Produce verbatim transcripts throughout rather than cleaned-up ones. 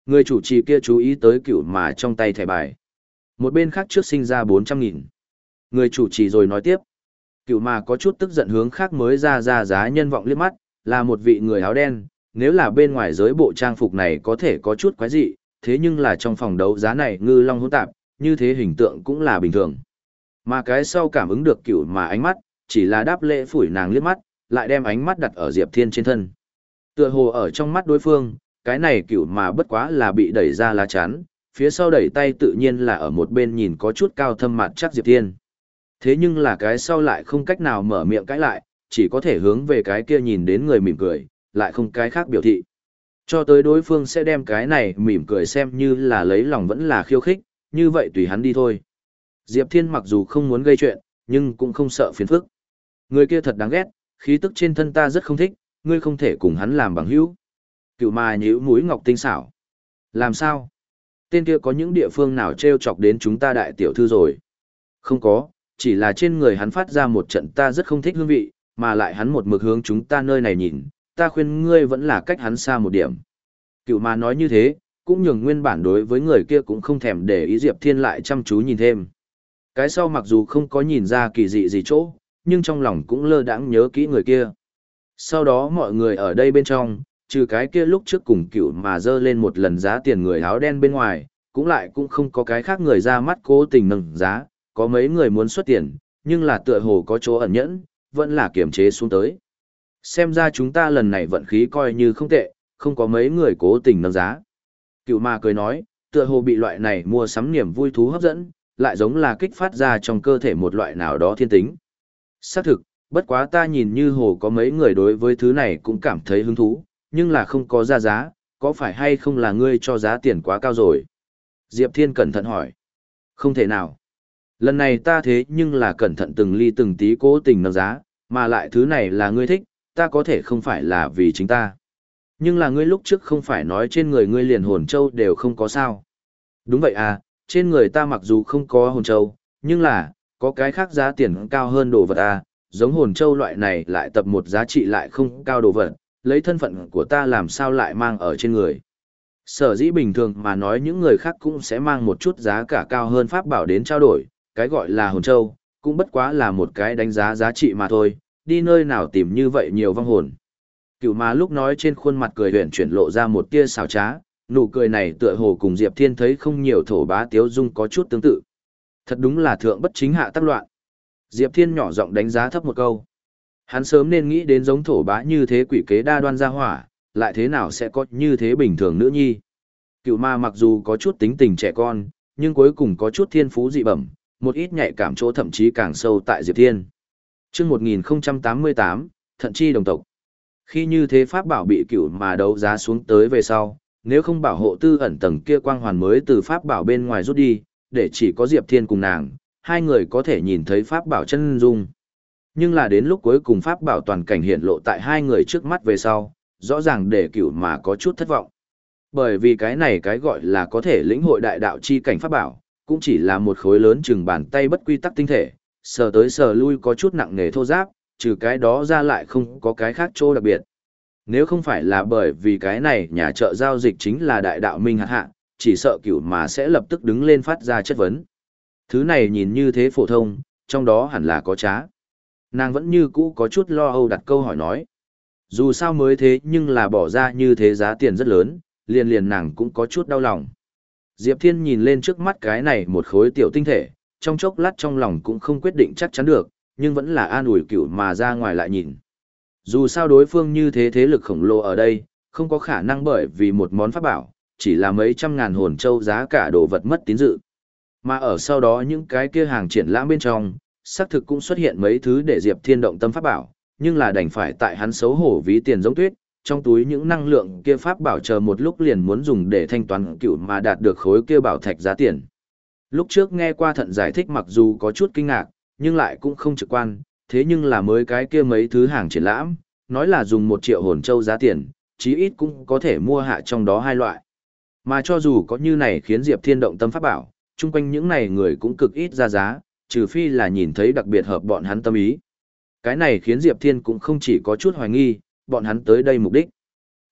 Người chủ trì kia chú ý tới cựu mà trong tay thẻ bài. Một bên khác trước sinh ra bốn trăm nghìn. Người chủ trì rồi nói tiếp. Cựu mà có chút tức giận hướng khác mới ra ra giá nhân vọng liếc mắt, là một vị người áo đen, nếu là bên ngoài giới bộ trang phục này có thể có chút quái dị, thế nhưng là trong phòng đấu giá này ngư long hỗn tạp, như thế hình tượng cũng là bình thường. Mà cái sau cảm ứng được cựu mà ánh mắt, chỉ là đáp lễ phủi nàng liếc mắt, lại đem ánh mắt đặt ở Diệp Thiên trên thân. Tựa hồ ở trong mắt đối phương, cái này cựu mà bất quá là bị đẩy ra lá chắn, phía sau đẩy tay tự nhiên là ở một bên nhìn có chút cao thâm mặt chắc Diệp Thiên. Thế nhưng là cái sau lại không cách nào mở miệng cãi lại, chỉ có thể hướng về cái kia nhìn đến người mỉm cười, lại không cái khác biểu thị. Cho tới đối phương sẽ đem cái này mỉm cười xem như là lấy lòng vẫn là khiêu khích, như vậy tùy hắn đi thôi. Diệp Thiên mặc dù không muốn gây chuyện, nhưng cũng không sợ phiền phức. Người kia thật đáng ghét, khí tức trên thân ta rất không thích, ngươi không thể cùng hắn làm bằng hữu. Cựu mà nhíu mũi ngọc tinh xảo. Làm sao? Tên kia có những địa phương nào trêu chọc đến chúng ta đại tiểu thư rồi? Không có, chỉ là trên người hắn phát ra một trận ta rất không thích hương vị, mà lại hắn một mực hướng chúng ta nơi này nhìn, ta khuyên ngươi vẫn là cách hắn xa một điểm. Cựu mà nói như thế, cũng nhường nguyên bản đối với người kia cũng không thèm để ý Diệp Thiên lại chăm chú nhìn thêm. Cái sau mặc dù không có nhìn ra kỳ dị gì chỗ, nhưng trong lòng cũng lơ đãng nhớ kỹ người kia. Sau đó mọi người ở đây bên trong, trừ cái kia lúc trước cùng cựu mà dơ lên một lần giá tiền người áo đen bên ngoài, cũng lại cũng không có cái khác người ra mắt cố tình nâng giá, có mấy người muốn xuất tiền, nhưng là tựa hồ có chỗ ẩn nhẫn, vẫn là kiềm chế xuống tới. Xem ra chúng ta lần này vận khí coi như không tệ, không có mấy người cố tình nâng giá. Cựu mà cười nói, tựa hồ bị loại này mua sắm niềm vui thú hấp dẫn, lại giống là kích phát ra trong cơ thể một loại nào đó thiên tính. Xác thực, bất quá ta nhìn như hồ có mấy người đối với thứ này cũng cảm thấy hứng thú, nhưng là không có ra giá, có phải hay không là ngươi cho giá tiền quá cao rồi? Diệp Thiên cẩn thận hỏi. Không thể nào. Lần này ta thế nhưng là cẩn thận từng ly từng tí cố tình nâng giá, mà lại thứ này là ngươi thích, ta có thể không phải là vì chính ta. Nhưng là ngươi lúc trước không phải nói trên người ngươi liền hồn châu đều không có sao. Đúng vậy à, trên người ta mặc dù không có hồn châu, nhưng là, có cái khác giá tiền cao hơn đồ vật à, giống hồn châu loại này lại tập một giá trị lại không cao đồ vật, lấy thân phận của ta làm sao lại mang ở trên người. Sở dĩ bình thường mà nói những người khác cũng sẽ mang một chút giá cả cao hơn pháp bảo đến trao đổi, cái gọi là hồn châu, cũng bất quá là một cái đánh giá giá trị mà thôi, đi nơi nào tìm như vậy nhiều vong hồn. Cựu mà lúc nói trên khuôn mặt cười huyền chuyển lộ ra một tia xào trá, nụ cười này tựa hồ cùng Diệp Thiên thấy không nhiều thổ bá tiếu dung có chút tương tự. Thật đúng là thượng bất chính hạ tác loạn. Diệp Thiên nhỏ giọng đánh giá thấp một câu. Hắn sớm nên nghĩ đến giống thổ bá như thế quỷ kế đa đoan ra hỏa, lại thế nào sẽ có như thế bình thường nữ nhi. Cựu ma mặc dù có chút tính tình trẻ con, nhưng cuối cùng có chút thiên phú dị bẩm, một ít nhạy cảm chỗ thậm chí càng sâu tại Diệp Thiên. Trước một nghìn không trăm tám mươi tám, thận chi đồng tộc. Khi như thế pháp bảo bị cựu mà đấu giá xuống tới về sau, nếu không bảo hộ tư ẩn tầng kia quang hoàn mới từ pháp bảo bên ngoài rút đi, để chỉ có Diệp Thiên cùng nàng, hai người có thể nhìn thấy pháp bảo chân dung. Nhưng là đến lúc cuối cùng pháp bảo toàn cảnh hiện lộ tại hai người trước mắt về sau, rõ ràng để cựu mà có chút thất vọng. Bởi vì cái này cái gọi là có thể lĩnh hội đại đạo chi cảnh pháp bảo, cũng chỉ là một khối lớn chừng bàn tay bất quy tắc tinh thể, sờ tới sờ lui có chút nặng nề thô ráp, trừ cái đó ra lại không có cái khác chỗ đặc biệt. Nếu không phải là bởi vì cái này nhà chợ giao dịch chính là đại đạo minh hạt hạ, chỉ sợ cửu mà sẽ lập tức đứng lên phát ra chất vấn. Thứ này nhìn như thế phổ thông, trong đó hẳn là có trá. Nàng vẫn như cũ có chút lo âu đặt câu hỏi nói. Dù sao mới thế nhưng là bỏ ra như thế giá tiền rất lớn, liền liền nàng cũng có chút đau lòng. Diệp Thiên nhìn lên trước mắt cái này một khối tiểu tinh thể, trong chốc lát trong lòng cũng không quyết định chắc chắn được, nhưng vẫn là an ủi cửu mà ra ngoài lại nhìn. Dù sao đối phương như thế thế lực khổng lồ ở đây, không có khả năng bởi vì một món pháp bảo, chỉ là mấy trăm ngàn hồn châu giá cả đồ vật mất tín dự. Mà ở sau đó những cái kia hàng triển lãm bên trong, xác thực cũng xuất hiện mấy thứ để Diệp Thiên động tâm pháp bảo, nhưng là đành phải tại hắn xấu hổ ví tiền giống tuyết, trong túi những năng lượng kia pháp bảo chờ một lúc liền muốn dùng để thanh toán cựu mà đạt được khối kia bảo thạch giá tiền. Lúc trước nghe qua thận giải thích mặc dù có chút kinh ngạc, nhưng lại cũng không trực quan, thế nhưng là mới cái kia mấy thứ hàng triển lãm, nói là dùng một triệu hồn châu giá tiền, chí ít cũng có thể mua hạ trong đó hai loại. Mà cho dù có như này khiến Diệp Thiên động tâm pháp bảo, chung quanh những này người cũng cực ít ra giá, trừ phi là nhìn thấy đặc biệt hợp bọn hắn tâm ý. Cái này khiến Diệp Thiên cũng không chỉ có chút hoài nghi, bọn hắn tới đây mục đích.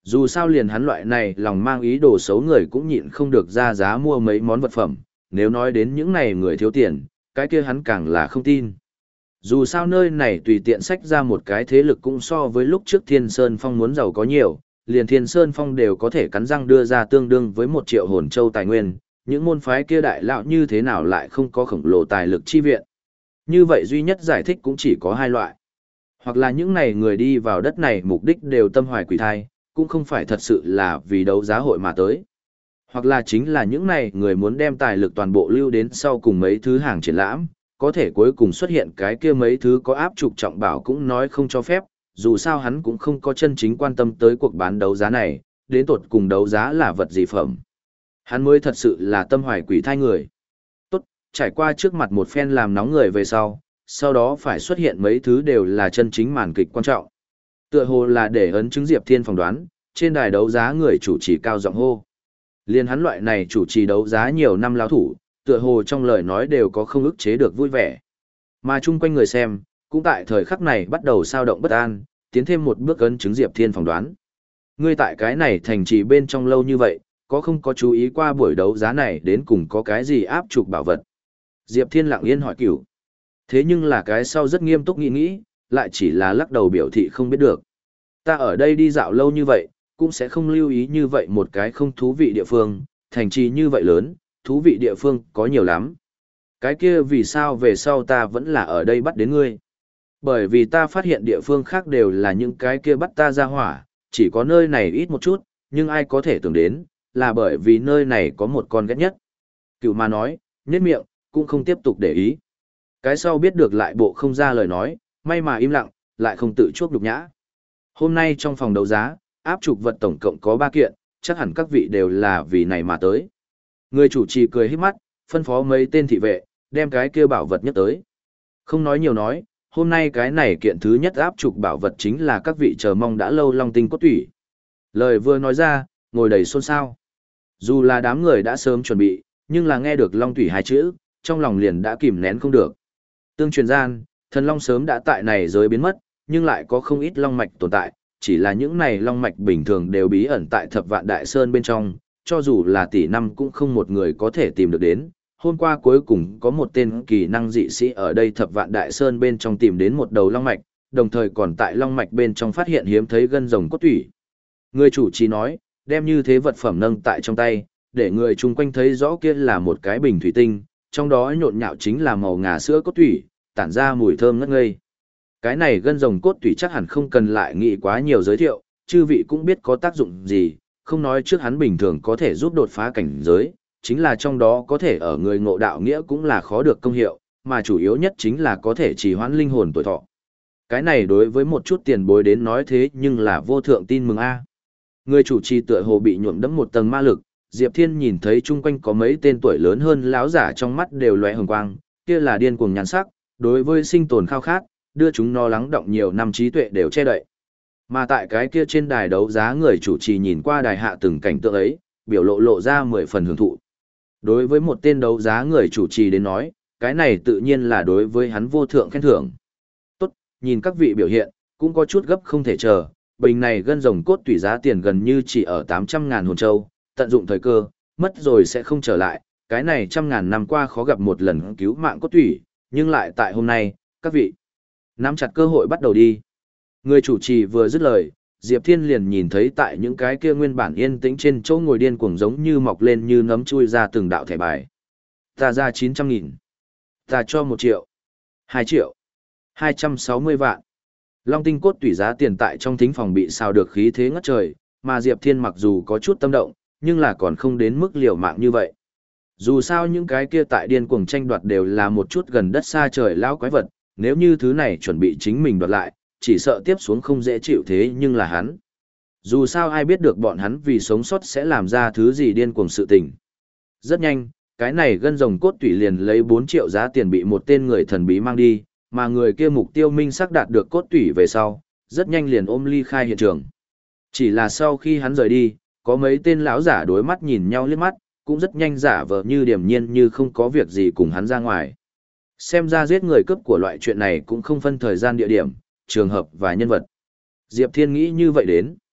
Dù sao liền hắn loại này lòng mang ý đồ xấu người cũng nhịn không được ra giá mua mấy món vật phẩm, nếu nói đến những này người thiếu tiền, cái kia hắn càng là không tin. Dù sao nơi này tùy tiện sách ra một cái thế lực cũng so với lúc trước Thiên Sơn Phong muốn giàu có nhiều, liền Thiên Sơn Phong đều có thể cắn răng đưa ra tương đương với một triệu hồn châu tài nguyên, những môn phái kia đại lão như thế nào lại không có khổng lồ tài lực chi viện. Như vậy duy nhất giải thích cũng chỉ có hai loại. Hoặc là những này người đi vào đất này mục đích đều tâm hoài quỷ thai, cũng không phải thật sự là vì đấu giá hội mà tới. Hoặc là chính là những này người muốn đem tài lực toàn bộ lưu đến sau cùng mấy thứ hàng triển lãm, có thể cuối cùng xuất hiện cái kia mấy thứ có áp trục trọng bảo cũng nói không cho phép, dù sao hắn cũng không có chân chính quan tâm tới cuộc bán đấu giá này, đến tột cùng đấu giá là vật gì phẩm. Hắn mới thật sự là tâm hoài quỷ thai người. Tốt, trải qua trước mặt một phen làm nóng người về sau, sau đó phải xuất hiện mấy thứ đều là chân chính màn kịch quan trọng. Tựa hồ là để ấn chứng Diệp Thiên phỏng đoán, trên đài đấu giá người chủ trì cao giọng hô. Liên hắn loại này chủ trì đấu giá nhiều năm lao thủ, tựa hồ trong lời nói đều có không ức chế được vui vẻ. Mà chung quanh người xem, cũng tại thời khắc này bắt đầu sao động bất an, tiến thêm một bước ấn chứng Diệp Thiên phỏng đoán. Ngươi tại cái này thành trì bên trong lâu như vậy, có không có chú ý qua buổi đấu giá này đến cùng có cái gì áp trục bảo vật? Diệp Thiên lặng yên hỏi cửu. Thế nhưng là cái sau rất nghiêm túc nghĩ nghĩ, lại chỉ là lắc đầu biểu thị không biết được. Ta ở đây đi dạo lâu như vậy, cũng sẽ không lưu ý như vậy một cái không thú vị địa phương, thành trì như vậy lớn, thú vị địa phương có nhiều lắm. Cái kia vì sao về sau ta vẫn là ở đây bắt đến ngươi? Bởi vì ta phát hiện địa phương khác đều là những cái kia bắt ta ra hỏa, chỉ có nơi này ít một chút, nhưng ai có thể tưởng đến, là bởi vì nơi này có một con ghét nhất. Cựu mà nói, nhếch miệng, cũng không tiếp tục để ý. Cái sau biết được lại bộ không ra lời nói, may mà im lặng, lại không tự chuốc nhục nhã. Hôm nay trong phòng đấu giá, áp trục vật tổng cộng có ba kiện, chắc hẳn các vị đều là vì này mà tới. Người chủ trì cười híp mắt, phân phó mấy tên thị vệ, đem cái kia bảo vật nhất tới. Không nói nhiều nói, hôm nay cái này kiện thứ nhất áp trục bảo vật chính là các vị chờ mong đã lâu long tinh cốt tủy. Lời vừa nói ra, ngồi đầy xôn xao. Dù là đám người đã sớm chuẩn bị, nhưng là nghe được long tủy hai chữ, trong lòng liền đã kìm nén không được. Tương truyền gian, thần long sớm đã tại này giới biến mất, nhưng lại có không ít long mạch tồn tại, chỉ là những này long mạch bình thường đều bí ẩn tại thập vạn đại sơn bên trong, cho dù là tỷ năm cũng không một người có thể tìm được đến. Hôm qua cuối cùng có một tên kỳ năng dị sĩ ở đây thập vạn đại sơn bên trong tìm đến một đầu long mạch, đồng thời còn tại long mạch bên trong phát hiện hiếm thấy gân rồng cốt tủy. Người chủ trì nói, đem như thế vật phẩm nâng tại trong tay, để người chung quanh thấy rõ kia là một cái bình thủy tinh, trong đó nhộn nhạo chính là màu ngà sữa cốt tủy, tản ra mùi thơm ngất ngây. Cái này gân rồng cốt tủy chắc hẳn không cần lại nghĩ quá nhiều giới thiệu, chư vị cũng biết có tác dụng gì, không nói trước hắn bình thường có thể giúp đột phá cảnh giới, chính là trong đó có thể ở người ngộ đạo nghĩa cũng là khó được công hiệu, mà chủ yếu nhất chính là có thể trì hoãn linh hồn tuổi thọ. Cái này đối với một chút tiền bối đến nói thế nhưng là vô thượng tin mừng a. Người chủ trì tựa hồ bị nhuộm đẫm một tầng ma lực, Diệp Thiên nhìn thấy chung quanh có mấy tên tuổi lớn hơn lão giả trong mắt đều lóe hồng quang, kia là điên cuồng nhàn sắc, đối với sinh tồn khao khát, đưa chúng nó lắng động nhiều năm trí tuệ đều che đậy. Mà tại cái kia trên đài đấu giá người chủ trì nhìn qua đài hạ từng cảnh tượng ấy, biểu lộ lộ ra mười phần hưởng thụ. Đối với một tên đấu giá người chủ trì đến nói, cái này tự nhiên là đối với hắn vô thượng khen thưởng. Tốt, nhìn các vị biểu hiện, cũng có chút gấp không thể chờ, bình này gân rồng cốt tủy giá tiền gần như chỉ ở tám trăm ngàn hồn châu, tận dụng thời cơ, mất rồi sẽ không trở lại, cái này trăm ngàn năm qua khó gặp một lần cứu mạng cốt tủy, nhưng lại tại hôm nay, các vị nắm chặt cơ hội bắt đầu đi. Người chủ trì vừa dứt lời, Diệp Thiên liền nhìn thấy tại những cái kia nguyên bản yên tĩnh trên chỗ ngồi điên cuồng giống như mọc lên như nấm chui ra từng đạo thẻ bài. Ta ra chín trăm nghìn. Ta cho một triệu. hai triệu. hai trăm sáu mươi vạn. Long tinh cốt tủy giá tiền tại trong thính phòng bị xào được khí thế ngất trời, mà Diệp Thiên mặc dù có chút tâm động, nhưng là còn không đến mức liều mạng như vậy. Dù sao những cái kia tại điên cuồng tranh đoạt đều là một chút gần đất xa trời lão quái vật, nếu như thứ này chuẩn bị chính mình đoạt lại, chỉ sợ tiếp xuống không dễ chịu thế nhưng là hắn. Dù sao ai biết được bọn hắn vì sống sót sẽ làm ra thứ gì điên cuồng sự tình. Rất nhanh, cái này gân rồng cốt tủy liền lấy bốn triệu giá tiền bị một tên người thần bí mang đi, mà người kia mục tiêu minh xác đạt được cốt tủy về sau, rất nhanh liền ôm ly khai hiện trường. Chỉ là sau khi hắn rời đi, có mấy tên lão giả đối mắt nhìn nhau liếc mắt, cũng rất nhanh giả vờ như điềm nhiên như không có việc gì cùng hắn ra ngoài. Xem ra giết người cướp của loại chuyện này cũng không phân thời gian địa điểm, trường hợp và nhân vật. Diệp Thiên nghĩ như vậy đến.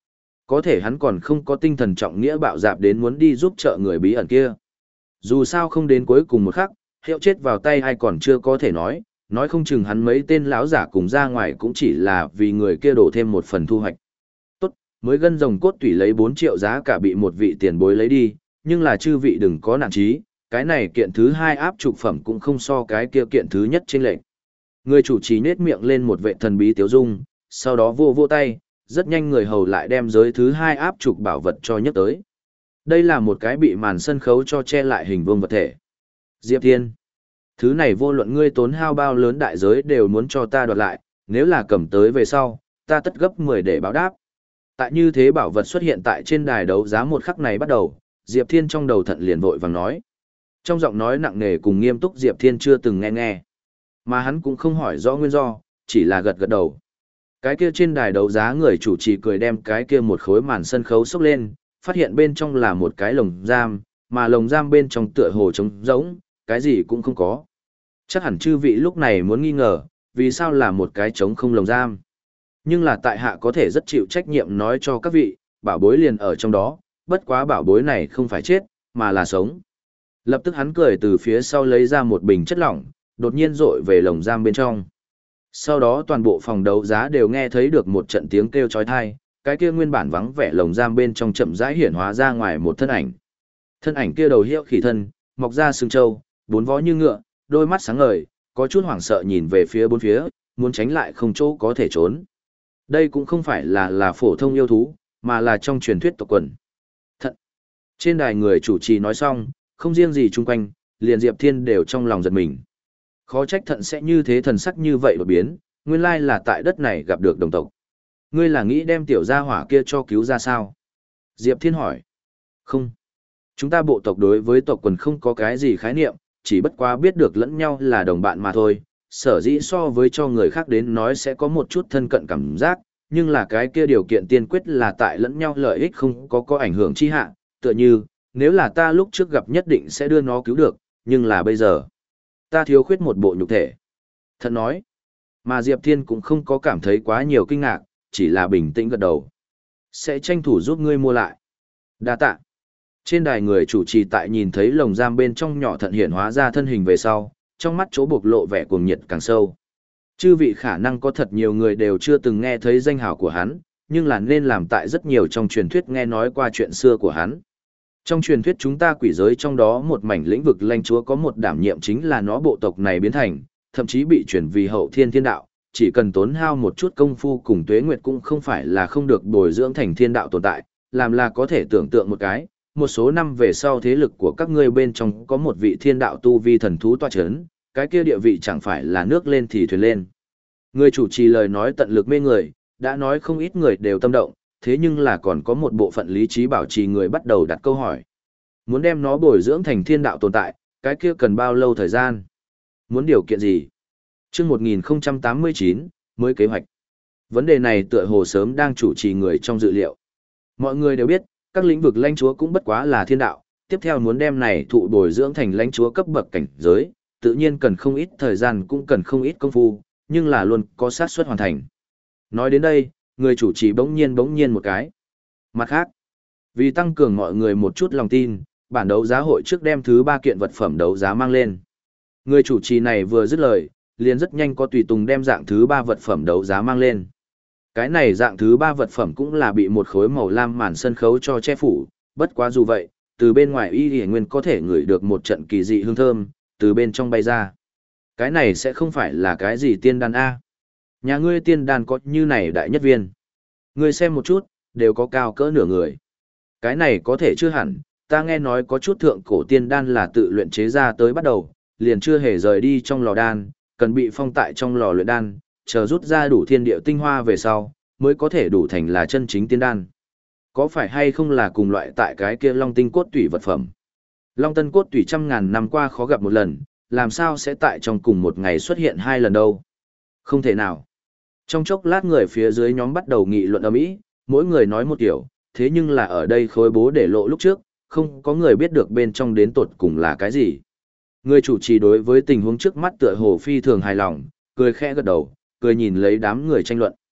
Có thể hắn còn không có tinh thần trọng nghĩa bạo dạp đến muốn đi giúp trợ người bí ẩn kia. Dù sao không đến cuối cùng một khắc, hiệu chết vào tay ai còn chưa có thể nói, nói không chừng hắn mấy tên lão giả cùng ra ngoài cũng chỉ là vì người kia đổ thêm một phần thu hoạch. Tốt, mới gân rồng cốt tủy lấy bốn triệu giá cả bị một vị tiền bối lấy đi, nhưng là chư vị đừng có nản chí, cái này kiện thứ hai áp trục phẩm cũng không so cái kia kiện thứ nhất trên lệnh. Người chủ trì nết miệng lên một vệ thần bí tiếu dung, sau đó vô vô tay, rất nhanh người hầu lại đem giới thứ hai áp trục bảo vật cho nhấc tới. Đây là một cái bị màn sân khấu cho che lại hình vuông vật thể. Diệp Thiên, thứ này vô luận ngươi tốn hao bao lớn đại giới đều muốn cho ta đoạt lại, nếu là cầm tới về sau, ta tất gấp mười để báo đáp. Tại như thế bảo vật xuất hiện tại trên đài đấu giá một khắc này bắt đầu, Diệp Thiên trong đầu thận liền vội vàng nói. Trong giọng nói nặng nề cùng nghiêm túc Diệp Thiên chưa từng nghe nghe. Mà hắn cũng không hỏi rõ nguyên do, chỉ là gật gật đầu. Cái kia trên đài đấu giá người chủ trì cười đem cái kia một khối màn sân khấu xốc lên, phát hiện bên trong là một cái lồng giam, mà lồng giam bên trong tựa hồ trống rỗng, cái gì cũng không có. Chắc hẳn chư vị lúc này muốn nghi ngờ, vì sao là một cái trống không lồng giam. Nhưng là tại hạ có thể rất chịu trách nhiệm nói cho các vị, bảo bối liền ở trong đó, bất quá bảo bối này không phải chết, mà là sống. Lập tức hắn cười từ phía sau lấy ra một bình chất lỏng, đột nhiên rội về lồng giam bên trong. Sau đó toàn bộ phòng đấu giá đều nghe thấy được một trận tiếng kêu chói tai, cái kia nguyên bản vắng vẻ lồng giam bên trong chậm rãi hiển hóa ra ngoài một thân ảnh. Thân ảnh kia đầu hiệu khỉ thân, mọc ra sừng trâu, bốn vó như ngựa, đôi mắt sáng ngời, có chút hoảng sợ nhìn về phía bốn phía, muốn tránh lại không chỗ có thể trốn. Đây cũng không phải là là phổ thông yêu thú, mà là trong truyền thuyết tộc quần. Thận. Trên đài người chủ trì nói xong, không riêng gì chung quanh, liền Diệp Thiên đều trong lòng giật mình. Khó trách thận sẽ như thế thần sắc như vậy đột biến, nguyên lai là tại đất này gặp được đồng tộc. Ngươi là nghĩ đem tiểu gia hỏa kia cho cứu ra sao? Diệp Thiên hỏi. Không. Chúng ta bộ tộc đối với tộc quần không có cái gì khái niệm, chỉ bất quá biết được lẫn nhau là đồng bạn mà thôi. Sở dĩ so với cho người khác đến nói sẽ có một chút thân cận cảm giác, nhưng là cái kia điều kiện tiên quyết là tại lẫn nhau lợi ích không có có ảnh hưởng chi hạ, tựa như, nếu là ta lúc trước gặp nhất định sẽ đưa nó cứu được, nhưng là bây giờ, ta thiếu khuyết một bộ nhục thể. Thật nói, mà Diệp Thiên cũng không có cảm thấy quá nhiều kinh ngạc, chỉ là bình tĩnh gật đầu. Sẽ tranh thủ giúp ngươi mua lại. Đa tạ. Trên đài người chủ trì tại nhìn thấy lồng giam bên trong nhỏ thận hiện hóa ra thân hình về sau, trong mắt chỗ bộc lộ vẻ cuồng nhiệt càng sâu. Chư vị khả năng có thật nhiều người đều chưa từng nghe thấy danh hào của hắn, nhưng là nên làm tại rất nhiều trong truyền thuyết nghe nói qua chuyện xưa của hắn. Trong truyền thuyết chúng ta quỷ giới trong đó một mảnh lĩnh vực lãnh chúa có một đảm nhiệm chính là nó bộ tộc này biến thành, thậm chí bị chuyển vì hậu thiên thiên đạo, chỉ cần tốn hao một chút công phu cùng tuế nguyệt cũng không phải là không được bồi dưỡng thành thiên đạo tồn tại, làm là có thể tưởng tượng một cái, một số năm về sau thế lực của các ngươi bên trong có một vị thiên đạo tu vi thần thú tọa chấn, cái kia địa vị chẳng phải là nước lên thì thuyền lên. Người chủ trì lời nói tận lực mê người, đã nói không ít người đều tâm động, thế nhưng là còn có một bộ phận lý trí bảo trì người bắt đầu đặt câu hỏi. Muốn đem nó bồi dưỡng thành thiên đạo tồn tại, cái kia cần bao lâu thời gian? Muốn điều kiện gì? Chương một nghìn không trăm tám mươi chín, mới kế hoạch. Vấn đề này tựa hồ sớm đang chủ trì người trong dự liệu. Mọi người đều biết, các lĩnh vực lãnh chúa cũng bất quá là thiên đạo, tiếp theo muốn đem này thụ bồi dưỡng thành lãnh chúa cấp bậc cảnh giới, tự nhiên cần không ít thời gian cũng cần không ít công phu, nhưng là luôn có xác suất hoàn thành. Nói đến đây, người chủ trì bỗng nhiên bỗng nhiên một cái. Mặt khác, vì tăng cường mọi người một chút lòng tin, bản đấu giá hội trước đem thứ ba kiện vật phẩm đấu giá mang lên. Người chủ trì này vừa dứt lời, liền rất nhanh có tùy tùng đem dạng thứ ba vật phẩm đấu giá mang lên. Cái này dạng thứ ba vật phẩm cũng là bị một khối màu lam màn sân khấu cho che phủ, bất quá dù vậy, từ bên ngoài y y nguyên có thể ngửi được một trận kỳ dị hương thơm, từ bên trong bay ra. Cái này sẽ không phải là cái gì tiên đan A. Nhà ngươi tiên đan có như này đại nhất viên. Ngươi xem một chút, đều có cao cỡ nửa người. Cái này có thể chưa hẳn, ta nghe nói có chút thượng cổ tiên đan là tự luyện chế ra tới bắt đầu, liền chưa hề rời đi trong lò đan, cần bị phong tại trong lò luyện đan, chờ rút ra đủ thiên địa tinh hoa về sau, mới có thể đủ thành là chân chính tiên đan. Có phải hay không là cùng loại tại cái kia long tinh cốt tủy vật phẩm? Long tân cốt tủy trăm ngàn năm qua khó gặp một lần, làm sao sẽ tại trong cùng một ngày xuất hiện hai lần đâu? Không thể nào. Trong chốc lát người phía dưới nhóm bắt đầu nghị luận ầm ĩ, mỗi người nói một kiểu, thế nhưng là ở đây khối bố để lộ lúc trước, không có người biết được bên trong đến tột cùng là cái gì. Người chủ trì đối với tình huống trước mắt tựa hồ phi thường hài lòng, cười khẽ gật đầu, cười nhìn lấy đám người tranh luận.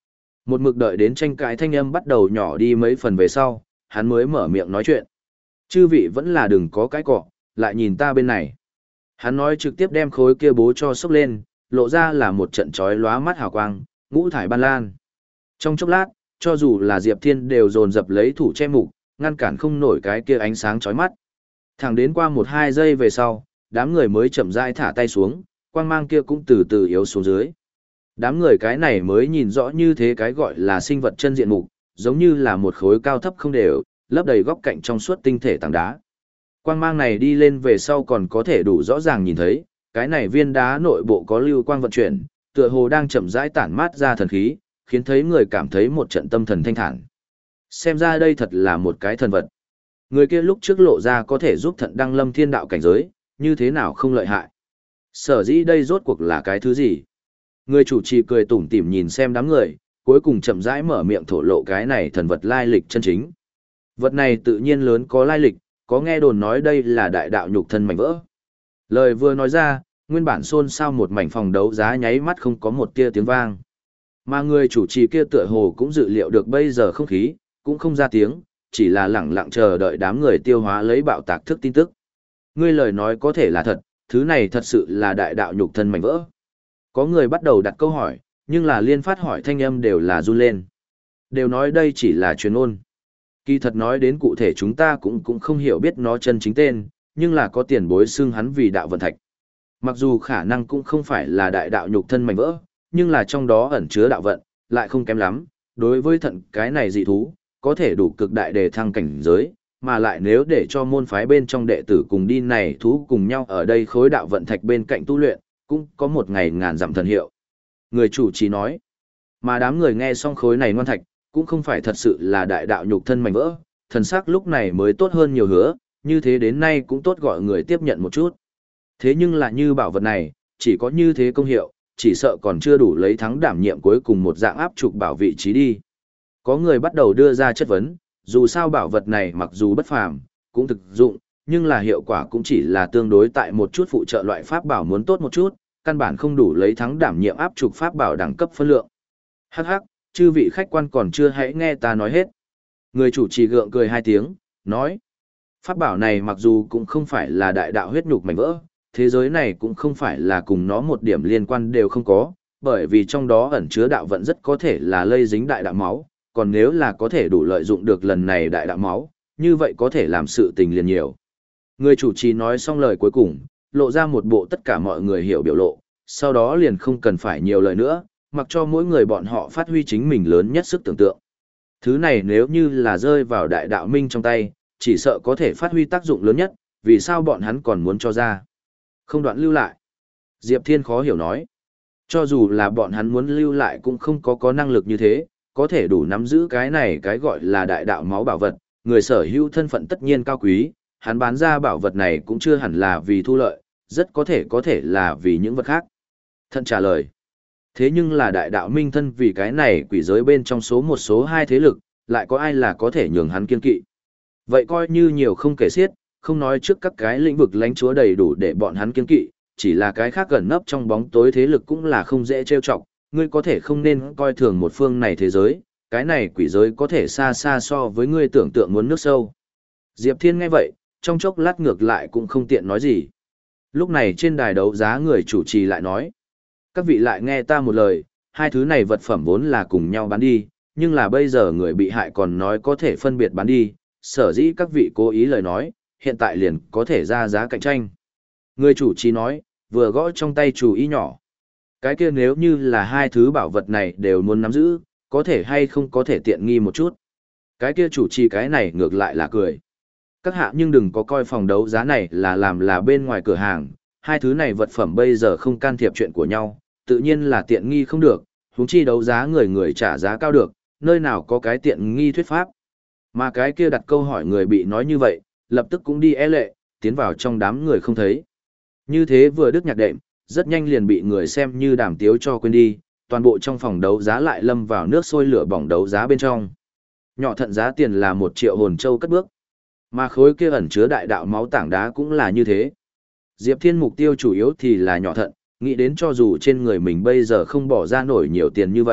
Một mực đợi đến tranh cãi thanh âm bắt đầu nhỏ đi mấy phần về sau, hắn mới mở miệng nói chuyện. Chư vị vẫn là đừng có cái cọ, lại nhìn ta bên này. Hắn nói trực tiếp đem khối kia bố cho sốc lên, lộ ra là một trận chói lóa mắt hào quang, ngũ thải ban lan. Trong chốc lát, cho dù là Diệp Thiên đều dồn dập lấy thủ che mục, ngăn cản không nổi cái kia ánh sáng chói mắt. Thẳng đến qua một hai giây về sau, đám người mới chậm rãi thả tay xuống, quang mang kia cũng từ từ yếu xuống dưới. Đám người cái này mới nhìn rõ như thế cái gọi là sinh vật chân diện mục, giống như là một khối cao thấp không đều, lấp đầy góc cạnh trong suốt tinh thể tảng đá. Quang mang này đi lên về sau còn có thể đủ rõ ràng nhìn thấy, cái này viên đá nội bộ có lưu quang vận chuyển, tựa hồ đang chậm rãi tản mát ra thần khí, khiến thấy người cảm thấy một trận tâm thần thanh thản. Xem ra đây thật là một cái thần vật. Người kia lúc trước lộ ra có thể giúp thận đăng lâm thiên đạo cảnh giới, như thế nào không lợi hại. Sở dĩ đây rốt cuộc là cái thứ gì? Người chủ trì cười tủm tỉm nhìn xem đám người, cuối cùng chậm rãi mở miệng thổ lộ cái này thần vật lai lịch chân chính. Vật này tự nhiên lớn có lai lịch, có nghe đồn nói đây là đại đạo nhục thân mảnh vỡ. Lời vừa nói ra, nguyên bản xôn xao một mảnh phòng đấu giá nháy mắt không có một tia tiếng vang. Mà người chủ trì kia tựa hồ cũng dự liệu được bây giờ không khí, cũng không ra tiếng, chỉ là lẳng lặng chờ đợi đám người tiêu hóa lấy bạo tạc thức tin tức. Ngươi lời nói có thể là thật, thứ này thật sự là đại đạo nhục thân mảnh vỡ. Có người bắt đầu đặt câu hỏi, nhưng là liên phát hỏi thanh âm đều là run lên. Đều nói đây chỉ là truyền ôn. Kỳ thật nói đến cụ thể chúng ta cũng cũng không hiểu biết nó chân chính tên, nhưng là có tiền bối xưng hắn vì đạo vận thạch. Mặc dù khả năng cũng không phải là đại đạo nhục thân mảnh vỡ, nhưng là trong đó ẩn chứa đạo vận, lại không kém lắm. Đối với thận cái này dị thú, có thể đủ cực đại đề thăng cảnh giới, mà lại nếu để cho môn phái bên trong đệ tử cùng đi này thú cùng nhau ở đây khối đạo vận thạch bên cạnh tu luyện, cũng có một ngày ngàn dặm thần hiệu. Người chủ trì nói, mà đám người nghe xong khối này ngoan thạch, cũng không phải thật sự là đại đạo nhục thân mảnh vỡ, thần sắc lúc này mới tốt hơn nhiều hứa, như thế đến nay cũng tốt gọi người tiếp nhận một chút. Thế nhưng là như bảo vật này, chỉ có như thế công hiệu, chỉ sợ còn chưa đủ lấy thắng đảm nhiệm cuối cùng một dạng áp trục bảo vị trí đi. Có người bắt đầu đưa ra chất vấn, dù sao bảo vật này mặc dù bất phàm, cũng thực dụng, nhưng là hiệu quả cũng chỉ là tương đối tại một chút phụ trợ loại pháp bảo muốn tốt một chút, căn bản không đủ lấy thắng đảm nhiệm áp trục pháp bảo đẳng cấp phân lượng. Hắc hắc, chư vị khách quan còn chưa hãy nghe ta nói hết. Người chủ trì gượng cười hai tiếng, nói, pháp bảo này mặc dù cũng không phải là đại đạo huyết nhục mảnh vỡ, thế giới này cũng không phải là cùng nó một điểm liên quan đều không có, bởi vì trong đó ẩn chứa đạo vận rất có thể là lây dính đại đạo máu, còn nếu là có thể đủ lợi dụng được lần này đại đạo máu, như vậy có thể làm sự tình liền nhiều. Người chủ trì nói xong lời cuối cùng, lộ ra một bộ tất cả mọi người hiểu biểu lộ, sau đó liền không cần phải nhiều lời nữa, mặc cho mỗi người bọn họ phát huy chính mình lớn nhất sức tưởng tượng. Thứ này nếu như là rơi vào đại đạo minh trong tay, chỉ sợ có thể phát huy tác dụng lớn nhất, vì sao bọn hắn còn muốn cho ra. Không đoạn lưu lại. Diệp Thiên khó hiểu nói. Cho dù là bọn hắn muốn lưu lại cũng không có có năng lực như thế, có thể đủ nắm giữ cái này cái gọi là đại đạo máu bảo vật, người sở hữu thân phận tất nhiên cao quý, hắn bán ra bảo vật này cũng chưa hẳn là vì thu lợi, rất có thể có thể là vì những vật khác. Thận trả lời. Thế nhưng là đại đạo minh thân vì cái này quỷ giới bên trong số một số hai thế lực, lại có ai là có thể nhường hắn kiên kỵ. Vậy coi như nhiều không kể xiết, không nói trước các cái lĩnh vực lãnh chúa đầy đủ để bọn hắn kiên kỵ, chỉ là cái khác gần nấp trong bóng tối thế lực cũng là không dễ trêu chọc, ngươi có thể không nên coi thường một phương này thế giới, cái này quỷ giới có thể xa xa so với ngươi tưởng tượng muốn nước sâu. Diệp Thiên nghe vậy, trong chốc lát ngược lại cũng không tiện nói gì. Lúc này trên đài đấu giá người chủ trì lại nói, các vị lại nghe ta một lời, hai thứ này vật phẩm vốn là cùng nhau bán đi, nhưng là bây giờ người bị hại còn nói có thể phân biệt bán đi, sở dĩ các vị cố ý lời nói, hiện tại liền có thể ra giá cạnh tranh. Người chủ trì nói, vừa gõ trong tay chủ ý nhỏ. Cái kia nếu như là hai thứ bảo vật này đều muốn nắm giữ, có thể hay không có thể tiện nghi một chút. Cái kia chủ trì cái này ngược lại là cười. Các hạ nhưng đừng có coi phòng đấu giá này là làm là bên ngoài cửa hàng, hai thứ này vật phẩm bây giờ không can thiệp chuyện của nhau, tự nhiên là tiện nghi không được, huống chi đấu giá người người trả giá cao được, nơi nào có cái tiện nghi thuyết pháp. Mà cái kia đặt câu hỏi người bị nói như vậy, lập tức cũng đi e lệ, tiến vào trong đám người không thấy. Như thế vừa đứt nhạc đệm, rất nhanh liền bị người xem như đàm tiếu cho quên đi, toàn bộ trong phòng đấu giá lại lâm vào nước sôi lửa bỏng đấu giá bên trong. Nhỏ thận giá tiền là một triệu hồn châu cất bước. Mà khối kia ẩn chứa đại đạo máu tảng đá cũng là như thế. Diệp Thiên mục tiêu chủ yếu thì là nhỏ thận, nghĩ đến cho dù trên người mình bây giờ không bỏ ra nổi nhiều tiền như vậy,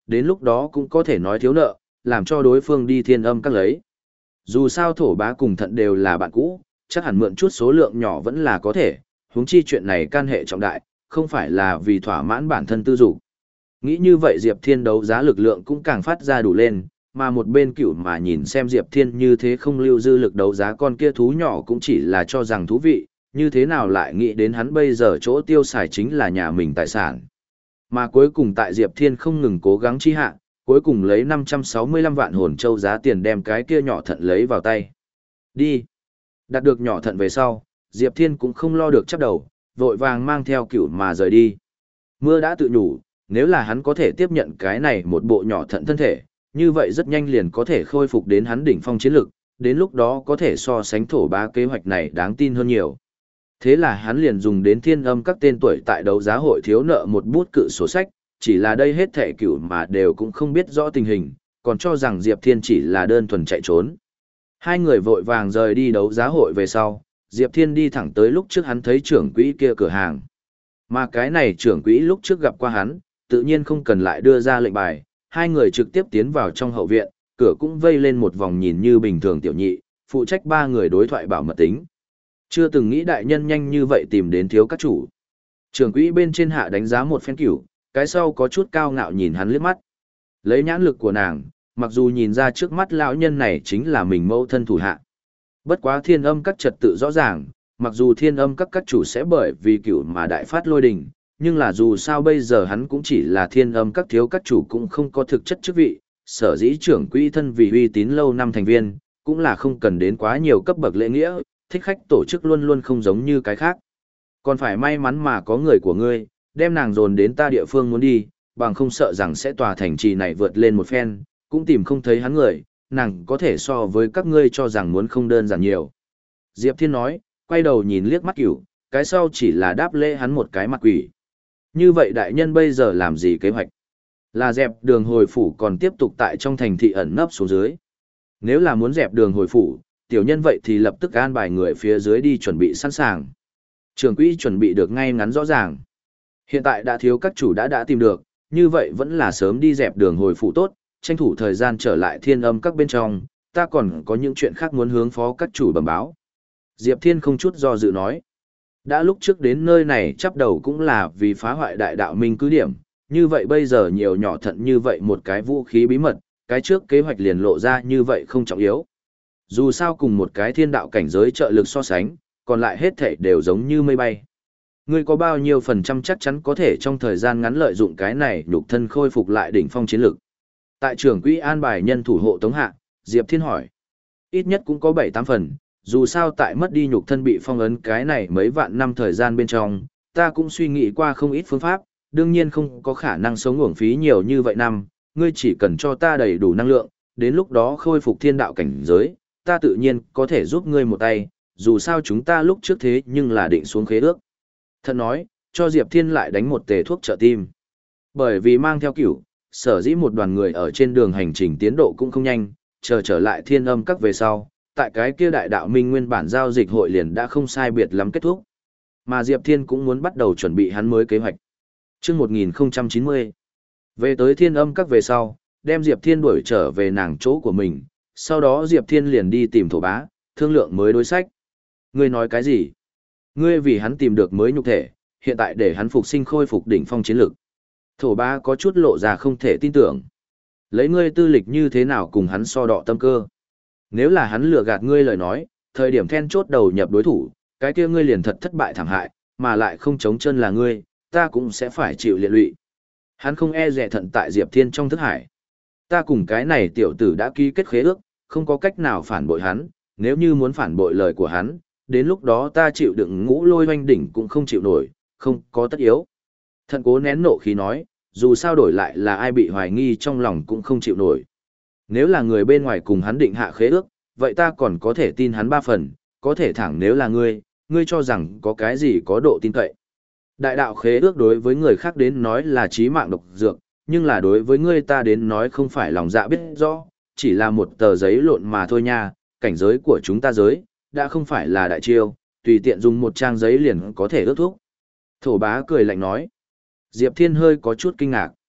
đến lúc đó cũng có thể nói thiếu nợ, làm cho đối phương đi thiên âm các lấy. Dù sao thổ bá cùng thận đều là bạn cũ, chắc hẳn mượn chút số lượng nhỏ vẫn là có thể, huống chi chuyện này can hệ trọng đại, không phải là vì thỏa mãn bản thân tư dục. Nghĩ như vậy Diệp Thiên đấu giá lực lượng cũng càng phát ra đủ lên, mà một bên cửu mà nhìn xem Diệp Thiên như thế không lưu dư lực đấu giá con kia thú nhỏ cũng chỉ là cho rằng thú vị, như thế nào lại nghĩ đến hắn bây giờ chỗ tiêu xài chính là nhà mình tài sản. Mà cuối cùng tại Diệp Thiên không ngừng cố gắng chi hạ, cuối cùng lấy năm trăm sáu mươi lăm vạn hồn châu giá tiền đem cái kia nhỏ thận lấy vào tay. Đi. Đạt được nhỏ thận về sau, Diệp Thiên cũng không lo được chắp đầu, vội vàng mang theo cửu mà rời đi. Mưa đã tự nhủ, nếu là hắn có thể tiếp nhận cái này một bộ nhỏ thận thân thể, như vậy rất nhanh liền có thể khôi phục đến hắn đỉnh phong chiến lực, đến lúc đó có thể so sánh thổ bá kế hoạch này đáng tin hơn nhiều. Thế là hắn liền dùng đến thiên âm các tên tuổi tại đấu giá hội thiếu nợ một bút cự sổ sách, chỉ là đây hết thẻ cửu mà đều cũng không biết rõ tình hình, còn cho rằng Diệp Thiên chỉ là đơn thuần chạy trốn. Hai người vội vàng rời đi đấu giá hội về sau, Diệp Thiên đi thẳng tới lúc trước hắn thấy trưởng quỹ kia cửa hàng. Mà cái này trưởng quỹ lúc trước gặp qua hắn, tự nhiên không cần lại đưa ra lệnh bài, hai người trực tiếp tiến vào trong hậu viện, cửa cũng vây lên một vòng nhìn như bình thường tiểu nhị, phụ trách ba người đối thoại bảo mật tính. Chưa từng nghĩ đại nhân nhanh như vậy tìm đến thiếu các chủ. Trưởng quỹ bên trên hạ đánh giá một phen cửu, cái sau có chút cao ngạo nhìn hắn liếc mắt. Lấy nhãn lực của nàng, mặc dù nhìn ra trước mắt lão nhân này chính là mình mẫu thân thủ hạ. Bất quá thiên âm các trật tự rõ ràng, mặc dù thiên âm các các chủ sẽ bởi vì cửu mà đại phát lôi đình, nhưng là dù sao bây giờ hắn cũng chỉ là thiên âm các thiếu các chủ cũng không có thực chất chức vị, sở dĩ trưởng quỹ thân vì uy tín lâu năm thành viên, cũng là không cần đến quá nhiều cấp bậc lễ nghĩa, thích khách tổ chức luôn luôn không giống như cái khác. Còn phải may mắn mà có người của ngươi, đem nàng dồn đến ta địa phương muốn đi, bằng không sợ rằng sẽ tòa thành trì này vượt lên một phen, cũng tìm không thấy hắn người, nàng có thể so với các ngươi cho rằng muốn không đơn giản nhiều. Diệp Thiên nói, quay đầu nhìn liếc mắt cửu, cái sau chỉ là đáp lễ hắn một cái mặt quỷ. Như vậy đại nhân bây giờ làm gì kế hoạch? Là dẹp đường hồi phủ còn tiếp tục tại trong thành thị ẩn nấp xuống dưới. Nếu là muốn dẹp đường hồi phủ, tiểu nhân vậy thì lập tức an bài người phía dưới đi chuẩn bị sẵn sàng. Trưởng quỹ chuẩn bị được ngay ngắn rõ ràng. Hiện tại đã thiếu các chủ đã đã tìm được, như vậy vẫn là sớm đi dẹp đường hồi phủ tốt, tranh thủ thời gian trở lại thiên âm các bên trong, ta còn có những chuyện khác muốn hướng phó các chủ bẩm báo. Diệp Thiên không chút do dự nói. Đã lúc trước đến nơi này chắp đầu cũng là vì phá hoại đại đạo minh cứ điểm, như vậy bây giờ nhiều nhỏ thận như vậy một cái vũ khí bí mật, cái trước kế hoạch liền lộ ra như vậy không trọng yếu. Dù sao cùng một cái thiên đạo cảnh giới trợ lực so sánh, còn lại hết thảy đều giống như mây bay. Ngươi có bao nhiêu phần trăm chắc chắn có thể trong thời gian ngắn lợi dụng cái này nhục thân khôi phục lại đỉnh phong chiến lực. Tại trưởng quỹ an bài nhân thủ hộ tống hạ, Diệp Thiên hỏi. Ít nhất cũng có bảy tám phần, dù sao tại mất đi nhục thân bị phong ấn cái này mấy vạn năm thời gian bên trong, ta cũng suy nghĩ qua không ít phương pháp, đương nhiên không có khả năng sống uổng phí nhiều như vậy năm, ngươi chỉ cần cho ta đầy đủ năng lượng, đến lúc đó khôi phục thiên đạo cảnh giới, ta tự nhiên có thể giúp ngươi một tay, dù sao chúng ta lúc trước thế nhưng là định xuống khế ước. Thật nói, cho Diệp Thiên lại đánh một tề thuốc trợ tim. Bởi vì mang theo cửu, sở dĩ một đoàn người ở trên đường hành trình tiến độ cũng không nhanh, chờ trở lại thiên âm các về sau, tại cái kia đại đạo minh nguyên bản giao dịch hội liền đã không sai biệt lắm kết thúc. Mà Diệp Thiên cũng muốn bắt đầu chuẩn bị hắn mới kế hoạch. Trước một nghìn không trăm chín mươi, về tới thiên âm các về sau, đem Diệp Thiên đuổi trở về nàng chỗ của mình, sau đó Diệp Thiên liền đi tìm thổ bá, thương lượng mới đối sách. Ngươi nói cái gì? Ngươi vì hắn tìm được mới nhục thể, hiện tại để hắn phục sinh khôi phục đỉnh phong chiến lực. Thổ bá có chút lộ ra không thể tin tưởng. Lấy ngươi tư lịch như thế nào cùng hắn so đọ tâm cơ? Nếu là hắn lừa gạt ngươi lời nói, thời điểm then chốt đầu nhập đối thủ, cái kia ngươi liền thật thất bại thảm hại, mà lại không chống chân là ngươi, ta cũng sẽ phải chịu liệt lụy. Hắn không e dè thận tại Diệp Thiên trong thức hải. Ta cùng cái này tiểu tử đã ký kết khế ước, không có cách nào phản bội hắn, nếu như muốn phản bội lời của hắn, đến lúc đó ta chịu đựng ngũ lôi hoanh đỉnh cũng không chịu nổi, không có tất yếu. Thận cố nén nộ khí nói, dù sao đổi lại là ai bị hoài nghi trong lòng cũng không chịu nổi. Nếu là người bên ngoài cùng hắn định hạ khế ước, vậy ta còn có thể tin hắn ba phần, có thể thẳng nếu là ngươi, ngươi cho rằng có cái gì có độ tin cậy. Đại đạo khế ước đối với người khác đến nói là chí mạng độc dược, nhưng là đối với ngươi ta đến nói không phải lòng dạ biết rõ, chỉ là một tờ giấy lộn mà thôi nha, cảnh giới của chúng ta giới, đã không phải là đại chiêu, tùy tiện dùng một trang giấy liền có thể ước thuốc. Thổ bá cười lạnh nói. Diệp Thiên hơi có chút kinh ngạc.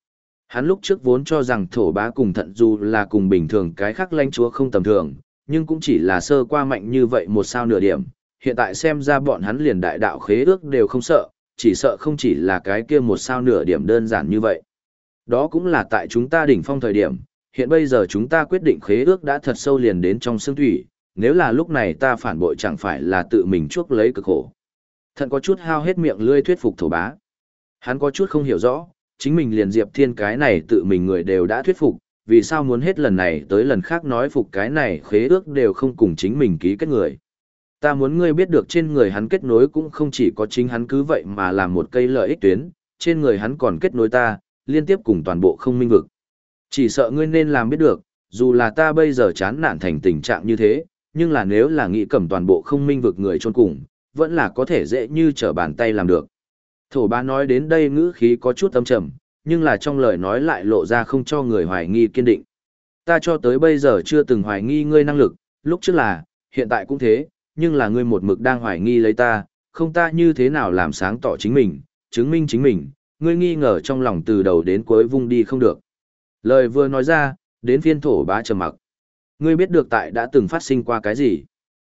Hắn lúc trước vốn cho rằng thổ bá cùng thận dù là cùng bình thường cái khác lãnh chúa không tầm thường, nhưng cũng chỉ là sơ qua mạnh như vậy một sao nửa điểm. Hiện tại xem ra bọn hắn liền đại đạo khế ước đều không sợ, chỉ sợ không chỉ là cái kia một sao nửa điểm đơn giản như vậy. Đó cũng là tại chúng ta đỉnh phong thời điểm, hiện bây giờ chúng ta quyết định khế ước đã thật sâu liền đến trong xương thủy, nếu là lúc này ta phản bội chẳng phải là tự mình chuốc lấy cực khổ. Thận có chút hao hết miệng lươi thuyết phục thổ bá. Hắn có chút không hiểu rõ, chính mình liền Diệp Thiên cái này tự mình người đều đã thuyết phục, vì sao muốn hết lần này tới lần khác nói phục cái này khế ước đều không cùng chính mình ký kết người. Ta muốn ngươi biết được trên người hắn kết nối cũng không chỉ có chính hắn cứ vậy mà làm một cây lợi ích tuyến, trên người hắn còn kết nối ta, liên tiếp cùng toàn bộ không minh vực. Chỉ sợ ngươi nên làm biết được, dù là ta bây giờ chán nản thành tình trạng như thế, nhưng là nếu là nghĩ cầm toàn bộ không minh vực người chôn cùng, vẫn là có thể dễ như trở bàn tay làm được. Thổ bá nói đến đây ngữ khí có chút âm trầm, nhưng là trong lời nói lại lộ ra không cho người hoài nghi kiên định. Ta cho tới bây giờ chưa từng hoài nghi ngươi năng lực, lúc trước là, hiện tại cũng thế, nhưng là ngươi một mực đang hoài nghi lấy ta, không ta như thế nào làm sáng tỏ chính mình, chứng minh chính mình, ngươi nghi ngờ trong lòng từ đầu đến cuối vung đi không được. Lời vừa nói ra, đến phiên thổ bá trầm mặc. Ngươi biết được tại đã từng phát sinh qua cái gì?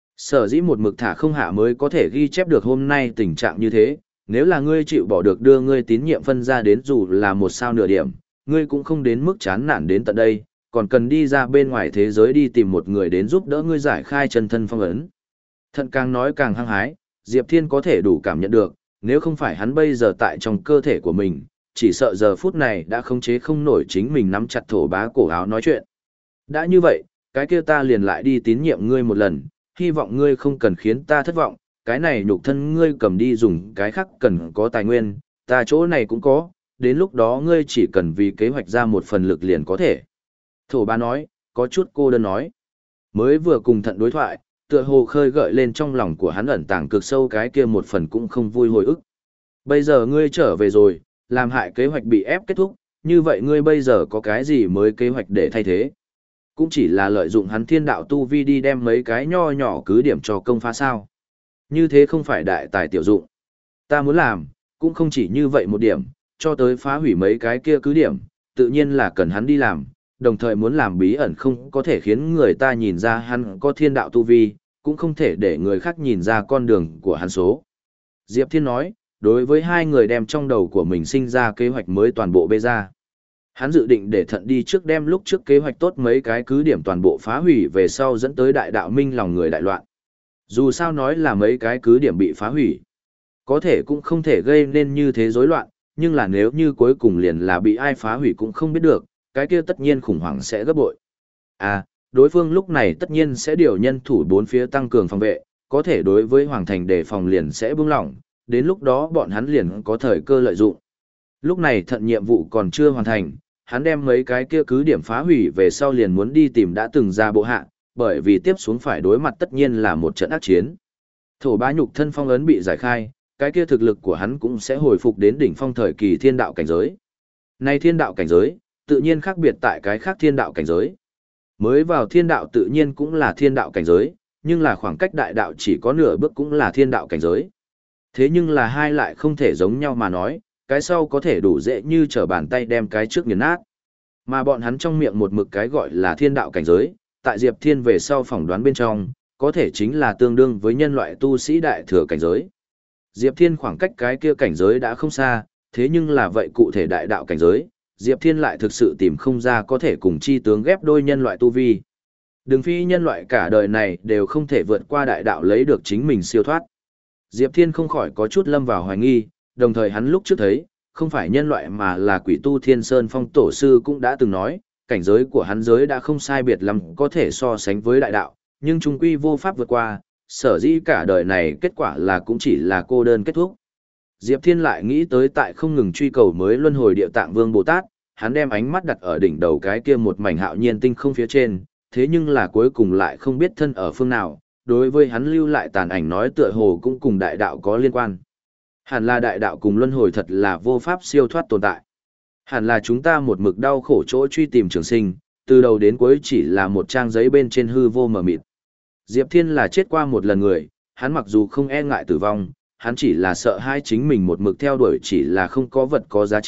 Sở dĩ một mực thả không hạ mới có thể ghi chép được hôm nay tình trạng như thế, nếu là ngươi chịu bỏ được đưa ngươi tín nhiệm phân ra đến dù là một sao nửa điểm, ngươi cũng không đến mức chán nản đến tận đây, còn cần đi ra bên ngoài thế giới đi tìm một người đến giúp đỡ ngươi giải khai chân thân phong ấn. Thận càng nói càng hăng hái, Diệp Thiên có thể đủ cảm nhận được, nếu không phải hắn bây giờ tại trong cơ thể của mình, chỉ sợ giờ phút này đã khống chế không nổi chính mình nắm chặt thổ bá cổ áo nói chuyện. Đã như vậy, cái kia ta liền lại đi tín nhiệm ngươi một lần, hy vọng ngươi không cần khiến ta thất vọng, cái này nhục thân ngươi cầm đi dùng cái khác cần có tài nguyên, ta chỗ này cũng có, đến lúc đó ngươi chỉ cần vì kế hoạch ra một phần lực liền có thể. Thổ bá nói, có chút cô đơn nói. Mới vừa cùng thận đối thoại, tựa hồ khơi gợi lên trong lòng của hắn ẩn tàng cực sâu cái kia một phần cũng không vui hồi ức. Bây giờ ngươi trở về rồi, làm hại kế hoạch bị ép kết thúc, như vậy ngươi bây giờ có cái gì mới kế hoạch để thay thế? Cũng chỉ là lợi dụng hắn thiên đạo tu vi đi đem mấy cái nho nhỏ cứ điểm cho công phá sao. Như thế không phải đại tài tiểu dụng. Ta muốn làm, cũng không chỉ như vậy một điểm, cho tới phá hủy mấy cái kia cứ điểm, tự nhiên là cần hắn đi làm, đồng thời muốn làm bí ẩn không có thể khiến người ta nhìn ra hắn có thiên đạo tu vi, cũng không thể để người khác nhìn ra con đường của hắn số. Diệp Thiên nói, đối với hai người đem trong đầu của mình sinh ra kế hoạch mới toàn bộ bê ra. Hắn dự định để thận đi trước đem lúc trước kế hoạch tốt mấy cái cứ điểm toàn bộ phá hủy về sau dẫn tới đại đạo minh lòng người đại loạn. Dù sao nói là mấy cái cứ điểm bị phá hủy, có thể cũng không thể gây nên như thế rối loạn, nhưng là nếu như cuối cùng liền là bị ai phá hủy cũng không biết được, cái kia tất nhiên khủng hoảng sẽ gấp bội. À, đối phương lúc này tất nhiên sẽ điều nhân thủ bốn phía tăng cường phòng vệ, có thể đối với Hoàng Thành đề phòng liền sẽ buông lỏng, đến lúc đó bọn hắn liền có thời cơ lợi dụng. Lúc này thận nhiệm vụ còn chưa hoàn thành, hắn đem mấy cái kia cứ điểm phá hủy về sau liền muốn đi tìm đã từng ra bộ hạ, bởi vì tiếp xuống phải đối mặt tất nhiên là một trận ác chiến. Thổ bá nhục thân phong ấn bị giải khai, cái kia thực lực của hắn cũng sẽ hồi phục đến đỉnh phong thời kỳ thiên đạo cảnh giới. Nay thiên đạo cảnh giới, tự nhiên khác biệt tại cái khác thiên đạo cảnh giới. Mới vào thiên đạo tự nhiên cũng là thiên đạo cảnh giới, nhưng là khoảng cách đại đạo chỉ có nửa bước cũng là thiên đạo cảnh giới. Thế nhưng là hai lại không thể giống nhau mà nói, cái sau có thể đủ dễ như trở bàn tay đem cái trước nghiền nát. Mà bọn hắn trong miệng một mực cái gọi là thiên đạo cảnh giới, tại Diệp Thiên về sau phỏng đoán bên trong, có thể chính là tương đương với nhân loại tu sĩ đại thừa cảnh giới. Diệp Thiên khoảng cách cái kia cảnh giới đã không xa, thế nhưng là vậy cụ thể đại đạo cảnh giới, Diệp Thiên lại thực sự tìm không ra có thể cùng chi tướng ghép đôi nhân loại tu vi. Đừng phi nhân loại cả đời này đều không thể vượt qua đại đạo lấy được chính mình siêu thoát. Diệp Thiên không khỏi có chút lâm vào hoài nghi, đồng thời hắn lúc trước thấy, không phải nhân loại mà là quỷ tu Thiên Sơn Phong Tổ Sư cũng đã từng nói, cảnh giới của hắn giới đã không sai biệt lắm có thể so sánh với đại đạo, nhưng trung quy vô pháp vượt qua, sở dĩ cả đời này kết quả là cũng chỉ là cô đơn kết thúc. Diệp Thiên lại nghĩ tới tại không ngừng truy cầu mới luân hồi địa tạng vương Bồ Tát, hắn đem ánh mắt đặt ở đỉnh đầu cái kia một mảnh hạo nhiên tinh không phía trên, thế nhưng là cuối cùng lại không biết thân ở phương nào, đối với hắn lưu lại tàn ảnh nói tựa hồ cũng cùng đại đạo có liên quan. Hẳn là đại đạo cùng luân hồi thật là vô pháp siêu thoát tồn tại. Hẳn là chúng ta một mực đau khổ chỗ truy tìm trường sinh, từ đầu đến cuối chỉ là một trang giấy bên trên hư vô mờ mịt. Diệp Thiên là chết qua một lần người, hắn mặc dù không e ngại tử vong, hắn chỉ là sợ hai chính mình một mực theo đuổi chỉ là không có vật có giá trị,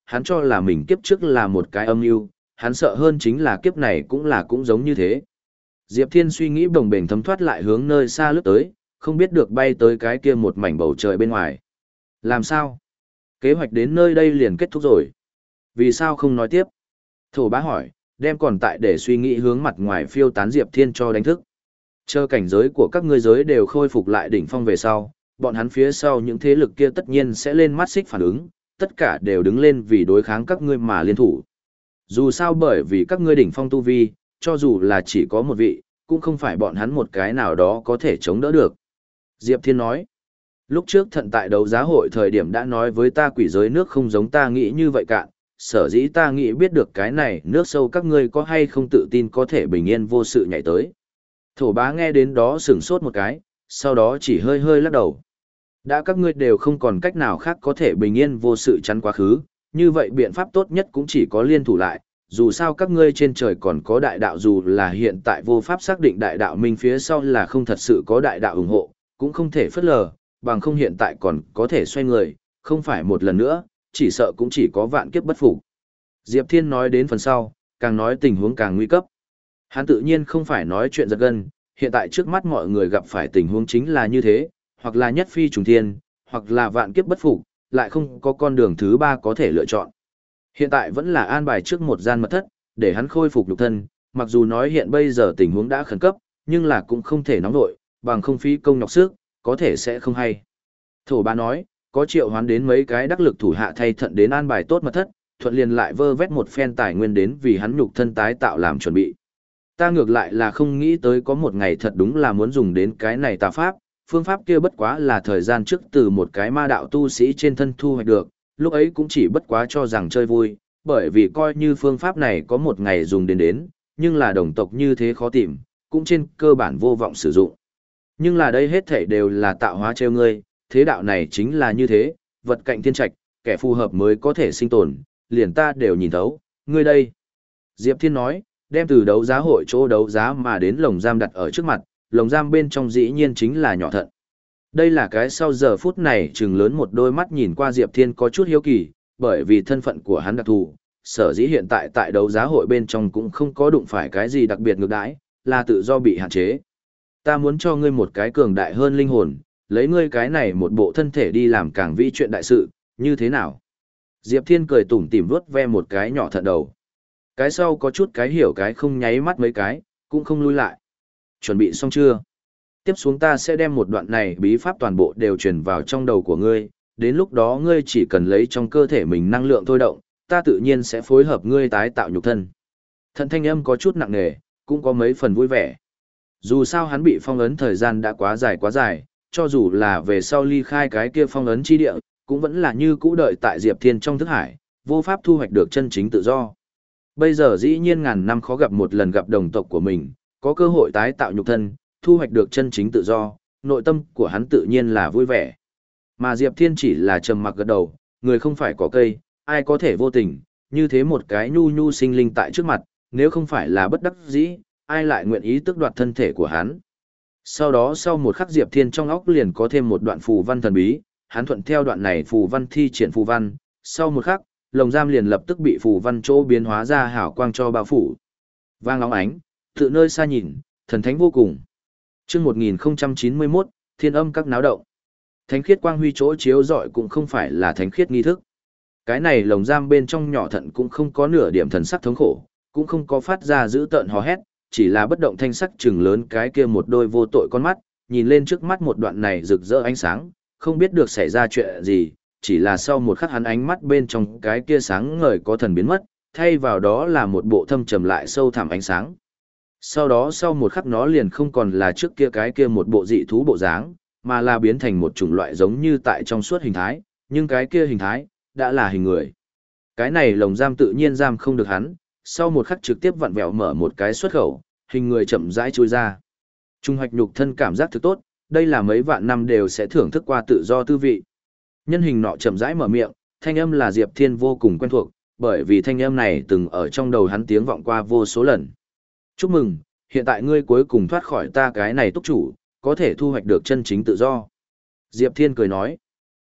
hắn cho là mình kiếp trước là một cái âm mưu, hắn sợ hơn chính là kiếp này cũng là cũng giống như thế. Diệp Thiên suy nghĩ bồng bềnh thấm thoát lại hướng nơi xa lướt tới, không biết được bay tới cái kia một mảnh bầu trời bên ngoài. Làm sao? Kế hoạch đến nơi đây liền kết thúc rồi. Vì sao không nói tiếp? Thổ bá hỏi, đem còn tại để suy nghĩ hướng mặt ngoài phiêu tán Diệp Thiên cho đánh thức. Chờ cảnh giới của các ngươi giới đều khôi phục lại đỉnh phong về sau, bọn hắn phía sau những thế lực kia tất nhiên sẽ lên mắt xích phản ứng, tất cả đều đứng lên vì đối kháng các ngươi mà liên thủ. Dù sao bởi vì các ngươi đỉnh phong tu vi, cho dù là chỉ có một vị, cũng không phải bọn hắn một cái nào đó có thể chống đỡ được. Diệp Thiên nói, lúc trước thận tại đấu giá hội thời điểm đã nói với ta quỷ giới nước không giống ta nghĩ như vậy cạn, sở dĩ ta nghĩ biết được cái này nước sâu các ngươi có hay không tự tin có thể bình yên vô sự nhảy tới. Thổ bá nghe đến đó sửng sốt một cái, sau đó chỉ hơi hơi lắc đầu. Đã các ngươi đều không còn cách nào khác có thể bình yên vô sự chắn quá khứ, như vậy biện pháp tốt nhất cũng chỉ có liên thủ lại, dù sao các ngươi trên trời còn có đại đạo dù là hiện tại vô pháp xác định đại đạo minh phía sau là không thật sự có đại đạo ủng hộ, cũng không thể phớt lờ, bằng không hiện tại còn có thể xoay người, không phải một lần nữa, chỉ sợ cũng chỉ có vạn kiếp bất phục. Diệp Thiên nói đến phần sau, càng nói tình huống càng nguy cấp. Hắn tự nhiên không phải nói chuyện giật gân, hiện tại trước mắt mọi người gặp phải tình huống chính là như thế, hoặc là nhất phi trùng thiên, hoặc là vạn kiếp bất phục, lại không có con đường thứ ba có thể lựa chọn. Hiện tại vẫn là an bài trước một gian mật thất, để hắn khôi phục lục thân, mặc dù nói hiện bây giờ tình huống đã khẩn cấp, nhưng là cũng không thể nóng nổi, bằng không phí công nhọc sức, có thể sẽ không hay. Thổ bá nói, có triệu hoán đến mấy cái đắc lực thủ hạ thay thận đến an bài tốt mật thất, thuận liền lại vơ vét một phen tài nguyên đến vì hắn nhục thân tái tạo làm chuẩn bị. Ta ngược lại là không nghĩ tới có một ngày thật đúng là muốn dùng đến cái này tà pháp, phương pháp kia bất quá là thời gian trước từ một cái ma đạo tu sĩ trên thân thu hoạch được, lúc ấy cũng chỉ bất quá cho rằng chơi vui, bởi vì coi như phương pháp này có một ngày dùng đến đến, nhưng là đồng tộc như thế khó tìm, cũng trên cơ bản vô vọng sử dụng. Nhưng là đây hết thảy đều là tạo hóa trêu ngươi, thế đạo này chính là như thế, vật cạnh thiên trạch, kẻ phù hợp mới có thể sinh tồn, liền ta đều nhìn thấu, ngươi đây. Diệp Thiên nói, đem từ đấu giá hội chỗ đấu giá mà đến lồng giam đặt ở trước mặt, lồng giam bên trong dĩ nhiên chính là nhỏ thận. Đây là cái sau giờ phút này trừng lớn một đôi mắt nhìn qua Diệp Thiên có chút hiếu kỳ, bởi vì thân phận của hắn đặc thù, sở dĩ hiện tại tại đấu giá hội bên trong cũng không có đụng phải cái gì đặc biệt ngược đãi, là tự do bị hạn chế. Ta muốn cho ngươi một cái cường đại hơn linh hồn, lấy ngươi cái này một bộ thân thể đi làm càng vi chuyện đại sự, như thế nào? Diệp Thiên cười tủm tỉm vuốt ve một cái nhỏ thận đầu. Cái sau có chút cái hiểu cái không nháy mắt mấy cái, cũng không lui lại. Chuẩn bị xong chưa? Tiếp xuống ta sẽ đem một đoạn này bí pháp toàn bộ đều truyền vào trong đầu của ngươi, đến lúc đó ngươi chỉ cần lấy trong cơ thể mình năng lượng thôi động, ta tự nhiên sẽ phối hợp ngươi tái tạo nhục thân. Thận thanh âm có chút nặng nề, cũng có mấy phần vui vẻ. Dù sao hắn bị phong ấn thời gian đã quá dài quá dài, cho dù là về sau ly khai cái kia phong ấn chi địa, cũng vẫn là như cũ đợi tại Diệp Thiên trong thức hải, vô pháp thu hoạch được chân chính tự do. Bây giờ dĩ nhiên ngàn năm khó gặp một lần gặp đồng tộc của mình, có cơ hội tái tạo nhục thân, thu hoạch được chân chính tự do, nội tâm của hắn tự nhiên là vui vẻ. Mà Diệp Thiên chỉ là trầm mặc gật đầu, người không phải có cây, ai có thể vô tình, như thế một cái nhu nhu sinh linh tại trước mặt, nếu không phải là bất đắc dĩ, ai lại nguyện ý tước đoạt thân thể của hắn. Sau đó sau một khắc Diệp Thiên trong óc liền có thêm một đoạn phù văn thần bí, hắn thuận theo đoạn này phù văn thi triển phù văn, sau một khắc, lồng giam liền lập tức bị phù văn chỗ biến hóa ra hào quang cho bao phủ. Vang óng ánh, tự nơi xa nhìn, thần thánh vô cùng. Chương một nghìn không trăm chín mươi mốt, Thiên âm các náo động. Thánh khiết quang huy chỗ chiếu rọi cũng không phải là thánh khiết nghi thức. Cái này lồng giam bên trong nhỏ thận cũng không có nửa điểm thần sắc thống khổ, cũng không có phát ra dữ tợn hò hét, chỉ là bất động thanh sắc trừng lớn cái kia một đôi vô tội con mắt, nhìn lên trước mắt một đoạn này rực rỡ ánh sáng, không biết được xảy ra chuyện gì, chỉ là sau một khắc hắn ánh mắt bên trong cái kia sáng ngời có thần biến mất, thay vào đó là một bộ thâm trầm lại sâu thẳm ánh sáng. Sau đó sau một khắc nó liền không còn là trước kia cái kia một bộ dị thú bộ dáng, mà là biến thành một chủng loại giống như tại trong suốt hình thái, nhưng cái kia hình thái, đã là hình người. Cái này lồng giam tự nhiên giam không được hắn, sau một khắc trực tiếp vặn vẹo mở một cái xuất khẩu, hình người chậm rãi chui ra. Trung hoạch nhục thân cảm giác thực tốt, đây là mấy vạn năm đều sẽ thưởng thức qua tự do tư vị. Nhân hình nọ chậm rãi mở miệng, thanh âm là Diệp Thiên vô cùng quen thuộc, bởi vì thanh âm này từng ở trong đầu hắn tiếng vọng qua vô số lần. Chúc mừng, hiện tại ngươi cuối cùng thoát khỏi ta cái này túc chủ, có thể thu hoạch được chân chính tự do. Diệp Thiên cười nói.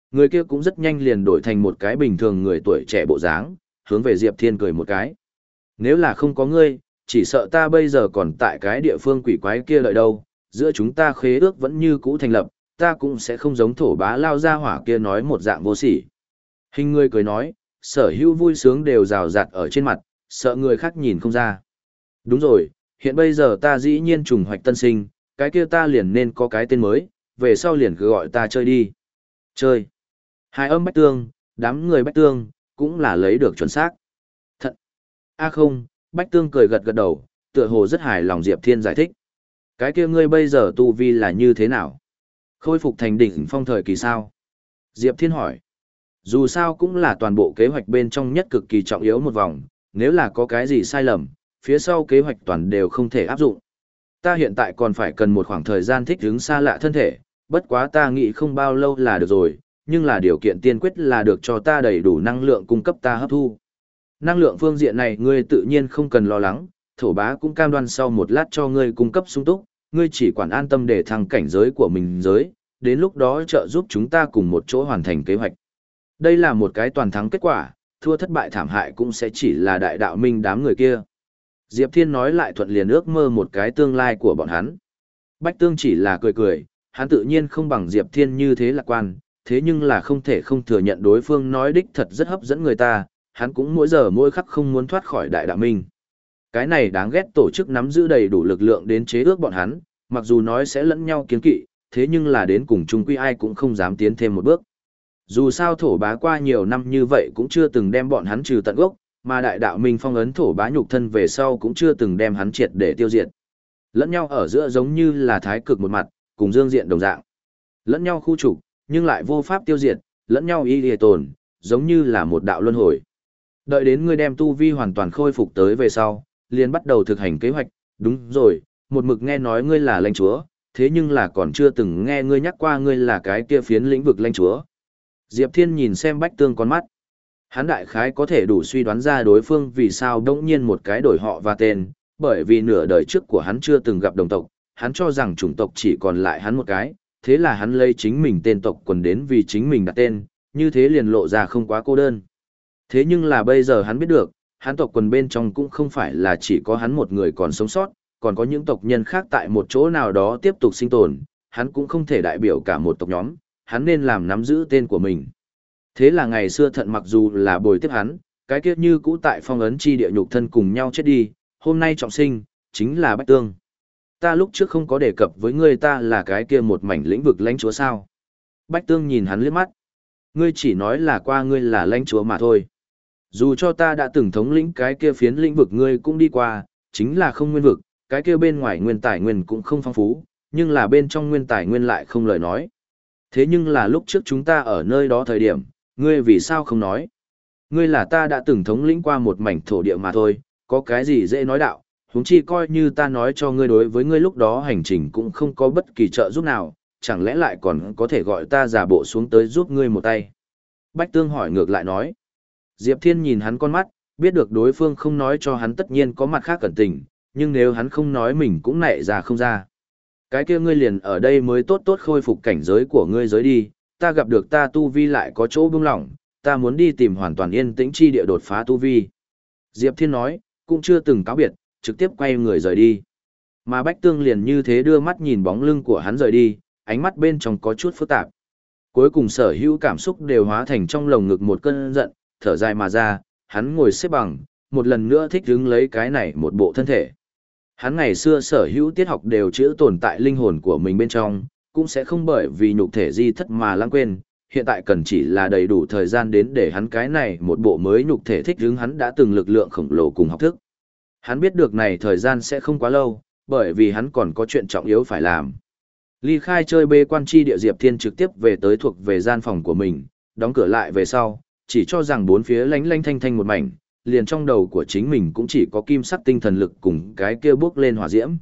Người kia cũng rất nhanh liền đổi thành một cái bình thường người tuổi trẻ bộ dáng, hướng về Diệp Thiên cười một cái. Nếu là không có ngươi, chỉ sợ ta bây giờ còn tại cái địa phương quỷ quái kia đợi đâu, giữa chúng ta khế ước vẫn như cũ thành lập, ta cũng sẽ không giống thổ bá lao ra hỏa kia nói một dạng vô sỉ. Hình người cười nói, sở hữu vui sướng đều rào rạt ở trên mặt, sợ người khác nhìn không ra. Đúng rồi, hiện bây giờ ta dĩ nhiên trùng hoạch tân sinh, cái kia ta liền nên có cái tên mới, về sau liền cứ gọi ta chơi đi. Chơi. Hai âm bách tương, đám người bách tương, cũng là lấy được chuẩn xác. Thật. A không, bách tương cười gật gật đầu, tựa hồ rất hài lòng Diệp Thiên giải thích. Cái kia ngươi bây giờ tu vi là như thế nào? Khôi phục thành đỉnh phong thời kỳ sao? Diệp Thiên hỏi. Dù sao cũng là toàn bộ kế hoạch bên trong nhất cực kỳ trọng yếu một vòng, nếu là có cái gì sai lầm, phía sau kế hoạch toàn đều không thể áp dụng. Ta hiện tại còn phải cần một khoảng thời gian thích ứng xa lạ thân thể, bất quá ta nghĩ không bao lâu là được rồi, nhưng là điều kiện tiên quyết là được cho ta đầy đủ năng lượng cung cấp ta hấp thu. Năng lượng phương diện này ngươi tự nhiên không cần lo lắng, thổ bá cũng cam đoan sau một lát cho ngươi cung cấp sung túc, ngươi chỉ quản an tâm để thăng cảnh giới của mình giới, đến lúc đó trợ giúp chúng ta cùng một chỗ hoàn thành kế hoạch. Đây là một cái toàn thắng kết quả, thua thất bại thảm hại cũng sẽ chỉ là đại đạo minh đám người kia. Diệp Thiên nói lại thuận liền ước mơ một cái tương lai của bọn hắn. Bách Tương chỉ là cười cười, hắn tự nhiên không bằng Diệp Thiên như thế lạc quan, thế nhưng là không thể không thừa nhận đối phương nói đích thật rất hấp dẫn người ta, hắn cũng mỗi giờ mỗi khắc không muốn thoát khỏi đại đạo minh. Cái này đáng ghét tổ chức nắm giữ đầy đủ lực lượng đến chế ước bọn hắn, mặc dù nói sẽ lẫn nhau kiến kỵ, thế nhưng là đến cùng chung quy ai cũng không dám tiến thêm một bước. Dù sao thổ bá qua nhiều năm như vậy cũng chưa từng đem bọn hắn trừ tận gốc, mà đại đạo minh phong ấn thổ bá nhục thân về sau cũng chưa từng đem hắn triệt để tiêu diệt. Lẫn nhau ở giữa giống như là thái cực một mặt, cùng dương diện đồng dạng. Lẫn nhau khu trục, nhưng lại vô pháp tiêu diệt, lẫn nhau y lìa tồn, giống như là một đạo luân hồi. Đợi đến ngươi đem tu vi hoàn toàn khôi phục tới về sau, liền bắt đầu thực hành kế hoạch, đúng rồi, một mực nghe nói ngươi là lãnh chúa, thế nhưng là còn chưa từng nghe ngươi nhắc qua ngươi là cái kia phiến lĩnh vực lãnh chúa. Diệp Thiên nhìn xem Bách Tương con mắt. Hắn đại khái có thể đủ suy đoán ra đối phương vì sao đống nhiên một cái đổi họ và tên, bởi vì nửa đời trước của hắn chưa từng gặp đồng tộc, hắn cho rằng chủng tộc chỉ còn lại hắn một cái, thế là hắn lấy chính mình tên tộc quần đến vì chính mình đặt tên, như thế liền lộ ra không quá cô đơn. Thế nhưng là bây giờ hắn biết được, hắn tộc quần bên trong cũng không phải là chỉ có hắn một người còn sống sót, còn có những tộc nhân khác tại một chỗ nào đó tiếp tục sinh tồn, hắn cũng không thể đại biểu cả một tộc nhóm, hắn nên làm nắm giữ tên của mình. Thế là ngày xưa thận mặc dù là bồi tiếp hắn, cái kiếp như cũ tại phong ấn chi địa nhục thân cùng nhau chết đi, hôm nay trọng sinh, chính là Bách Tương. Ta lúc trước không có đề cập với ngươi ta là cái kia một mảnh lĩnh vực lãnh chúa sao. Bách Tương nhìn hắn liếc mắt. Ngươi chỉ nói là qua ngươi là lãnh chúa mà thôi. Dù cho ta đã từng thống lĩnh cái kia phiến lĩnh vực ngươi cũng đi qua, chính là không nguyên vực, cái kia bên ngoài nguyên tài nguyên cũng không phong phú, nhưng là bên trong nguyên tài nguyên lại không lời nói. Thế nhưng là lúc trước chúng ta ở nơi đó thời điểm, ngươi vì sao không nói? Ngươi là ta đã từng thống lĩnh qua một mảnh thổ địa mà thôi, có cái gì dễ nói đạo, huống chi coi như ta nói cho ngươi đối với ngươi lúc đó hành trình cũng không có bất kỳ trợ giúp nào, chẳng lẽ lại còn có thể gọi ta giả bộ xuống tới giúp ngươi một tay? Bách Tương hỏi ngược lại nói. Diệp Thiên nhìn hắn con mắt, biết được đối phương không nói cho hắn tất nhiên có mặt khác cẩn tình, nhưng nếu hắn không nói mình cũng nảy ra không ra. Cái kia ngươi liền ở đây mới tốt tốt khôi phục cảnh giới của ngươi giới đi, ta gặp được ta tu vi lại có chỗ bưng lỏng, ta muốn đi tìm hoàn toàn yên tĩnh chi địa đột phá tu vi. Diệp Thiên nói, cũng chưa từng cáo biệt, trực tiếp quay người rời đi. Mà Bách Tương liền như thế đưa mắt nhìn bóng lưng của hắn rời đi, ánh mắt bên trong có chút phức tạp. Cuối cùng sở hữu cảm xúc đều hóa thành trong lồng ngực một cơn giận, thở dài mà ra, hắn ngồi xếp bằng, một lần nữa thích hứng lấy cái này một bộ thân thể. Hắn ngày xưa sở hữu tiết học đều chữ tồn tại linh hồn của mình bên trong, cũng sẽ không bởi vì nhục thể di thất mà lãng quên, hiện tại cần chỉ là đầy đủ thời gian đến để hắn cái này một bộ mới nhục thể thích hứng hắn đã từng lực lượng khổng lồ cùng học thức. Hắn biết được này thời gian sẽ không quá lâu, bởi vì hắn còn có chuyện trọng yếu phải làm. Ly khai chơi bê quan chi địa Diệp Thiên trực tiếp về tới thuộc về gian phòng của mình, đóng cửa lại về sau, chỉ cho rằng bốn phía lánh lánh thanh thanh một mảnh, liền trong đầu của chính mình cũng chỉ có kim sắc tinh thần lực cùng cái kia bước lên hỏa diễm.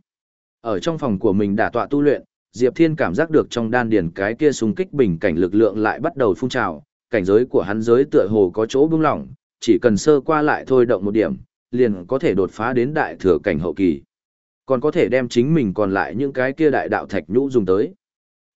Ở trong phòng của mình đả tọa tu luyện, Diệp Thiên cảm giác được trong đan điền cái kia xung kích bình cảnh lực lượng lại bắt đầu phun trào, cảnh giới của hắn giới tựa hồ có chỗ bưng lỏng, chỉ cần sơ qua lại thôi động một điểm, liền có thể đột phá đến đại thừa cảnh hậu kỳ. Còn có thể đem chính mình còn lại những cái kia đại đạo thạch nhũ dùng tới.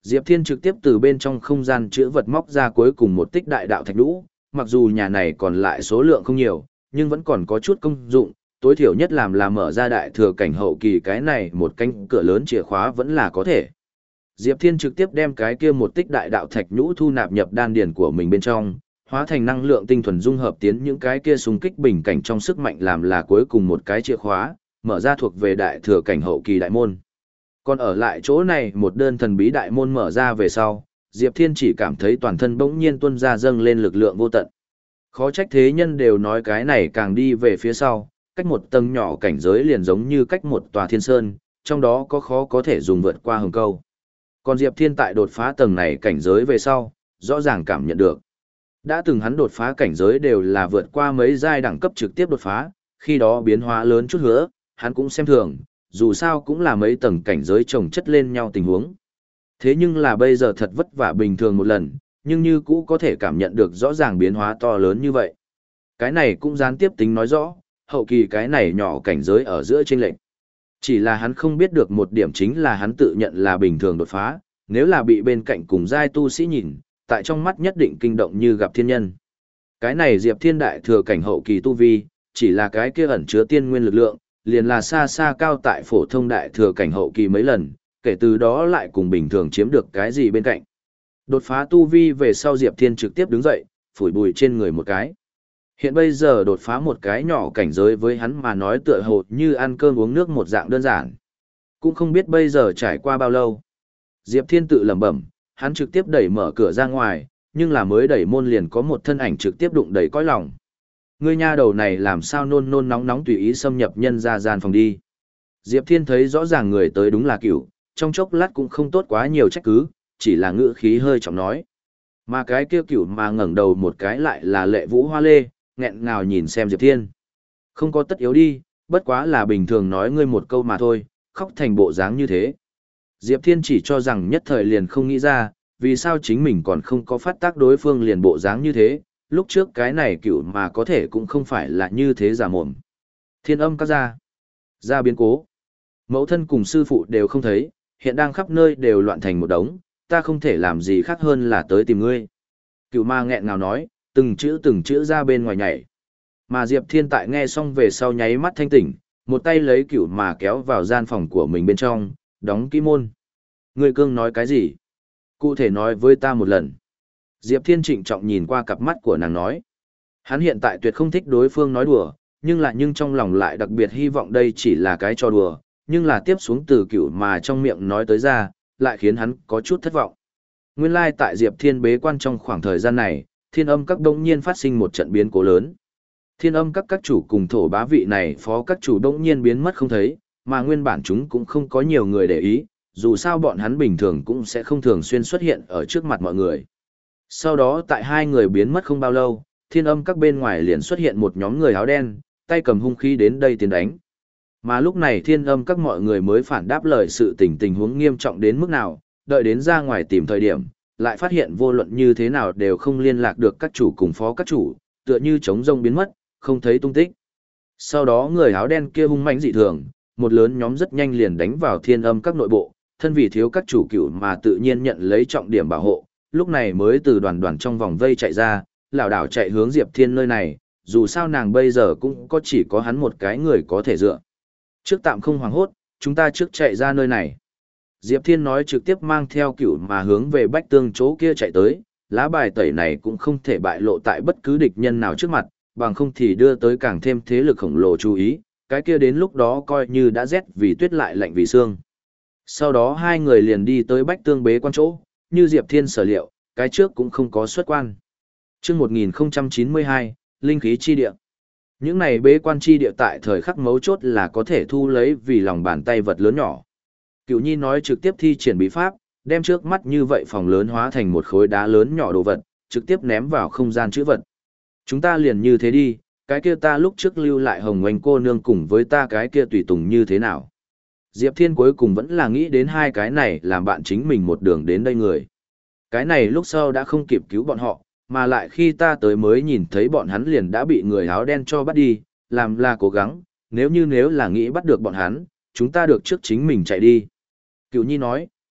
Diệp Thiên trực tiếp từ bên trong không gian chữ vật móc ra cuối cùng một tích đại đạo thạch nhũ, mặc dù nhà này còn lại số lượng không nhiều, nhưng vẫn còn có chút công dụng, tối thiểu nhất làm là mở ra đại thừa cảnh hậu kỳ cái này một cánh cửa lớn chìa khóa vẫn là có thể. Diệp Thiên trực tiếp đem cái kia một tích đại đạo thạch nhũ thu nạp nhập đan điền của mình bên trong, hóa thành năng lượng tinh thuần dung hợp tiến những cái kia xung kích bình cảnh trong sức mạnh làm là cuối cùng một cái chìa khóa, mở ra thuộc về đại thừa cảnh hậu kỳ đại môn. Còn ở lại chỗ này một đơn thần bí đại môn mở ra về sau, Diệp Thiên chỉ cảm thấy toàn thân bỗng nhiên tuôn ra dâng lên lực lượng vô tận. Khó trách thế nhân đều nói cái này càng đi về phía sau, cách một tầng nhỏ cảnh giới liền giống như cách một tòa thiên sơn, trong đó có khó có thể dùng vượt qua hừng câu. Còn Diệp Thiên tại đột phá tầng này cảnh giới về sau, rõ ràng cảm nhận được. Đã từng hắn đột phá cảnh giới đều là vượt qua mấy giai đẳng cấp trực tiếp đột phá, khi đó biến hóa lớn chút nữa, hắn cũng xem thường, dù sao cũng là mấy tầng cảnh giới chồng chất lên nhau tình huống. Thế nhưng là bây giờ thật vất vả bình thường một lần, nhưng như cũ có thể cảm nhận được rõ ràng biến hóa to lớn như vậy. Cái này cũng gián tiếp tính nói rõ, hậu kỳ cái này nhỏ cảnh giới ở giữa chênh lệch. Chỉ là hắn không biết được một điểm chính là hắn tự nhận là bình thường đột phá, nếu là bị bên cạnh cùng giai tu sĩ nhìn, tại trong mắt nhất định kinh động như gặp thiên nhân. Cái này Diệp Thiên đại thừa cảnh hậu kỳ tu vi, chỉ là cái kia ẩn chứa tiên nguyên lực lượng, liền là xa xa cao tại phổ thông đại thừa cảnh hậu kỳ mấy lần, kể từ đó lại cùng bình thường chiếm được cái gì bên cạnh. Đột phá tu vi về sau Diệp Thiên trực tiếp đứng dậy, phủi bụi trên người một cái. Hiện bây giờ đột phá một cái nhỏ cảnh giới với hắn mà nói tựa hồ như ăn cơm uống nước một dạng đơn giản. Cũng không biết bây giờ trải qua bao lâu. Diệp Thiên tự lẩm bẩm, hắn trực tiếp đẩy mở cửa ra ngoài, nhưng là mới đẩy môn liền có một thân ảnh trực tiếp đụng đẩy cõi lòng. Ngươi nha đầu này làm sao nôn nôn nóng nóng tùy ý xâm nhập nhân ra gian phòng đi. Diệp Thiên thấy rõ ràng người tới đúng là Cửu, trong chốc lát cũng không tốt quá nhiều trách cứ, chỉ là ngữ khí hơi trọng nói. Mà cái kia Cửu mà ngẩng đầu một cái lại là Lệ Vũ Hoa Lê, nghẹn ngào nhìn xem Diệp Thiên. Không có tất yếu đi, bất quá là bình thường nói ngươi một câu mà thôi, khóc thành bộ dáng như thế. Diệp Thiên chỉ cho rằng nhất thời liền không nghĩ ra, vì sao chính mình còn không có phát tác đối phương liền bộ dáng như thế, lúc trước cái này Cửu mà có thể cũng không phải là như thế giả mồm. Thiên âm các gia. Gia biến cố. Mẫu thân cùng sư phụ đều không thấy, hiện đang khắp nơi đều loạn thành một đống, ta không thể làm gì khác hơn là tới tìm ngươi. Cửu ma nghẹn ngào nói, từng chữ từng chữ ra bên ngoài nhảy. Mà Diệp Thiên tại nghe xong về sau nháy mắt thanh tỉnh, một tay lấy Cửu mà kéo vào gian phòng của mình bên trong, đóng kỹ môn. Ngươi cương nói cái gì? Cụ thể nói với ta một lần. Diệp Thiên trịnh trọng nhìn qua cặp mắt của nàng nói. Hắn hiện tại tuyệt không thích đối phương nói đùa, nhưng lại nhưng trong lòng lại đặc biệt hy vọng đây chỉ là cái trò đùa, nhưng là tiếp xuống từ Cửu mà trong miệng nói tới ra, lại khiến hắn có chút thất vọng. Nguyên lai tại Diệp Thiên bế quan trong khoảng thời gian này, Thiên âm các đông nhiên phát sinh một trận biến cố lớn. Thiên âm các các chủ cùng thổ bá vị này phó các chủ đông nhiên biến mất không thấy, mà nguyên bản chúng cũng không có nhiều người để ý, dù sao bọn hắn bình thường cũng sẽ không thường xuyên xuất hiện ở trước mặt mọi người. Sau đó tại hai người biến mất không bao lâu, thiên âm các bên ngoài liền xuất hiện một nhóm người áo đen, tay cầm hung khí đến đây tiến đánh. Mà lúc này thiên âm các mọi người mới phản đáp lời sự tình tình huống nghiêm trọng đến mức nào, đợi đến ra ngoài tìm thời điểm, lại phát hiện vô luận như thế nào đều không liên lạc được các chủ cùng phó các chủ, tựa như trống rông biến mất, không thấy tung tích. Sau đó người áo đen kia hung mãnh dị thường, một lớn nhóm rất nhanh liền đánh vào thiên âm các nội bộ, thân vì thiếu các chủ cựu mà tự nhiên nhận lấy trọng điểm bảo hộ, lúc này mới từ đoàn đoàn trong vòng vây chạy ra, lảo đảo chạy hướng Diệp Thiên nơi này, dù sao nàng bây giờ cũng có chỉ có hắn một cái người có thể dựa. Trước tạm không hoảng hốt, chúng ta trước chạy ra nơi này. Diệp Thiên nói trực tiếp mang theo cựu mà hướng về bách tương chỗ kia chạy tới, lá bài tẩy này cũng không thể bại lộ tại bất cứ địch nhân nào trước mặt, bằng không thì đưa tới càng thêm thế lực khổng lồ chú ý, cái kia đến lúc đó coi như đã rét vì tuyết lại lạnh vì xương. Sau đó hai người liền đi tới bách tương bế quan chỗ, như Diệp Thiên sở liệu, cái trước cũng không có xuất quan. Trước một nghìn không trăm chín mươi hai, Linh khí chi địa. Những này bế quan chi địa tại thời khắc mấu chốt là có thể thu lấy vì lòng bàn tay vật lớn nhỏ. Cửu Nhi nói trực tiếp thi triển bí pháp, đem trước mắt như vậy phòng lớn hóa thành một khối đá lớn nhỏ đồ vật, trực tiếp ném vào không gian chữ vật. Chúng ta liền như thế đi, cái kia ta lúc trước lưu lại hồng oanh cô nương cùng với ta cái kia tùy tùng như thế nào. Diệp Thiên cuối cùng vẫn là nghĩ đến hai cái này làm bạn chính mình một đường đến đây người. Cái này lúc sau đã không kịp cứu bọn họ, mà lại khi ta tới mới nhìn thấy bọn hắn liền đã bị người áo đen cho bắt đi, làm là cố gắng, nếu như nếu là nghĩ bắt được bọn hắn, chúng ta được trước chính mình chạy đi. Cửu Nhi nói,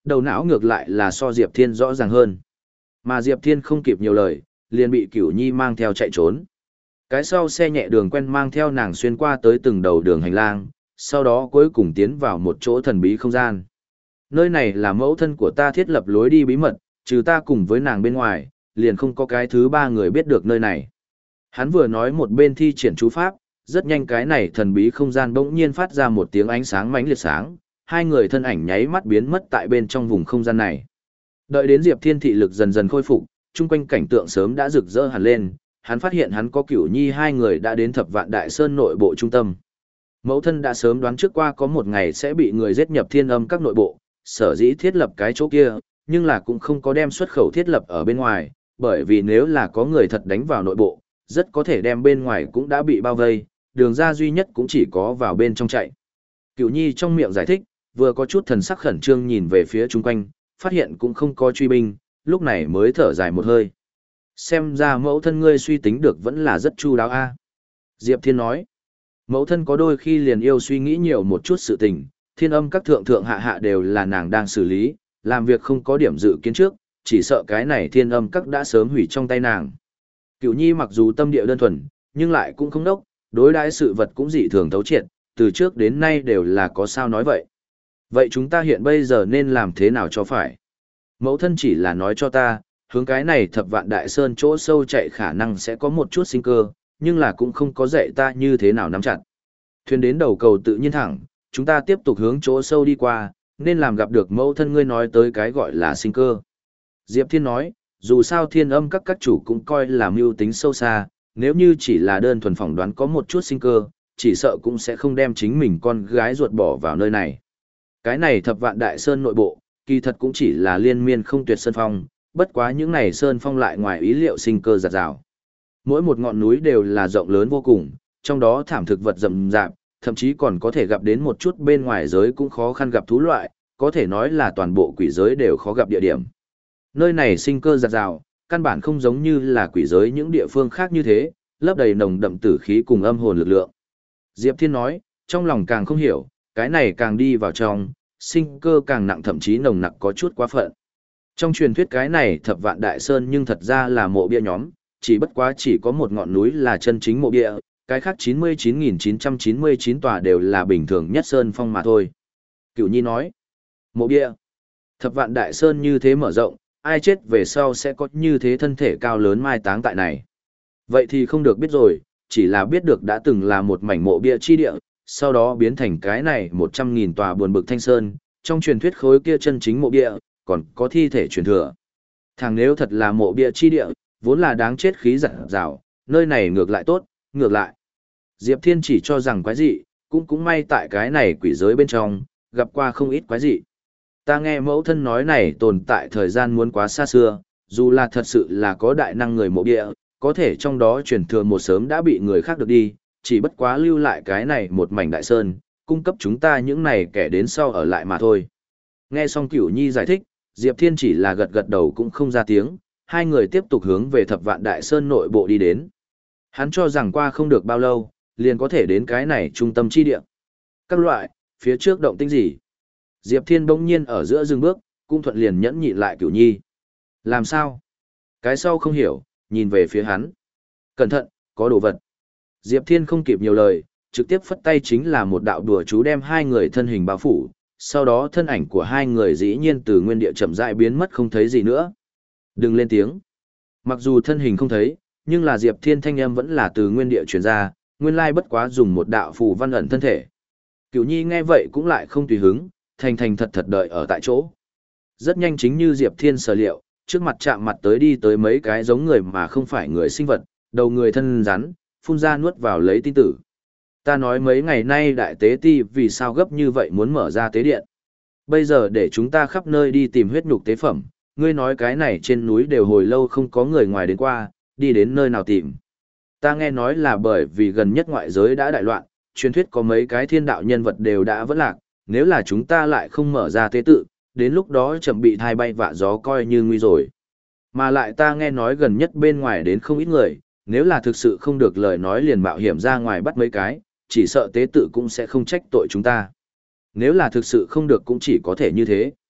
đầu não ngược lại là so Diệp Thiên rõ ràng hơn. Mà Diệp Thiên không kịp nhiều lời, liền bị Cửu Nhi mang theo chạy trốn. Cái sau xe nhẹ đường quen mang theo nàng xuyên qua tới từng đầu đường hành lang, sau đó cuối cùng tiến vào một chỗ thần bí không gian. Nơi này là mẫu thân của ta thiết lập lối đi bí mật, trừ ta cùng với nàng bên ngoài, liền không có cái thứ ba người biết được nơi này. Hắn vừa nói một bên thi triển chú pháp, rất nhanh cái này thần bí không gian bỗng nhiên phát ra một tiếng ánh sáng mãnh liệt sáng, hai người thân ảnh nháy mắt biến mất tại bên trong vùng không gian này. Đợi đến Diệp Thiên thị lực dần dần khôi phục, chung quanh cảnh tượng sớm đã rực rỡ hẳn lên, hắn phát hiện hắn có Cửu Nhi hai người đã đến Thập Vạn Đại Sơn nội bộ trung tâm. Mẫu thân đã sớm đoán trước qua có một ngày sẽ bị người giết nhập Thiên Âm các nội bộ, sở dĩ thiết lập cái chỗ kia, nhưng là cũng không có đem xuất khẩu thiết lập ở bên ngoài, bởi vì nếu là có người thật đánh vào nội bộ, rất có thể đem bên ngoài cũng đã bị bao vây, đường ra duy nhất cũng chỉ có vào bên trong chạy. Cửu Nhi trong miệng giải thích, vừa có chút thần sắc khẩn trương nhìn về phía chung quanh, phát hiện cũng không có truy binh, lúc này mới thở dài một hơi. Xem ra mẫu thân ngươi suy tính được vẫn là rất chu đáo a. Diệp Thiên nói, mẫu thân có đôi khi liền yêu suy nghĩ nhiều một chút sự tình, Thiên Âm các thượng thượng hạ hạ đều là nàng đang xử lý, làm việc không có điểm dự kiến trước, chỉ sợ cái này Thiên Âm các đã sớm hủy trong tay nàng. Cửu Nhi mặc dù tâm địa đơn thuần, nhưng lại cũng không đốc, đối đãi sự vật cũng dị thường thấu triệt, từ trước đến nay đều là có sao nói vậy. Vậy chúng ta hiện bây giờ nên làm thế nào cho phải? Mẫu thân chỉ là nói cho ta, hướng cái này Thập Vạn Đại Sơn chỗ sâu chạy khả năng sẽ có một chút sinh cơ, nhưng là cũng không có dạy ta như thế nào nắm chặt. Thuyền đến đầu cầu tự nhiên thẳng, chúng ta tiếp tục hướng chỗ sâu đi qua, nên làm gặp được mẫu thân ngươi nói tới cái gọi là sinh cơ. Diệp Thiên nói, dù sao Thiên Âm các các chủ cũng coi là mưu tính sâu xa, nếu như chỉ là đơn thuần phỏng đoán có một chút sinh cơ, chỉ sợ cũng sẽ không đem chính mình con gái ruột bỏ vào nơi này. Cái này Thập Vạn Đại Sơn nội bộ, kỳ thật cũng chỉ là liên miên không tuyệt sơn phong, bất quá những này sơn phong lại ngoài ý liệu sinh cơ giạt rào. Mỗi một ngọn núi đều là rộng lớn vô cùng, trong đó thảm thực vật rậm rạp, thậm chí còn có thể gặp đến một chút bên ngoài giới cũng khó khăn gặp thú loại, có thể nói là toàn bộ quỷ giới đều khó gặp địa điểm. Nơi này sinh cơ giạt rào, căn bản không giống như là quỷ giới những địa phương khác như thế, lấp đầy nồng đậm tử khí cùng âm hồn lực lượng. Diệp Thiên nói, trong lòng càng không hiểu, cái này càng đi vào trong, sinh cơ càng nặng thậm chí nồng nặc có chút quá phận. Trong truyền thuyết cái này Thập Vạn Đại Sơn nhưng thật ra là mộ bia nhóm, chỉ bất quá chỉ có một ngọn núi là chân chính mộ bia, cái khác chín mươi chín nghìn chín trăm chín mươi chín tòa đều là bình thường nhất sơn phong mà thôi. Cửu Nhi nói, mộ bia, Thập Vạn Đại Sơn như thế mở rộng, ai chết về sau sẽ có như thế thân thể cao lớn mai táng tại này. Vậy thì không được biết rồi, chỉ là biết được đã từng là một mảnh mộ bia chi địa, sau đó biến thành cái này một trăm nghìn tòa buồn bực thanh sơn, trong truyền thuyết khối kia chân chính mộ bia, còn có thi thể truyền thừa. Thằng nếu thật là mộ bia chi địa, vốn là đáng chết khí giật rào, nơi này ngược lại tốt, ngược lại. Diệp Thiên chỉ cho rằng quái dị, cũng cũng may tại cái này quỷ giới bên trong, gặp qua không ít quái dị. Ta nghe mẫu thân nói này tồn tại thời gian muốn quá xa xưa, dù là thật sự là có đại năng người mộ bia, có thể trong đó truyền thừa một sớm đã bị người khác được đi, chỉ bất quá lưu lại cái này một mảnh đại sơn, cung cấp chúng ta những này kẻ đến sau ở lại mà thôi. Nghe xong Cửu Nhi giải thích, Diệp Thiên chỉ là gật gật đầu cũng không ra tiếng, hai người tiếp tục hướng về Thập Vạn Đại Sơn nội bộ đi đến. Hắn cho rằng qua không được bao lâu, liền có thể đến cái này trung tâm chi địa. Các loại, phía trước động tĩnh gì? Diệp Thiên bỗng nhiên ở giữa dừng bước, cũng thuận liền nhẫn nhịn lại Cửu Nhi. Làm sao? Cái sau không hiểu, nhìn về phía hắn. Cẩn thận, có đồ vật. Diệp Thiên không kịp nhiều lời, trực tiếp phất tay chính là một đạo đùa chú đem hai người thân hình bao phủ, sau đó thân ảnh của hai người dĩ nhiên từ nguyên địa chậm rãi biến mất không thấy gì nữa. Đừng lên tiếng. Mặc dù thân hình không thấy, nhưng là Diệp Thiên thanh âm vẫn là từ nguyên địa truyền ra, nguyên lai bất quá dùng một đạo phù văn ẩn thân thể. Cửu Nhi nghe vậy cũng lại không tùy hứng, thành thành thật thật đợi ở tại chỗ. Rất nhanh chính như Diệp Thiên sở liệu, trước mặt chạm mặt tới đi tới mấy cái giống người mà không phải người sinh vật, đầu người thân rắn, phun ra nuốt vào lấy tin tử. Ta nói mấy ngày nay đại tế ti vì sao gấp như vậy muốn mở ra tế điện. Bây giờ để chúng ta khắp nơi đi tìm huyết nhục tế phẩm, ngươi nói cái này trên núi đều hồi lâu không có người ngoài đến qua, đi đến nơi nào tìm. Ta nghe nói là bởi vì gần nhất ngoại giới đã đại loạn, truyền thuyết có mấy cái thiên đạo nhân vật đều đã vỡ lạc, nếu là chúng ta lại không mở ra tế tự, đến lúc đó chậm bị thai bay vạ gió coi như nguy rồi. Mà lại ta nghe nói gần nhất bên ngoài đến không ít người, nếu là thực sự không được lời nói liền mạo hiểm ra ngoài bắt mấy cái, chỉ sợ tế tự cũng sẽ không trách tội chúng ta. Nếu là thực sự không được cũng chỉ có thể như thế.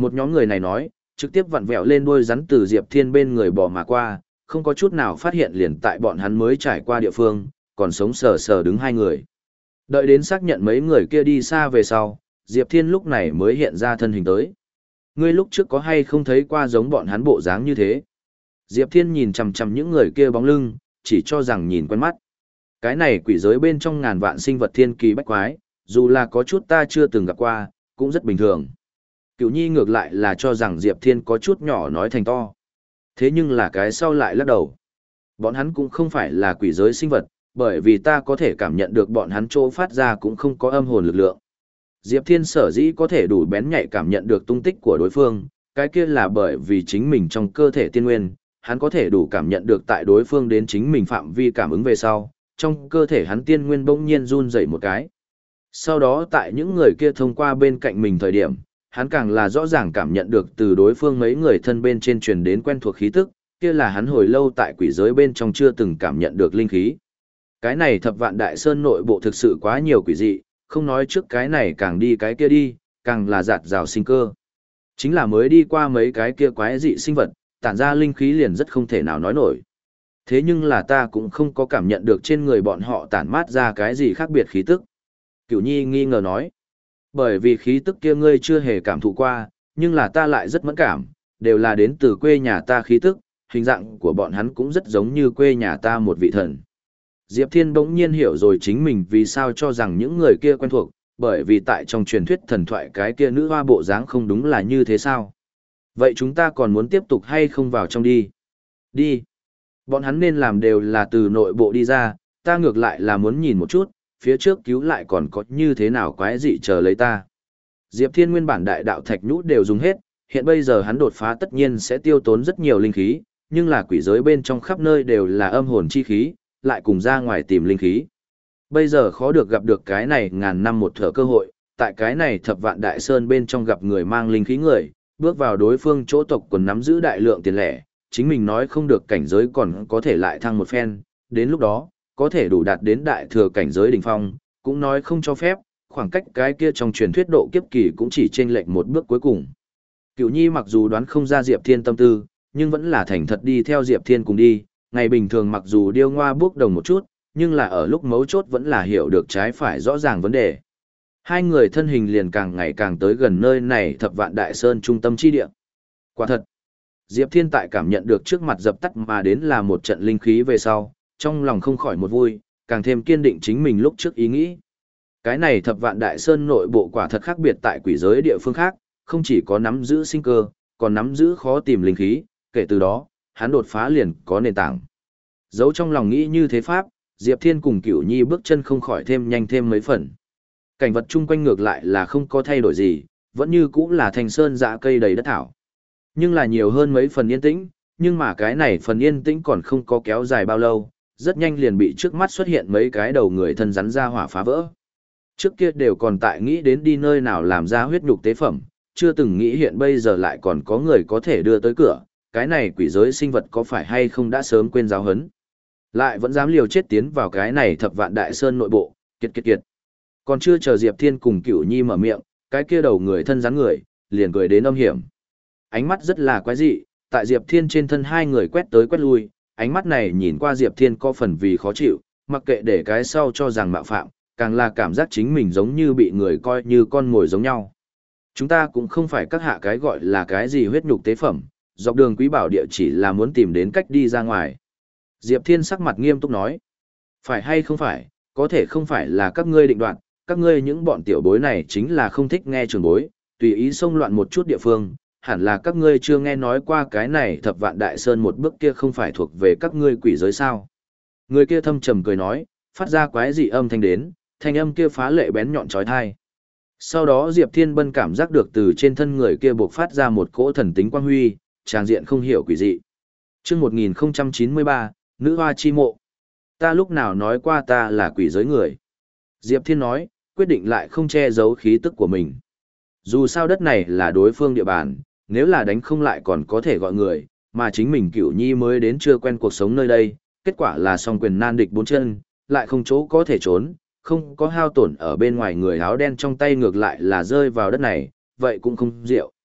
Một nhóm người này nói, trực tiếp vặn vẹo lên đuôi rắn từ Diệp Thiên bên người bò mà qua, không có chút nào phát hiện liền tại bọn hắn mới trải qua địa phương, còn sống sờ sờ đứng hai người. Đợi đến xác nhận mấy người kia đi xa về sau, Diệp Thiên lúc này mới hiện ra thân hình tới. Ngươi lúc trước có hay không thấy qua giống bọn hắn bộ dáng như thế? Diệp Thiên nhìn chằm chằm những người kia bóng lưng, chỉ cho rằng nhìn quen mắt. Cái này quỷ giới bên trong ngàn vạn sinh vật thiên kỳ bách quái, dù là có chút ta chưa từng gặp qua, cũng rất bình thường. Cửu Nhi ngược lại là cho rằng Diệp Thiên có chút nhỏ nói thành to. Thế nhưng là cái sau lại lắc đầu. Bọn hắn cũng không phải là quỷ giới sinh vật, bởi vì ta có thể cảm nhận được bọn hắn chỗ phát ra cũng không có âm hồn lực lượng. Diệp Thiên sở dĩ có thể đủ bén nhạy cảm nhận được tung tích của đối phương, cái kia là bởi vì chính mình trong cơ thể tiên nguyên, hắn có thể đủ cảm nhận được tại đối phương đến chính mình phạm vi cảm ứng về sau, trong cơ thể hắn tiên nguyên bỗng nhiên run dậy một cái. Sau đó tại những người kia thông qua bên cạnh mình thời điểm, hắn càng là rõ ràng cảm nhận được từ đối phương mấy người thân bên trên truyền đến quen thuộc khí tức, kia là hắn hồi lâu tại quỷ giới bên trong chưa từng cảm nhận được linh khí. Cái này thập vạn đại sơn nội bộ thực sự quá nhiều quỷ dị, không nói trước cái này càng đi cái kia đi, càng là giạt rào sinh cơ. Chính là mới đi qua mấy cái kia quái dị sinh vật, tản ra linh khí liền rất không thể nào nói nổi. Thế nhưng là ta cũng không có cảm nhận được trên người bọn họ tản mát ra cái gì khác biệt khí tức. Cửu Nhi nghi ngờ nói. Bởi vì khí tức kia ngươi chưa hề cảm thụ qua, nhưng là ta lại rất mẫn cảm, đều là đến từ quê nhà ta khí tức, hình dạng của bọn hắn cũng rất giống như quê nhà ta một vị thần. Diệp Thiên bỗng nhiên hiểu rồi chính mình vì sao cho rằng những người kia quen thuộc, bởi vì tại trong truyền thuyết thần thoại cái kia nữ hoa bộ dáng không đúng là như thế sao? Vậy chúng ta còn muốn tiếp tục hay không vào trong đi? Đi. Bọn hắn nên làm đều là từ nội bộ đi ra, ta ngược lại là muốn nhìn một chút, phía trước cứu lại còn có như thế nào quái dị chờ lấy ta. Diệp Thiên nguyên bản đại đạo thạch nhũ đều dùng hết, hiện bây giờ hắn đột phá tất nhiên sẽ tiêu tốn rất nhiều linh khí, nhưng là quỷ giới bên trong khắp nơi đều là âm hồn chi khí, lại cùng ra ngoài tìm linh khí. Bây giờ khó được gặp được cái này ngàn năm một thở cơ hội, tại cái này thập vạn đại sơn bên trong gặp người mang linh khí người, bước vào đối phương chỗ tộc quần nắm giữ đại lượng tiền lẻ, chính mình nói không được cảnh giới còn có thể lại thăng một phen, đến lúc đó, có thể đủ đạt đến đại thừa cảnh giới đỉnh phong, cũng nói không cho phép, khoảng cách cái kia trong truyền thuyết độ kiếp kỳ cũng chỉ chênh lệch một bước cuối cùng. Cửu Nhi mặc dù đoán không ra Diệp Thiên tâm tư, nhưng vẫn là thành thật đi theo Diệp Thiên cùng đi, ngày bình thường mặc dù điêu ngoa bước đồng một chút, nhưng là ở lúc mấu chốt vẫn là hiểu được trái phải rõ ràng vấn đề. Hai người thân hình liền càng ngày càng tới gần nơi này thập vạn đại sơn trung tâm chi địa. Quả thật, Diệp Thiên tại cảm nhận được trước mặt dập tắt mà đến là một trận linh khí về sau, trong lòng không khỏi một vui, càng thêm kiên định chính mình lúc trước ý nghĩ. Cái này thập vạn đại sơn nội bộ quả thật khác biệt tại quỷ giới địa phương khác, không chỉ có nắm giữ sinh cơ, còn nắm giữ khó tìm linh khí, kể từ đó, hắn đột phá liền có nền tảng. Giấu trong lòng nghĩ như thế pháp, Diệp Thiên cùng Cửu Nhi bước chân không khỏi thêm nhanh thêm mấy phần. Cảnh vật chung quanh ngược lại là không có thay đổi gì, vẫn như cũ là thành sơn dã cây đầy đất thảo. Nhưng là nhiều hơn mấy phần yên tĩnh, nhưng mà cái này phần yên tĩnh còn không có kéo dài bao lâu, rất nhanh liền bị trước mắt xuất hiện mấy cái đầu người thân rắn ra hỏa phá vỡ. Trước kia đều còn tại nghĩ đến đi nơi nào làm ra huyết nhục tế phẩm, chưa từng nghĩ hiện bây giờ lại còn có người có thể đưa tới cửa, cái này quỷ giới sinh vật có phải hay không đã sớm quên giáo hấn. Lại vẫn dám liều chết tiến vào cái này thập vạn đại sơn nội bộ, kiệt kiệt kiệt. Còn chưa chờ Diệp Thiên cùng Cửu Nhi mở miệng, cái kia đầu người thân rắn người, liền cười đến âm hiểm. Ánh mắt rất là quái dị, tại Diệp Thiên trên thân hai người quét tới quét lui, ánh mắt này nhìn qua Diệp Thiên có phần vì khó chịu, mặc kệ để cái sau cho rằng mạo phạm, càng là cảm giác chính mình giống như bị người coi như con mồi giống nhau. Chúng ta cũng không phải các hạ cái gọi là cái gì huyết nhục tế phẩm, dọc đường quý bảo địa chỉ là muốn tìm đến cách đi ra ngoài. Diệp Thiên sắc mặt nghiêm túc nói, phải hay không phải, có thể không phải là các ngươi định đoạt, các ngươi những bọn tiểu bối này chính là không thích nghe trường bối, tùy ý xông loạn một chút địa phương, hẳn là các ngươi chưa nghe nói qua cái này thập vạn đại sơn một bước kia không phải thuộc về các ngươi quỷ giới sao. Người kia thâm trầm cười nói, phát ra quái dị âm thanh đến, thanh âm kia phá lệ bén nhọn trói thai. Sau đó Diệp Thiên Bân cảm giác được từ trên thân người kia bộc phát ra một cỗ thần tính quang huy, tràng diện không hiểu quỷ dị. Chương một nghìn chín mươi ba, Nữ Hoa Chi Mộ. Ta lúc nào nói qua ta là quỷ giới người? Diệp Thiên nói, quyết định lại không che giấu khí tức của mình. Dù sao đất này là đối phương địa bàn, nếu là đánh không lại còn có thể gọi người, mà chính mình Cửu Nhi mới đến chưa quen cuộc sống nơi đây, kết quả là song quyền nan địch bốn chân, lại không chỗ có thể trốn, không có hao tổn ở bên ngoài người áo đen trong tay ngược lại là rơi vào đất này, vậy cũng không diệu.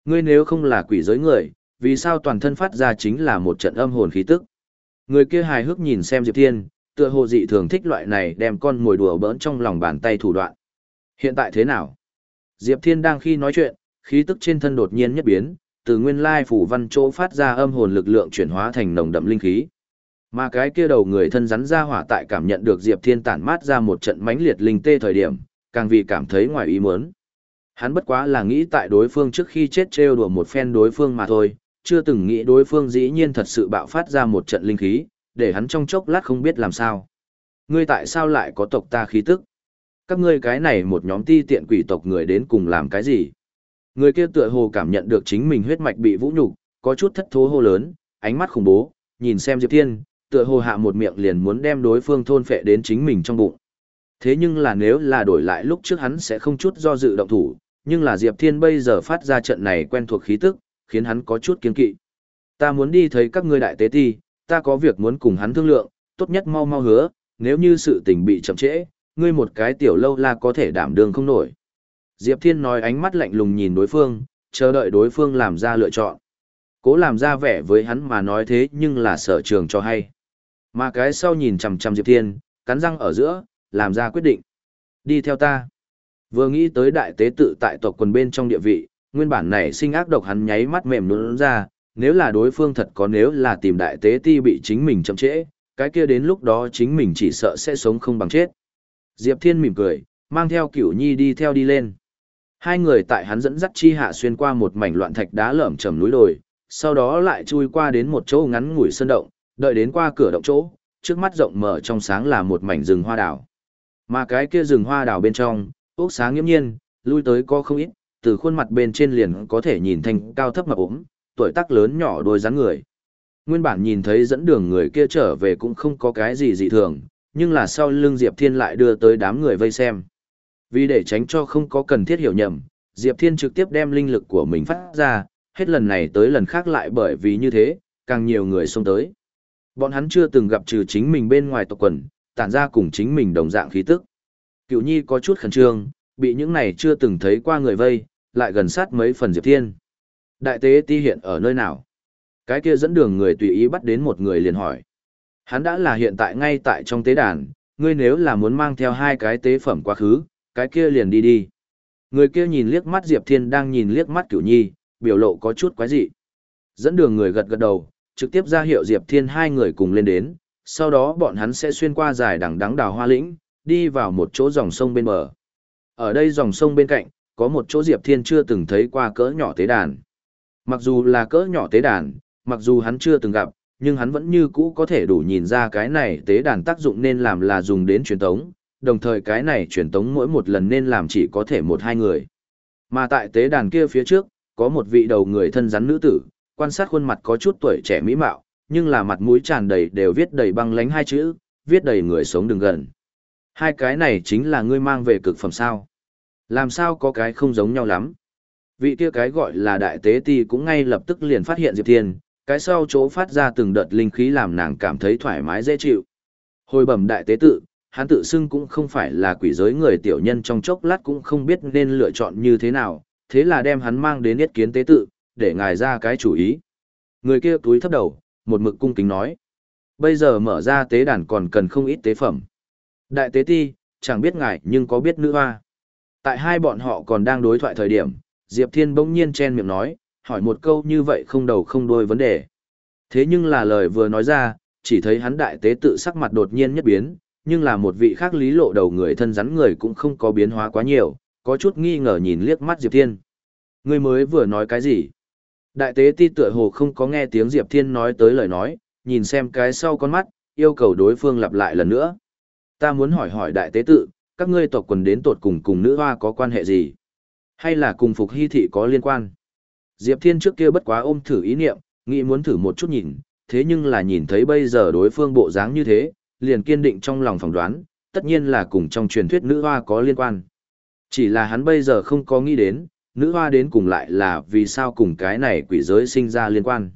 Ngươi nếu không là quỷ giới người, vì sao toàn thân phát ra chính là một trận âm hồn khí tức? Người kia hài hước nhìn xem Diệp Thiên, tựa hồ dị thường thích loại này đem con mồi đùa bỡn trong lòng bàn tay thủ đoạn. Hiện tại thế nào? Diệp Thiên đang khi nói chuyện, khí tức trên thân đột nhiên nhất biến, từ nguyên lai phủ văn chỗ phát ra âm hồn lực lượng chuyển hóa thành nồng đậm linh khí. Mà cái kia đầu người thân rắn ra hỏa tại cảm nhận được Diệp Thiên tản mát ra một trận mãnh liệt linh tê thời điểm, càng vì cảm thấy ngoài ý muốn. Hắn bất quá là nghĩ tại đối phương trước khi chết trêu đùa một phen đối phương mà thôi, chưa từng nghĩ đối phương dĩ nhiên thật sự bạo phát ra một trận linh khí, để hắn trong chốc lát không biết làm sao. Ngươi tại sao lại có tộc ta khí tức? Các ngươi cái này một nhóm ti tiện quỷ tộc người đến cùng làm cái gì? Người kia tựa hồ cảm nhận được chính mình huyết mạch bị vũ nhục, có chút thất thố hô lớn, ánh mắt khủng bố, nhìn xem Diệp Thiên, tựa hồ hạ một miệng liền muốn đem đối phương thôn phệ đến chính mình trong bụng. Thế nhưng là nếu là đổi lại lúc trước hắn sẽ không chút do dự động thủ, nhưng là Diệp Thiên bây giờ phát ra trận này quen thuộc khí tức, khiến hắn có chút kiên kỵ. Ta muốn đi thấy các ngươi đại tế ti, ta có việc muốn cùng hắn thương lượng, tốt nhất mau mau hứa, nếu như sự tình bị chậm trễ, ngươi một cái tiểu lâu la có thể đảm đương không nổi. Diệp Thiên nói, ánh mắt lạnh lùng nhìn đối phương, chờ đợi đối phương làm ra lựa chọn. Cố làm ra vẻ với hắn mà nói thế nhưng là sở trường cho hay. Mà cái sau nhìn chằm chằm Diệp Thiên, cắn răng ở giữa, làm ra quyết định. Đi theo ta. Vừa nghĩ tới đại tế tự tại tộc quần bên trong địa vị, nguyên bản này sinh ác độc hắn nháy mắt mềm nhũn ra, nếu là đối phương thật có nếu là tìm đại tế ti bị chính mình chậm trễ, cái kia đến lúc đó chính mình chỉ sợ sẽ sống không bằng chết. Diệp Thiên mỉm cười, mang theo Cửu Nhi đi theo đi lên. Hai người tại hắn dẫn dắt chi hạ xuyên qua một mảnh loạn thạch đá lởm chởm núi đồi, sau đó lại chui qua đến một chỗ ngắn ngủi sơn động, đợi đến qua cửa động chỗ, trước mắt rộng mở trong sáng là một mảnh rừng hoa đào. Mà cái kia rừng hoa đào bên trong, ốc sáng nghiêm nhiên, lui tới có không ít, từ khuôn mặt bên trên liền có thể nhìn thành cao thấp mập ốm, tuổi tác lớn nhỏ đôi dáng người. Nguyên bản nhìn thấy dẫn đường người kia trở về cũng không có cái gì dị thường, nhưng là sau lưng Diệp Thiên lại đưa tới đám người vây xem. Vì để tránh cho không có cần thiết hiểu nhầm, Diệp Thiên trực tiếp đem linh lực của mình phát ra, hết lần này tới lần khác lại bởi vì như thế, càng nhiều người xông tới. Bọn hắn chưa từng gặp trừ chính mình bên ngoài tộc quần, tản ra cùng chính mình đồng dạng khí tức. Cửu Nhi có chút khẩn trương, bị những này chưa từng thấy qua người vây, lại gần sát mấy phần Diệp Thiên. Đại tế ti hiện ở nơi nào? Cái kia dẫn đường người tùy ý bắt đến một người liền hỏi. Hắn đã là hiện tại ngay tại trong tế đàn, ngươi nếu là muốn mang theo hai cái tế phẩm quá khứ, cái kia liền đi đi. Người kia nhìn liếc mắt Diệp Thiên đang nhìn liếc mắt Cửu Nhi, biểu lộ có chút quái dị. Dẫn đường người gật gật đầu, trực tiếp ra hiệu Diệp Thiên hai người cùng lên đến, sau đó bọn hắn sẽ xuyên qua dài đằng đẵng đào hoa lĩnh, đi vào một chỗ dòng sông bên bờ. Ở đây dòng sông bên cạnh, có một chỗ Diệp Thiên chưa từng thấy qua cỡ nhỏ tế đàn. Mặc dù là cỡ nhỏ tế đàn, mặc dù hắn chưa từng gặp, nhưng hắn vẫn như cũ có thể đủ nhìn ra cái này tế đàn tác dụng nên làm là dùng đến truyền tống, đồng thời cái này truyền tống mỗi một lần nên làm chỉ có thể một hai người. Mà tại tế đàn kia phía trước, có một vị đầu người thân rắn nữ tử, quan sát khuôn mặt có chút tuổi trẻ mỹ mạo, nhưng là mặt mũi tràn đầy đều viết đầy băng lánh hai chữ, viết đầy người sống đừng gần. Hai cái này chính là ngươi mang về cực phẩm sao? Làm sao có cái không giống nhau lắm? Vị kia cái gọi là đại tế ti cũng ngay lập tức liền phát hiện Diệp Thiên, cái sau chỗ phát ra từng đợt linh khí làm nàng cảm thấy thoải mái dễ chịu. Hồi bẩm đại tế tự, hắn tự xưng cũng không phải là quỷ giới người tiểu nhân trong chốc lát cũng không biết nên lựa chọn như thế nào, thế là đem hắn mang đến yết kiến tế tự, để ngài ra cái chủ ý. Người kia túi thấp đầu, một mực cung kính nói. Bây giờ mở ra tế đàn còn cần không ít tế phẩm. Đại tế ti, chẳng biết ngài nhưng có biết nữ hoa. Tại hai bọn họ còn đang đối thoại thời điểm, Diệp Thiên bỗng nhiên chen miệng nói, hỏi một câu như vậy không đầu không đuôi vấn đề. Thế nhưng là lời vừa nói ra, chỉ thấy hắn đại tế tự sắc mặt đột nhiên nhất biến, nhưng là một vị khác lý lộ đầu người thân rắn người cũng không có biến hóa quá nhiều, có chút nghi ngờ nhìn liếc mắt Diệp Thiên. Người mới vừa nói cái gì? Đại tế ti tựa hồ không có nghe tiếng Diệp Thiên nói tới lời nói, nhìn xem cái sau con mắt, yêu cầu đối phương lặp lại lần nữa. Ta muốn hỏi hỏi đại tế tự, các ngươi tộc quần đến tột cùng cùng nữ hoa có quan hệ gì? Hay là cùng Phục Hy thị có liên quan? Diệp Thiên trước kia bất quá ôm thử ý niệm, nghĩ muốn thử một chút nhìn, thế nhưng là nhìn thấy bây giờ đối phương bộ dáng như thế, liền kiên định trong lòng phỏng đoán, tất nhiên là cùng trong truyền thuyết nữ hoa có liên quan. Chỉ là hắn bây giờ không có nghĩ đến, nữ hoa đến cùng lại là vì sao cùng cái này quỷ giới sinh ra liên quan.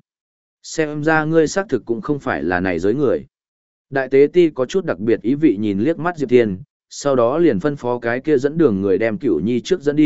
Xem ra ngươi xác thực cũng không phải là này giới người. Đại tế ti có chút đặc biệt ý vị nhìn liếc mắt Diệp Thiên, sau đó liền phân phó cái kia dẫn đường người đem Cửu Nhi trước dẫn đi,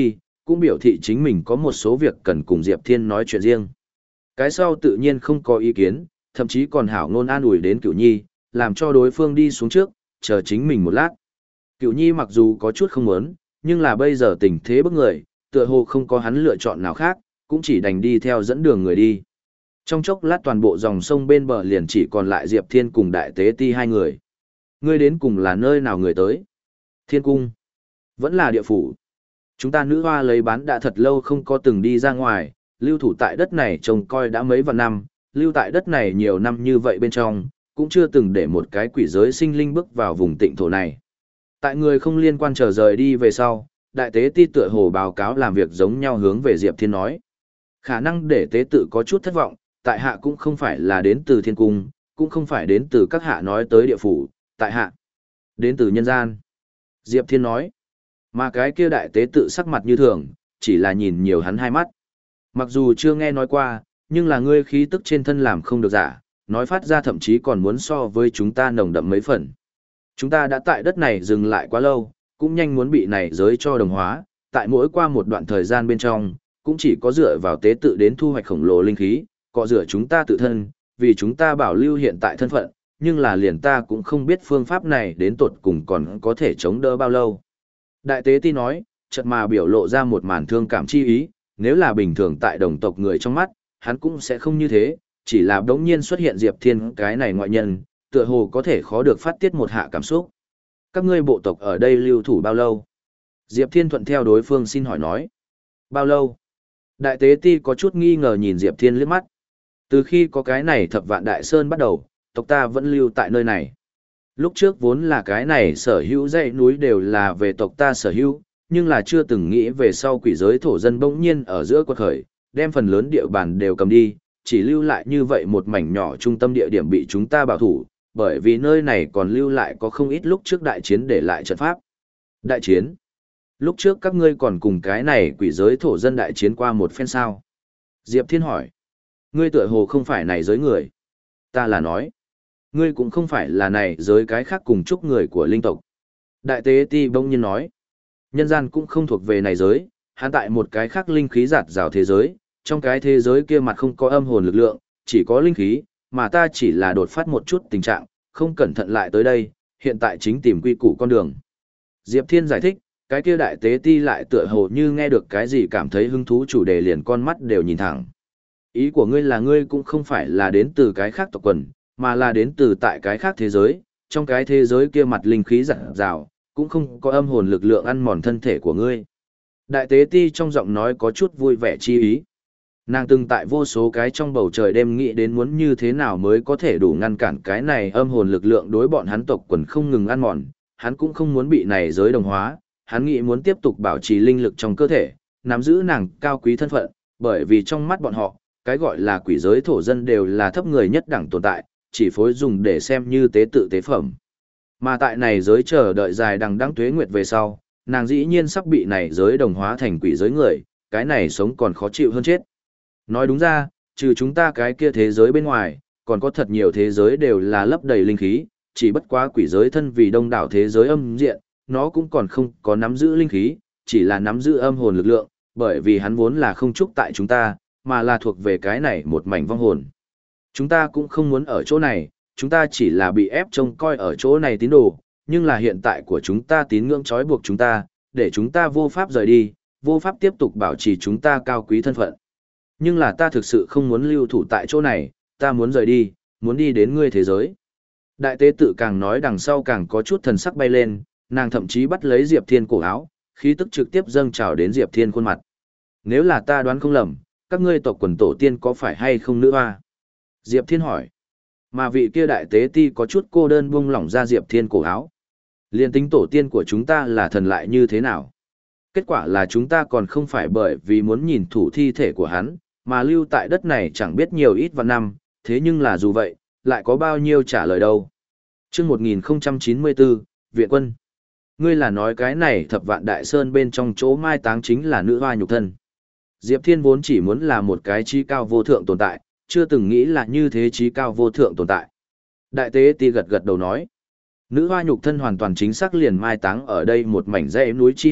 cũng biểu thị chính mình có một số việc cần cùng Diệp Thiên nói chuyện riêng. Cái sau tự nhiên không có ý kiến, thậm chí còn hảo ngôn an ủi đến Cửu Nhi, làm cho đối phương đi xuống trước, chờ chính mình một lát. Cửu Nhi mặc dù có chút không muốn, nhưng là bây giờ tình thế bức người, tựa hồ không có hắn lựa chọn nào khác, cũng chỉ đành đi theo dẫn đường người đi. Trong chốc lát toàn bộ dòng sông bên bờ liền chỉ còn lại Diệp Thiên cùng Đại Tế Ti hai người. Ngươi đến cùng là nơi nào người tới? Thiên cung. Vẫn là địa phủ. Chúng ta nữ hoa lấy bán đã thật lâu không có từng đi ra ngoài, lưu thủ tại đất này trông coi đã mấy vạn năm, lưu tại đất này nhiều năm như vậy bên trong, cũng chưa từng để một cái quỷ giới sinh linh bước vào vùng tịnh thổ này. Tại người không liên quan trở rời đi về sau, Đại Tế Ti tựa hồ báo cáo làm việc giống nhau hướng về Diệp Thiên nói. Khả năng để tế tự có chút thất vọng, tại hạ cũng không phải là đến từ thiên cung, cũng không phải đến từ các hạ nói tới địa phủ, tại hạ đến từ nhân gian. Diệp Thiên nói, mà cái kia đại tế tự sắc mặt như thường, chỉ là nhìn nhiều hắn hai mắt. Mặc dù chưa nghe nói qua, nhưng là ngươi khí tức trên thân làm không được giả, nói phát ra thậm chí còn muốn so với chúng ta nồng đậm mấy phần. Chúng ta đã tại đất này dừng lại quá lâu, cũng nhanh muốn bị này giới cho đồng hóa, tại mỗi qua một đoạn thời gian bên trong, cũng chỉ có dựa vào tế tự đến thu hoạch khổng lồ linh khí, cọ rửa chúng ta tự thân, vì chúng ta bảo lưu hiện tại thân phận, nhưng là liền ta cũng không biết phương pháp này đến tột cùng còn có thể chống đỡ bao lâu. Đại tế ti nói, chợt mà biểu lộ ra một màn thương cảm chi ý, nếu là bình thường tại đồng tộc người trong mắt, hắn cũng sẽ không như thế, chỉ là đống nhiên xuất hiện Diệp Thiên cái này ngoại nhân, tựa hồ có thể khó được phát tiết một hạ cảm xúc. Các ngươi bộ tộc ở đây lưu thủ bao lâu? Diệp Thiên thuận theo đối phương xin hỏi nói. Bao lâu? Đại tế ti có chút nghi ngờ nhìn Diệp Thiên liếc mắt. Từ khi có cái này thập vạn đại sơn bắt đầu, tộc ta vẫn lưu tại nơi này. Lúc trước vốn là cái này sở hữu dãy núi đều là về tộc ta sở hữu, nhưng là chưa từng nghĩ về sau quỷ giới thổ dân bỗng nhiên ở giữa quật khởi, đem phần lớn địa bàn đều cầm đi, chỉ lưu lại như vậy một mảnh nhỏ trung tâm địa điểm bị chúng ta bảo thủ, bởi vì nơi này còn lưu lại có không ít lúc trước đại chiến để lại trận pháp. Đại chiến? Lúc trước các ngươi còn cùng cái này quỷ giới thổ dân đại chiến qua một phen sao? Diệp Thiên hỏi. Ngươi tựa hồ không phải này giới người. Ta là nói. Ngươi cũng không phải là này giới cái khác cùng chúc người của linh tộc. Đại tế ti bỗng nhiên nói. Nhân gian cũng không thuộc về này giới, hắn tại một cái khác linh khí giạt rào thế giới, trong cái thế giới kia mặt không có âm hồn lực lượng, chỉ có linh khí, mà ta chỉ là đột phát một chút tình trạng, không cẩn thận lại tới đây, hiện tại chính tìm quy củ con đường. Diệp Thiên giải thích, cái kia đại tế ti lại tựa hồ như nghe được cái gì cảm thấy hứng thú chủ đề liền con mắt đều nhìn thẳng. Ý của ngươi là ngươi cũng không phải là đến từ cái khác tộc quần, mà là đến từ tại cái khác thế giới, trong cái thế giới kia mặt linh khí rạng rào, cũng không có âm hồn lực lượng ăn mòn thân thể của ngươi. Đại tế ti trong giọng nói có chút vui vẻ chi ý. Nàng từng tại vô số cái trong bầu trời đêm nghĩ đến muốn như thế nào mới có thể đủ ngăn cản cái này âm hồn lực lượng đối bọn hắn tộc quần không ngừng ăn mòn, hắn cũng không muốn bị này giới đồng hóa, hắn nghĩ muốn tiếp tục bảo trì linh lực trong cơ thể, nắm giữ nàng cao quý thân phận, bởi vì trong mắt bọn họ, cái gọi là quỷ giới thổ dân đều là thấp người nhất đẳng tồn tại, chỉ phối dùng để xem như tế tự tế phẩm. Mà tại này giới chờ đợi dài đằng đẵng tuế nguyệt về sau, nàng dĩ nhiên sắp bị này giới đồng hóa thành quỷ giới người, cái này sống còn khó chịu hơn chết. Nói đúng ra, trừ chúng ta cái kia thế giới bên ngoài, còn có thật nhiều thế giới đều là lấp đầy linh khí, chỉ bất quá quỷ giới thân vì đông đảo thế giới âm diện, nó cũng còn không có nắm giữ linh khí, chỉ là nắm giữ âm hồn lực lượng, bởi vì hắn vốn là không trúc tại chúng ta, mà là thuộc về cái này một mảnh vong hồn. Chúng ta cũng không muốn ở chỗ này, chúng ta chỉ là bị ép trông coi ở chỗ này tín đồ, nhưng là hiện tại của chúng ta tín ngưỡng trói buộc chúng ta, để chúng ta vô pháp rời đi, vô pháp tiếp tục bảo trì chúng ta cao quý thân phận. Nhưng là ta thực sự không muốn lưu thủ tại chỗ này, ta muốn rời đi, muốn đi đến ngươi thế giới. Đại tế tự càng nói đằng sau càng có chút thần sắc bay lên, nàng thậm chí bắt lấy Diệp Thiên cổ áo, khí tức trực tiếp dâng trào đến Diệp Thiên khuôn mặt. Nếu là ta đoán không lầm, các ngươi tộc quần tổ tiên có phải hay không nữ hoa? Diệp Thiên hỏi. Mà vị kia đại tế ti có chút cô đơn buông lỏng ra Diệp Thiên cổ áo. Liên tính tổ tiên của chúng ta là thần lại như thế nào? Kết quả là chúng ta còn không phải bởi vì muốn nhìn thủ thi thể của hắn, mà lưu tại đất này chẳng biết nhiều ít vạn năm, thế nhưng là dù vậy, lại có bao nhiêu trả lời đâu. Trước một nghìn không trăm chín mươi tư, Viện Quân. Ngươi là nói cái này thập vạn đại sơn bên trong chỗ mai táng chính là nữ hoa nhục thân. Diệp Thiên vốn chỉ muốn là một cái trí cao vô thượng tồn tại, chưa từng nghĩ là như thế trí cao vô thượng tồn tại. Đại tế ti gật gật đầu nói. Nữ hoa nhục thân hoàn toàn chính xác liền mai táng ở đây một mảnh dãy núi chi hạ,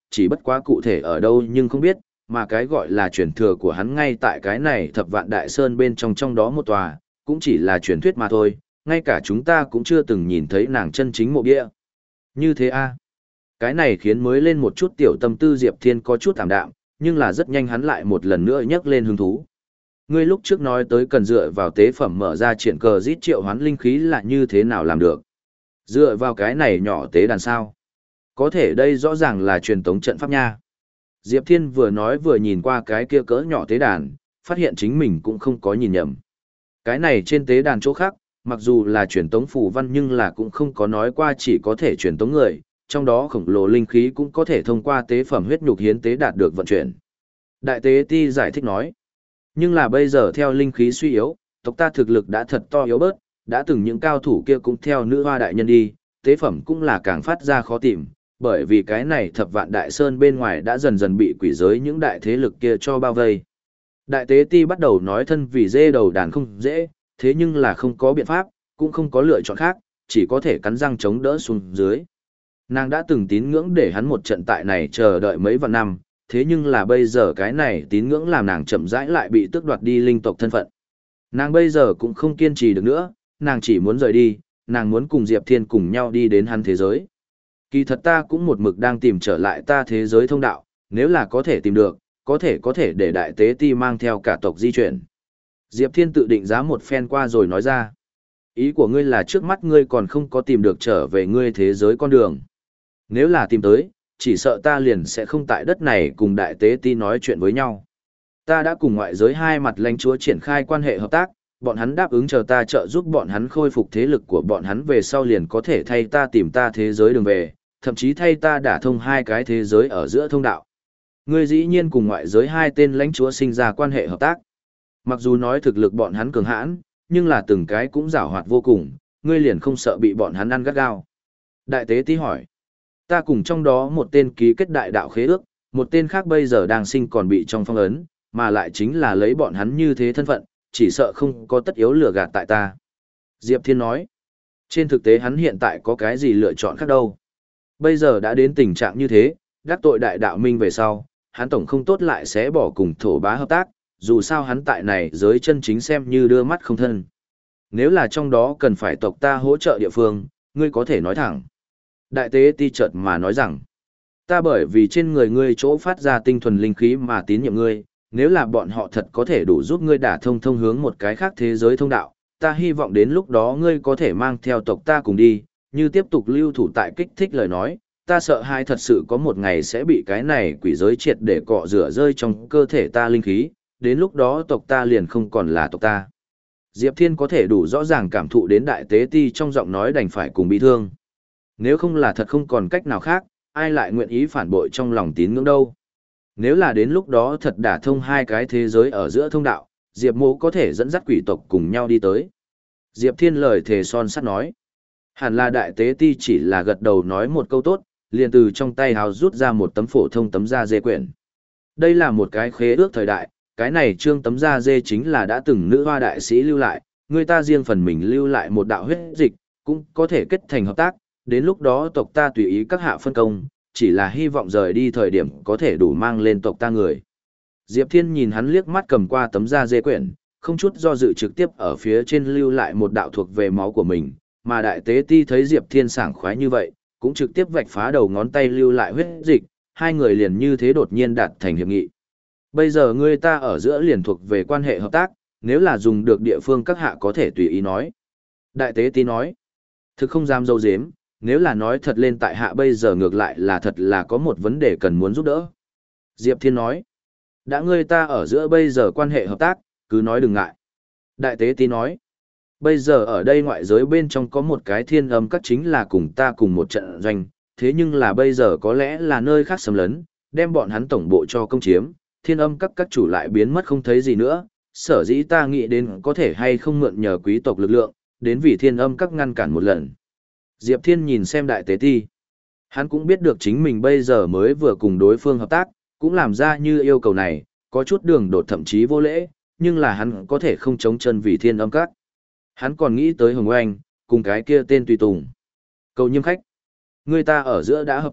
chỉ bất quá cụ thể ở đâu nhưng không biết, mà cái gọi là truyền thừa của hắn ngay tại cái này thập vạn đại sơn bên trong trong đó một tòa, cũng chỉ là truyền thuyết mà thôi, ngay cả chúng ta cũng chưa từng nhìn thấy nàng chân chính mộ bia. Như thế a Cái này khiến mới lên một chút tiểu tâm tư Diệp Thiên có chút tạm đạm, nhưng là rất nhanh hắn lại một lần nữa nhấc lên hứng thú. Ngươi lúc trước nói tới cần dựa vào tế phẩm mở ra triển cờ giết triệu hoán linh khí là như thế nào làm được? Dựa vào cái này nhỏ tế đàn sao? Có thể đây rõ ràng là truyền tống trận pháp nha. Diệp Thiên vừa nói vừa nhìn qua cái kia cỡ nhỏ tế đàn, phát hiện chính mình cũng không có nhìn nhầm. Cái này trên tế đàn chỗ khác, mặc dù là truyền tống phù văn nhưng là cũng không có nói qua chỉ có thể truyền tống người, trong đó khổng lồ linh khí cũng có thể thông qua tế phẩm huyết nhục hiến tế đạt được vận chuyển. Đại tế ti giải thích nói, nhưng là bây giờ theo linh khí suy yếu, tộc ta thực lực đã thật to yếu bớt, đã từng những cao thủ kia cũng theo nữ hoa đại nhân đi, tế phẩm cũng là càng phát ra khó tìm, bởi vì cái này thập vạn đại sơn bên ngoài đã dần dần bị quỷ giới những đại thế lực kia cho bao vây. Đại tế ti bắt đầu nói thân vì dê đầu đàn không dễ, thế nhưng là không có biện pháp, cũng không có lựa chọn khác, chỉ có thể cắn răng chống đỡ xuống dưới. Nàng đã từng tín ngưỡng để hắn một trận tại này chờ đợi mấy vạn năm, thế nhưng là bây giờ cái này tín ngưỡng làm nàng chậm rãi lại bị tước đoạt đi linh tộc thân phận. Nàng bây giờ cũng không kiên trì được nữa, nàng chỉ muốn rời đi, nàng muốn cùng Diệp Thiên cùng nhau đi đến hắn thế giới. Kỳ thật ta cũng một mực đang tìm trở lại ta thế giới thông đạo, nếu là có thể tìm được, có thể có thể để đại tế ti mang theo cả tộc di chuyển. Diệp Thiên tự định giá một phen qua rồi nói ra. Ý của ngươi là trước mắt ngươi còn không có tìm được trở về ngươi thế giới con đường. Nếu là tìm tới, chỉ sợ ta liền sẽ không tại đất này cùng đại tế ti nói chuyện với nhau. Ta đã cùng ngoại giới hai mặt lãnh chúa triển khai quan hệ hợp tác, bọn hắn đáp ứng chờ ta trợ giúp bọn hắn khôi phục thế lực của bọn hắn về sau liền có thể thay ta tìm ta thế giới đường về, thậm chí thay ta đả thông hai cái thế giới ở giữa thông đạo. Ngươi dĩ nhiên cùng ngoại giới hai tên lãnh chúa sinh ra quan hệ hợp tác. Mặc dù nói thực lực bọn hắn cường hãn, nhưng là từng cái cũng giảo hoạt vô cùng, ngươi liền không sợ bị bọn hắn ăn gắt gao. Đại tế tí hỏi, ta cùng trong đó một tên ký kết đại đạo khế ước, một tên khác bây giờ đang sinh còn bị trong phong ấn, mà lại chính là lấy bọn hắn như thế thân phận, chỉ sợ không có tất yếu lừa gạt tại ta. Diệp Thiên nói, trên thực tế hắn hiện tại có cái gì lựa chọn khác đâu. Bây giờ đã đến tình trạng như thế, đắc tội đại đạo minh về sau, hắn tổng không tốt lại sẽ bỏ cùng thổ bá hợp tác, dù sao hắn tại này giới chân chính xem như đưa mắt không thân. Nếu là trong đó cần phải tộc ta hỗ trợ địa phương, ngươi có thể nói thẳng. Đại tế ti chợt mà nói rằng, ta bởi vì trên người ngươi chỗ phát ra tinh thuần linh khí mà tín nhiệm ngươi, nếu là bọn họ thật có thể đủ giúp ngươi đả thông thông hướng một cái khác thế giới thông đạo, ta hy vọng đến lúc đó ngươi có thể mang theo tộc ta cùng đi, như tiếp tục lưu thủ tại kích thích lời nói, ta sợ hai thật sự có một ngày sẽ bị cái này quỷ giới triệt để cọ rửa rơi trong cơ thể ta linh khí, đến lúc đó tộc ta liền không còn là tộc ta. Diệp Thiên có thể đủ rõ ràng cảm thụ đến đại tế ti trong giọng nói đành phải cùng bị thương. Nếu không là thật không còn cách nào khác, ai lại nguyện ý phản bội trong lòng tín ngưỡng đâu. Nếu là đến lúc đó thật đả thông hai cái thế giới ở giữa thông đạo, Diệp Mộ có thể dẫn dắt quỷ tộc cùng nhau đi tới. Diệp Thiên lời thề son sắt nói. Hẳn là đại tế ti chỉ là gật đầu nói một câu tốt, liền từ trong tay hào rút ra một tấm phổ thông tấm da dê quyển. Đây là một cái khế ước thời đại, cái này trương tấm da dê chính là đã từng nữ hoa đại sĩ lưu lại, người ta riêng phần mình lưu lại một đạo huyết dịch, cũng có thể kết thành hợp tác, đến lúc đó tộc ta tùy ý các hạ phân công, chỉ là hy vọng rời đi thời điểm có thể đủ mang lên tộc ta người. Diệp Thiên nhìn hắn liếc mắt cầm qua tấm da dê quyển, không chút do dự trực tiếp ở phía trên lưu lại một đạo thuộc về máu của mình, mà đại tế ti thấy Diệp Thiên sảng khoái như vậy, cũng trực tiếp vạch phá đầu ngón tay lưu lại huyết dịch, hai người liền như thế đột nhiên đạt thành hiệp nghị. Bây giờ người ta ở giữa liền thuộc về quan hệ hợp tác, nếu là dùng được địa phương các hạ có thể tùy ý nói. Đại tế ti nói, thực không dám dâu dếm, nếu là nói thật lên tại hạ bây giờ ngược lại là thật là có một vấn đề cần muốn giúp đỡ. Diệp Thiên nói, đã ngươi ta ở giữa bây giờ quan hệ hợp tác, cứ nói đừng ngại. Đại tế ti nói, bây giờ ở đây ngoại giới bên trong có một cái thiên âm các chính là cùng ta cùng một trận doanh, thế nhưng là bây giờ có lẽ là nơi khác xâm lấn, đem bọn hắn tổng bộ cho công chiếm, thiên âm các các chủ lại biến mất không thấy gì nữa, sở dĩ ta nghĩ đến có thể hay không mượn nhờ quý tộc lực lượng, đến vì thiên âm các ngăn cản một lần. Diệp Thiên nhìn xem đại tế ti. Hắn cũng biết được chính mình bây giờ mới vừa cùng đối phương hợp tác, cũng làm ra như yêu cầu này, có chút đường đột thậm chí vô lễ, nhưng là hắn có thể không chống chân vì thiên âm các. Hắn còn nghĩ tới Hồng Oanh, cùng cái kia tên tùy tùng. Cầu nhiêm khách. Người ta ở giữa đã hợp tác,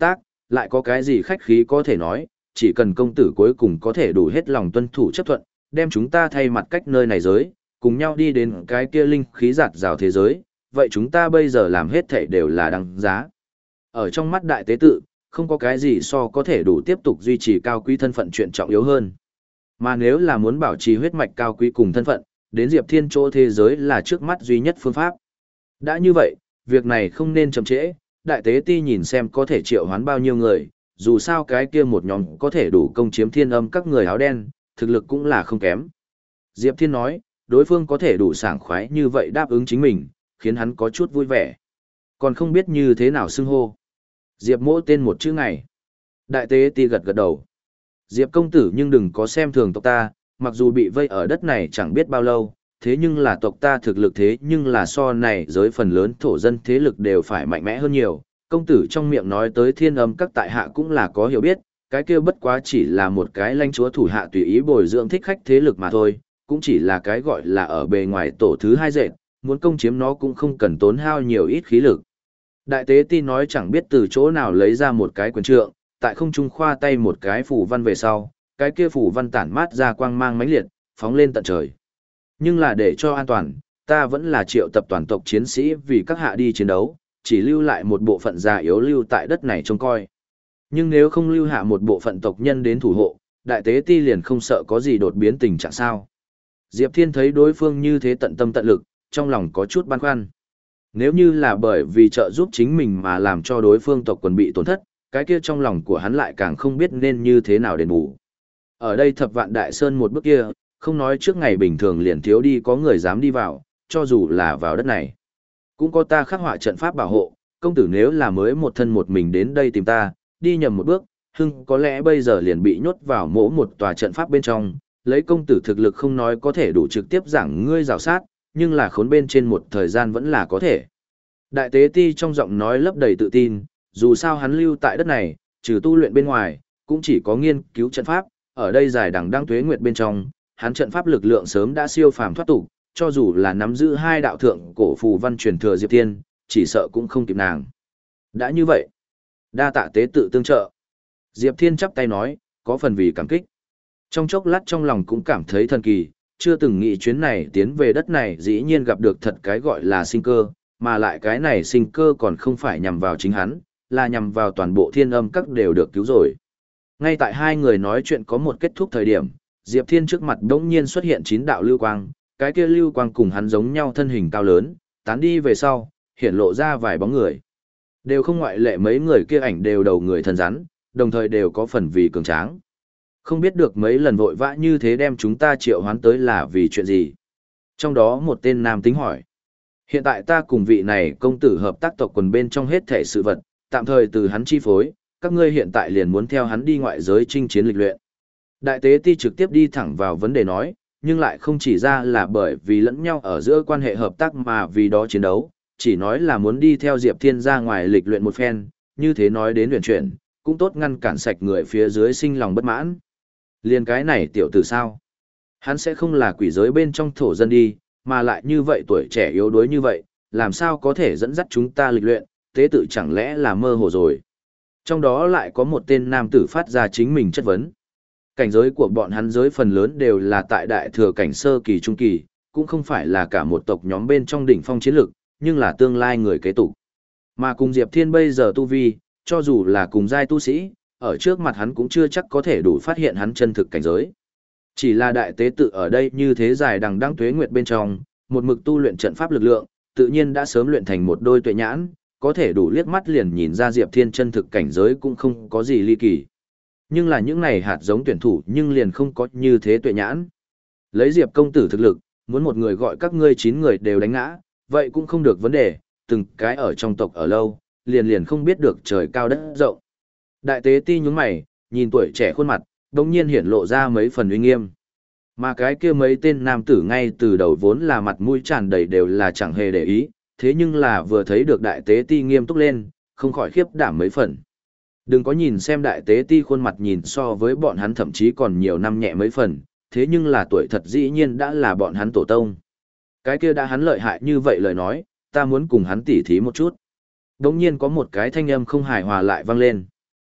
lại có cái gì khách khí có thể nói, chỉ cần công tử cuối cùng có thể đủ hết lòng tuân thủ chấp thuận, đem chúng ta thay mặt cách nơi này giới, cùng nhau đi đến cái kia linh khí giạt rào thế giới, vậy chúng ta bây giờ làm hết thảy đều là đăng giá. Ở trong mắt đại tế tự, không có cái gì so có thể đủ tiếp tục duy trì cao quý thân phận chuyện trọng yếu hơn. Mà nếu là muốn bảo trì huyết mạch cao quý cùng thân phận, đến Diệp Thiên chỗ thế giới là trước mắt duy nhất phương pháp. Đã như vậy, việc này không nên chậm trễ, đại tế ti nhìn xem có thể triệu hoán bao nhiêu người, dù sao cái kia một nhóm có thể đủ công chiếm thiên âm các người áo đen, thực lực cũng là không kém. Diệp Thiên nói, đối phương có thể đủ sảng khoái như vậy đáp ứng chính mình, khiến hắn có chút vui vẻ. Còn không biết như thế nào xưng hô. Diệp mỗ tên một chữ ngày. Đại tế ti gật gật đầu. Diệp công tử nhưng đừng có xem thường tộc ta, mặc dù bị vây ở đất này chẳng biết bao lâu, thế nhưng là tộc ta thực lực thế nhưng là so này giới phần lớn thổ dân thế lực đều phải mạnh mẽ hơn nhiều. Công tử trong miệng nói tới thiên âm các tại hạ cũng là có hiểu biết, cái kia bất quá chỉ là một cái lãnh chúa thủ hạ tùy ý bồi dưỡng thích khách thế lực mà thôi, cũng chỉ là cái gọi là ở bề ngoài tổ thứ hai dệt, muốn công chiếm nó cũng không cần tốn hao nhiều ít khí lực. Đại tế ti nói chẳng biết từ chỗ nào lấy ra một cái quyền trượng, tại không trung khoa tay một cái phủ văn về sau, cái kia phủ văn tản mát ra quang mang mãnh liệt, phóng lên tận trời. Nhưng là để cho an toàn, ta vẫn là triệu tập toàn tộc chiến sĩ vì các hạ đi chiến đấu, chỉ lưu lại một bộ phận già yếu lưu tại đất này trông coi. Nhưng nếu không lưu hạ một bộ phận tộc nhân đến thủ hộ, đại tế ti liền không sợ có gì đột biến tình trạng sao. Diệp Thiên thấy đối phương như thế tận tâm tận lực, trong lòng có chút băn khoăn. Nếu như là bởi vì trợ giúp chính mình mà làm cho đối phương tộc quần bị tổn thất, cái kia trong lòng của hắn lại càng không biết nên như thế nào đền bù. Ở đây thập vạn đại sơn một bước kia, không nói trước ngày bình thường liền thiếu đi có người dám đi vào, cho dù là vào đất này. Cũng có ta khắc họa trận pháp bảo hộ, công tử nếu là mới một thân một mình đến đây tìm ta, đi nhầm một bước, hưng có lẽ bây giờ liền bị nhốt vào mỗi một tòa trận pháp bên trong, lấy công tử thực lực không nói có thể đủ trực tiếp giảng ngươi rào sát, nhưng là khốn bên trên một thời gian vẫn là có thể. Đại tế ti trong giọng nói lấp đầy tự tin, dù sao hắn lưu tại đất này, trừ tu luyện bên ngoài, cũng chỉ có nghiên cứu trận pháp, ở đây dài đằng đăng tuế nguyệt bên trong, hắn trận pháp lực lượng sớm đã siêu phàm thoát tục, cho dù là nắm giữ hai đạo thượng cổ phù văn truyền thừa Diệp Thiên, chỉ sợ cũng không kịp nàng. Đã như vậy, đa tạ tế tự tương trợ. Diệp Thiên chắp tay nói, có phần vì cảm kích. Trong chốc lát trong lòng cũng cảm thấy thần kỳ, chưa từng nghĩ chuyến này tiến về đất này dĩ nhiên gặp được thật cái gọi là sinh cơ, mà lại cái này sinh cơ còn không phải nhằm vào chính hắn, là nhằm vào toàn bộ thiên âm các đều được cứu rồi. Ngay tại hai người nói chuyện có một kết thúc thời điểm, Diệp Thiên trước mặt đống nhiên xuất hiện chín đạo lưu quang, cái kia lưu quang cùng hắn giống nhau thân hình cao lớn, tán đi về sau, hiện lộ ra vài bóng người. Đều không ngoại lệ mấy người kia ảnh đều đầu người thân rắn, đồng thời đều có phần vì cường tráng. Không biết được mấy lần vội vã như thế đem chúng ta triệu hoán tới là vì chuyện gì. Trong đó một tên nam tính hỏi. Hiện tại ta cùng vị này công tử hợp tác tộc quần bên trong hết thể sự vật, tạm thời từ hắn chi phối, các ngươi hiện tại liền muốn theo hắn đi ngoại giới chinh chiến lịch luyện. Đại tế ti trực tiếp đi thẳng vào vấn đề nói, nhưng lại không chỉ ra là bởi vì lẫn nhau ở giữa quan hệ hợp tác mà vì đó chiến đấu, chỉ nói là muốn đi theo Diệp Thiên ra ngoài lịch luyện một phen, như thế nói đến luyện chuyển, cũng tốt ngăn cản sạch người phía dưới sinh lòng bất mãn. Liên cái này tiểu tử sao? Hắn sẽ không là quỷ giới bên trong thổ dân đi, mà lại như vậy tuổi trẻ yếu đuối như vậy, làm sao có thể dẫn dắt chúng ta lịch luyện, tế tự chẳng lẽ là mơ hồ rồi. Trong đó lại có một tên nam tử phát ra chính mình chất vấn. Cảnh giới của bọn hắn giới phần lớn đều là tại đại thừa cảnh sơ kỳ trung kỳ, cũng không phải là cả một tộc nhóm bên trong đỉnh phong chiến lực, nhưng là tương lai người kế tục. Mà cùng Diệp Thiên bây giờ tu vi, cho dù là cùng giai tu sĩ, ở trước mặt hắn cũng chưa chắc có thể đủ phát hiện hắn chân thực cảnh giới. Chỉ là đại tế tự ở đây như thế dài đằng đẵng tuế nguyệt bên trong, một mực tu luyện trận pháp lực lượng, tự nhiên đã sớm luyện thành một đôi tuệ nhãn, có thể đủ liếc mắt liền nhìn ra Diệp Thiên chân thực cảnh giới cũng không có gì ly kỳ. Nhưng là những này hạt giống tuyển thủ nhưng liền không có như thế tuệ nhãn. Lấy Diệp công tử thực lực, muốn một người gọi các ngươi chín người đều đánh ngã, vậy cũng không được vấn đề, từng cái ở trong tộc ở lâu, liền liền không biết được trời cao đất rộng. Đại tế ti nhướng mày, nhìn tuổi trẻ khuôn mặt, đồng nhiên hiển lộ ra mấy phần uy nghiêm. Mà cái kia mấy tên nam tử ngay từ đầu vốn là mặt mũi tràn đầy đều là chẳng hề để ý, thế nhưng là vừa thấy được đại tế ti nghiêm túc lên, không khỏi khiếp đảm mấy phần. Đừng có nhìn xem đại tế ti khuôn mặt nhìn so với bọn hắn thậm chí còn nhiều năm nhẹ mấy phần, thế nhưng là tuổi thật dĩ nhiên đã là bọn hắn tổ tông. Cái kia đã hắn lợi hại như vậy lời nói, ta muốn cùng hắn tỉ thí một chút. Đống nhiên có một cái thanh âm không hài hòa lại vang lên.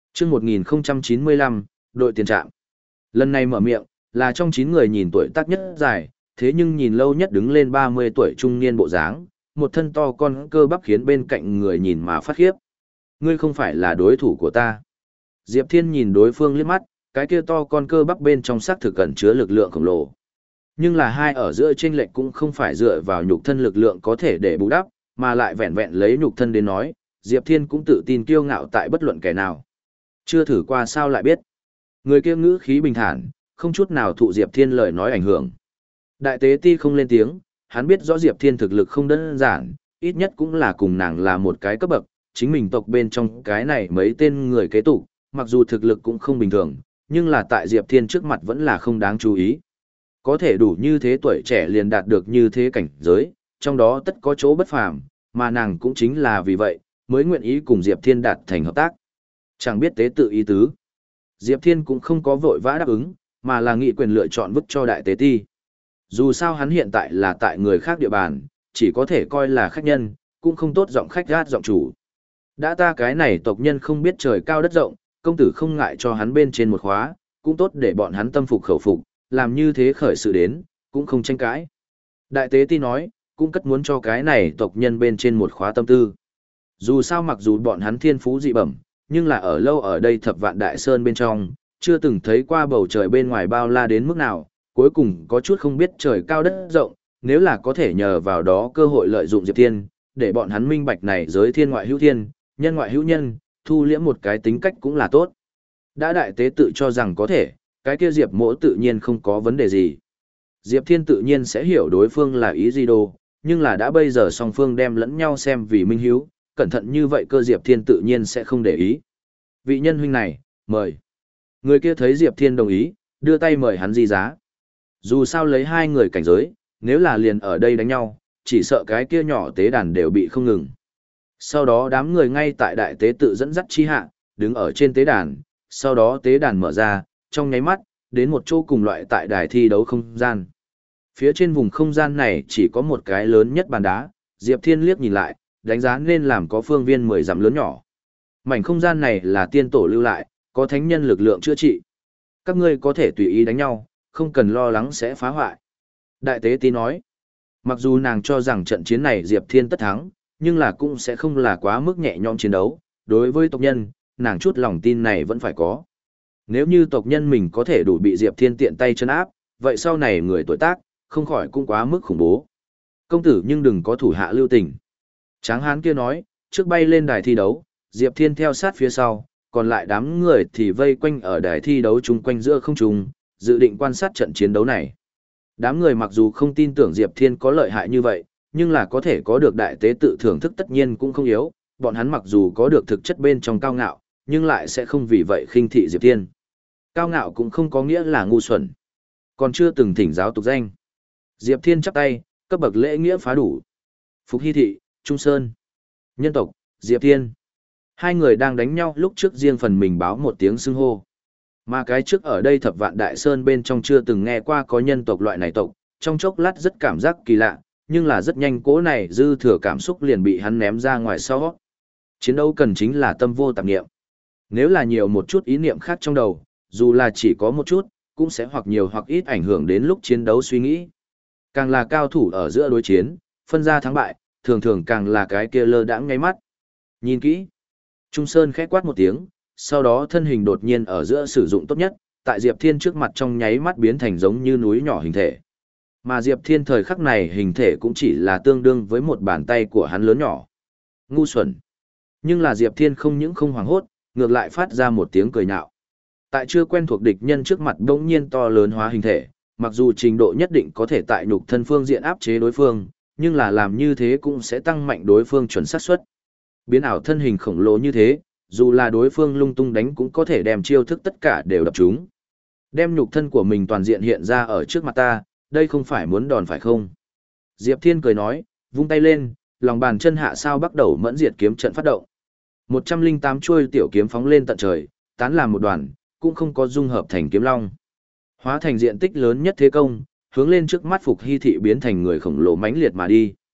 chương một nghìn chín mươi lăm, đội tiền trạm. Lần này mở miệng, là trong chín người nhìn tuổi tác nhất dài, thế nhưng nhìn lâu nhất đứng lên ba mươi tuổi trung niên bộ dáng, một thân to con cơ bắp khiến bên cạnh người nhìn mà phát khiếp. Ngươi không phải là đối thủ của ta. Diệp Thiên nhìn đối phương liếc mắt, cái kia to con cơ bắp bên trong xác thực cẩn chứa lực lượng khổng lồ. Nhưng là hai ở giữa chênh lệch cũng không phải dựa vào nhục thân lực lượng có thể để bù đắp, mà lại vẹn vẹn lấy nhục thân đến nói, Diệp Thiên cũng tự tin kiêu ngạo tại bất luận kẻ nào. Chưa thử qua sao lại biết. Người kia ngữ khí bình thản, không chút nào thụ Diệp Thiên lời nói ảnh hưởng. Đại tế ti không lên tiếng, hắn biết rõ Diệp Thiên thực lực không đơn giản, ít nhất cũng là cùng nàng là một cái cấp bậc, chính mình tộc bên trong cái này mấy tên người kế tục, mặc dù thực lực cũng không bình thường, nhưng là tại Diệp Thiên trước mặt vẫn là không đáng chú ý. Có thể đủ như thế tuổi trẻ liền đạt được như thế cảnh giới, trong đó tất có chỗ bất phàm, mà nàng cũng chính là vì vậy, mới nguyện ý cùng Diệp Thiên đạt thành hợp tác. Chẳng biết tế tự ý tứ. Diệp Thiên cũng không có vội vã đáp ứng, mà là nghị quyền lựa chọn vứt cho đại tế ti. Dù sao hắn hiện tại là tại người khác địa bàn, chỉ có thể coi là khách nhân, cũng không tốt giọng khách gát giọng chủ. Đã ta cái này tộc nhân không biết trời cao đất rộng, công tử không ngại cho hắn bên trên một khóa, cũng tốt để bọn hắn tâm phục khẩu phục, làm như thế khởi sự đến, cũng không tranh cãi. Đại tế ti nói, cũng cất muốn cho cái này tộc nhân bên trên một khóa tâm tư. Dù sao mặc dù bọn hắn thiên phú dị bẩm, nhưng là ở lâu ở đây thập vạn đại sơn bên trong, chưa từng thấy qua bầu trời bên ngoài bao la đến mức nào, cuối cùng có chút không biết trời cao đất rộng, nếu là có thể nhờ vào đó cơ hội lợi dụng Diệp Thiên, để bọn hắn minh bạch này giới thiên ngoại hữu thiên, nhân ngoại hữu nhân, thu liễm một cái tính cách cũng là tốt. Đã đại tế tự cho rằng có thể, cái kia Diệp Mỗ tự nhiên không có vấn đề gì. Diệp Thiên tự nhiên sẽ hiểu đối phương là ý gì đồ, nhưng là đã bây giờ song phương đem lẫn nhau xem vì minh hiếu, cẩn thận như vậy cơ Diệp Thiên tự nhiên sẽ không để ý. Vị nhân huynh này, mời. Người kia thấy Diệp Thiên đồng ý, đưa tay mời hắn di giá. Dù sao lấy hai người cảnh giới, nếu là liền ở đây đánh nhau, chỉ sợ cái kia nhỏ tế đàn đều bị không ngừng. Sau đó đám người ngay tại đại tế tự dẫn dắt chi hạ, đứng ở trên tế đàn, sau đó tế đàn mở ra, trong nháy mắt, đến một chỗ cùng loại tại đài thi đấu không gian. Phía trên vùng không gian này chỉ có một cái lớn nhất bàn đá, Diệp Thiên liếc nhìn lại, đánh giá nên làm có phương viên mười dặm lớn nhỏ. Mảnh không gian này là tiên tổ lưu lại, có thánh nhân lực lượng chữa trị. Các ngươi có thể tùy ý đánh nhau, không cần lo lắng sẽ phá hoại. Đại tế tí nói, mặc dù nàng cho rằng trận chiến này Diệp Thiên tất thắng, nhưng là cũng sẽ không là quá mức nhẹ nhõm chiến đấu. Đối với tộc nhân, nàng chút lòng tin này vẫn phải có. Nếu như tộc nhân mình có thể đủ bị Diệp Thiên tiện tay chân áp, vậy sau này người tuổi tác, không khỏi cũng quá mức khủng bố. Công tử nhưng đừng có thủ hạ lưu tình. Tráng hán kia nói, trước bay lên đài thi đấu, Diệp Thiên theo sát phía sau, còn lại đám người thì vây quanh ở đài thi đấu chung quanh giữa không trung, dự định quan sát trận chiến đấu này. Đám người mặc dù không tin tưởng Diệp Thiên có lợi hại như vậy, nhưng là có thể có được đại tế tự thưởng thức tất nhiên cũng không yếu, bọn hắn mặc dù có được thực chất bên trong cao ngạo, nhưng lại sẽ không vì vậy khinh thị Diệp Thiên. Cao ngạo cũng không có nghĩa là ngu xuẩn, còn chưa từng thỉnh giáo tục danh. Diệp Thiên chắp tay, cấp bậc lễ nghĩa phá đủ. Phục Hy thị, Trung Sơn. Nhân tộc, Diệp Thiên. Hai người đang đánh nhau lúc trước riêng phần mình báo một tiếng xưng hô. Mà cái trước ở đây thập vạn đại sơn bên trong chưa từng nghe qua có nhân tộc loại này tộc, trong chốc lát rất cảm giác kỳ lạ, nhưng là rất nhanh cố này dư thừa cảm xúc liền bị hắn ném ra ngoài sau. Chiến đấu cần chính là tâm vô tạp niệm. Nếu là nhiều một chút ý niệm khác trong đầu, dù là chỉ có một chút, cũng sẽ hoặc nhiều hoặc ít ảnh hưởng đến lúc chiến đấu suy nghĩ. Càng là cao thủ ở giữa đối chiến, phân ra thắng bại, thường thường càng là cái kia lơ đãng ngay mắt. Nhìn kỹ. Trung Sơn khẽ quát một tiếng, sau đó thân hình đột nhiên ở giữa sử dụng tốt nhất, tại Diệp Thiên trước mặt trong nháy mắt biến thành giống như núi nhỏ hình thể. Mà Diệp Thiên thời khắc này hình thể cũng chỉ là tương đương với một bàn tay của hắn lớn nhỏ. Ngu xuẩn. Nhưng là Diệp Thiên không những không hoảng hốt, ngược lại phát ra một tiếng cười nhạo. Tại chưa quen thuộc địch nhân trước mặt đống nhiên to lớn hóa hình thể, mặc dù trình độ nhất định có thể tại nhục thân phương diện áp chế đối phương, nhưng là làm như thế cũng sẽ tăng mạnh đối phương chuẩn xác suất. Biến ảo thân hình khổng lồ như thế, dù là đối phương lung tung đánh cũng có thể đem chiêu thức tất cả đều đập trúng. Đem nhục thân của mình toàn diện hiện ra ở trước mặt ta, đây không phải muốn đòn phải không? Diệp Thiên cười nói, vung tay lên, lòng bàn chân hạ sao bắt đầu mẫn diệt kiếm trận phát động. một trăm lẻ tám chuôi tiểu kiếm phóng lên tận trời, tán làm một đoàn, cũng không có dung hợp thành kiếm long. Hóa thành diện tích lớn nhất thế công, hướng lên trước mắt Phục Hy thị biến thành người khổng lồ mãnh liệt mà đi.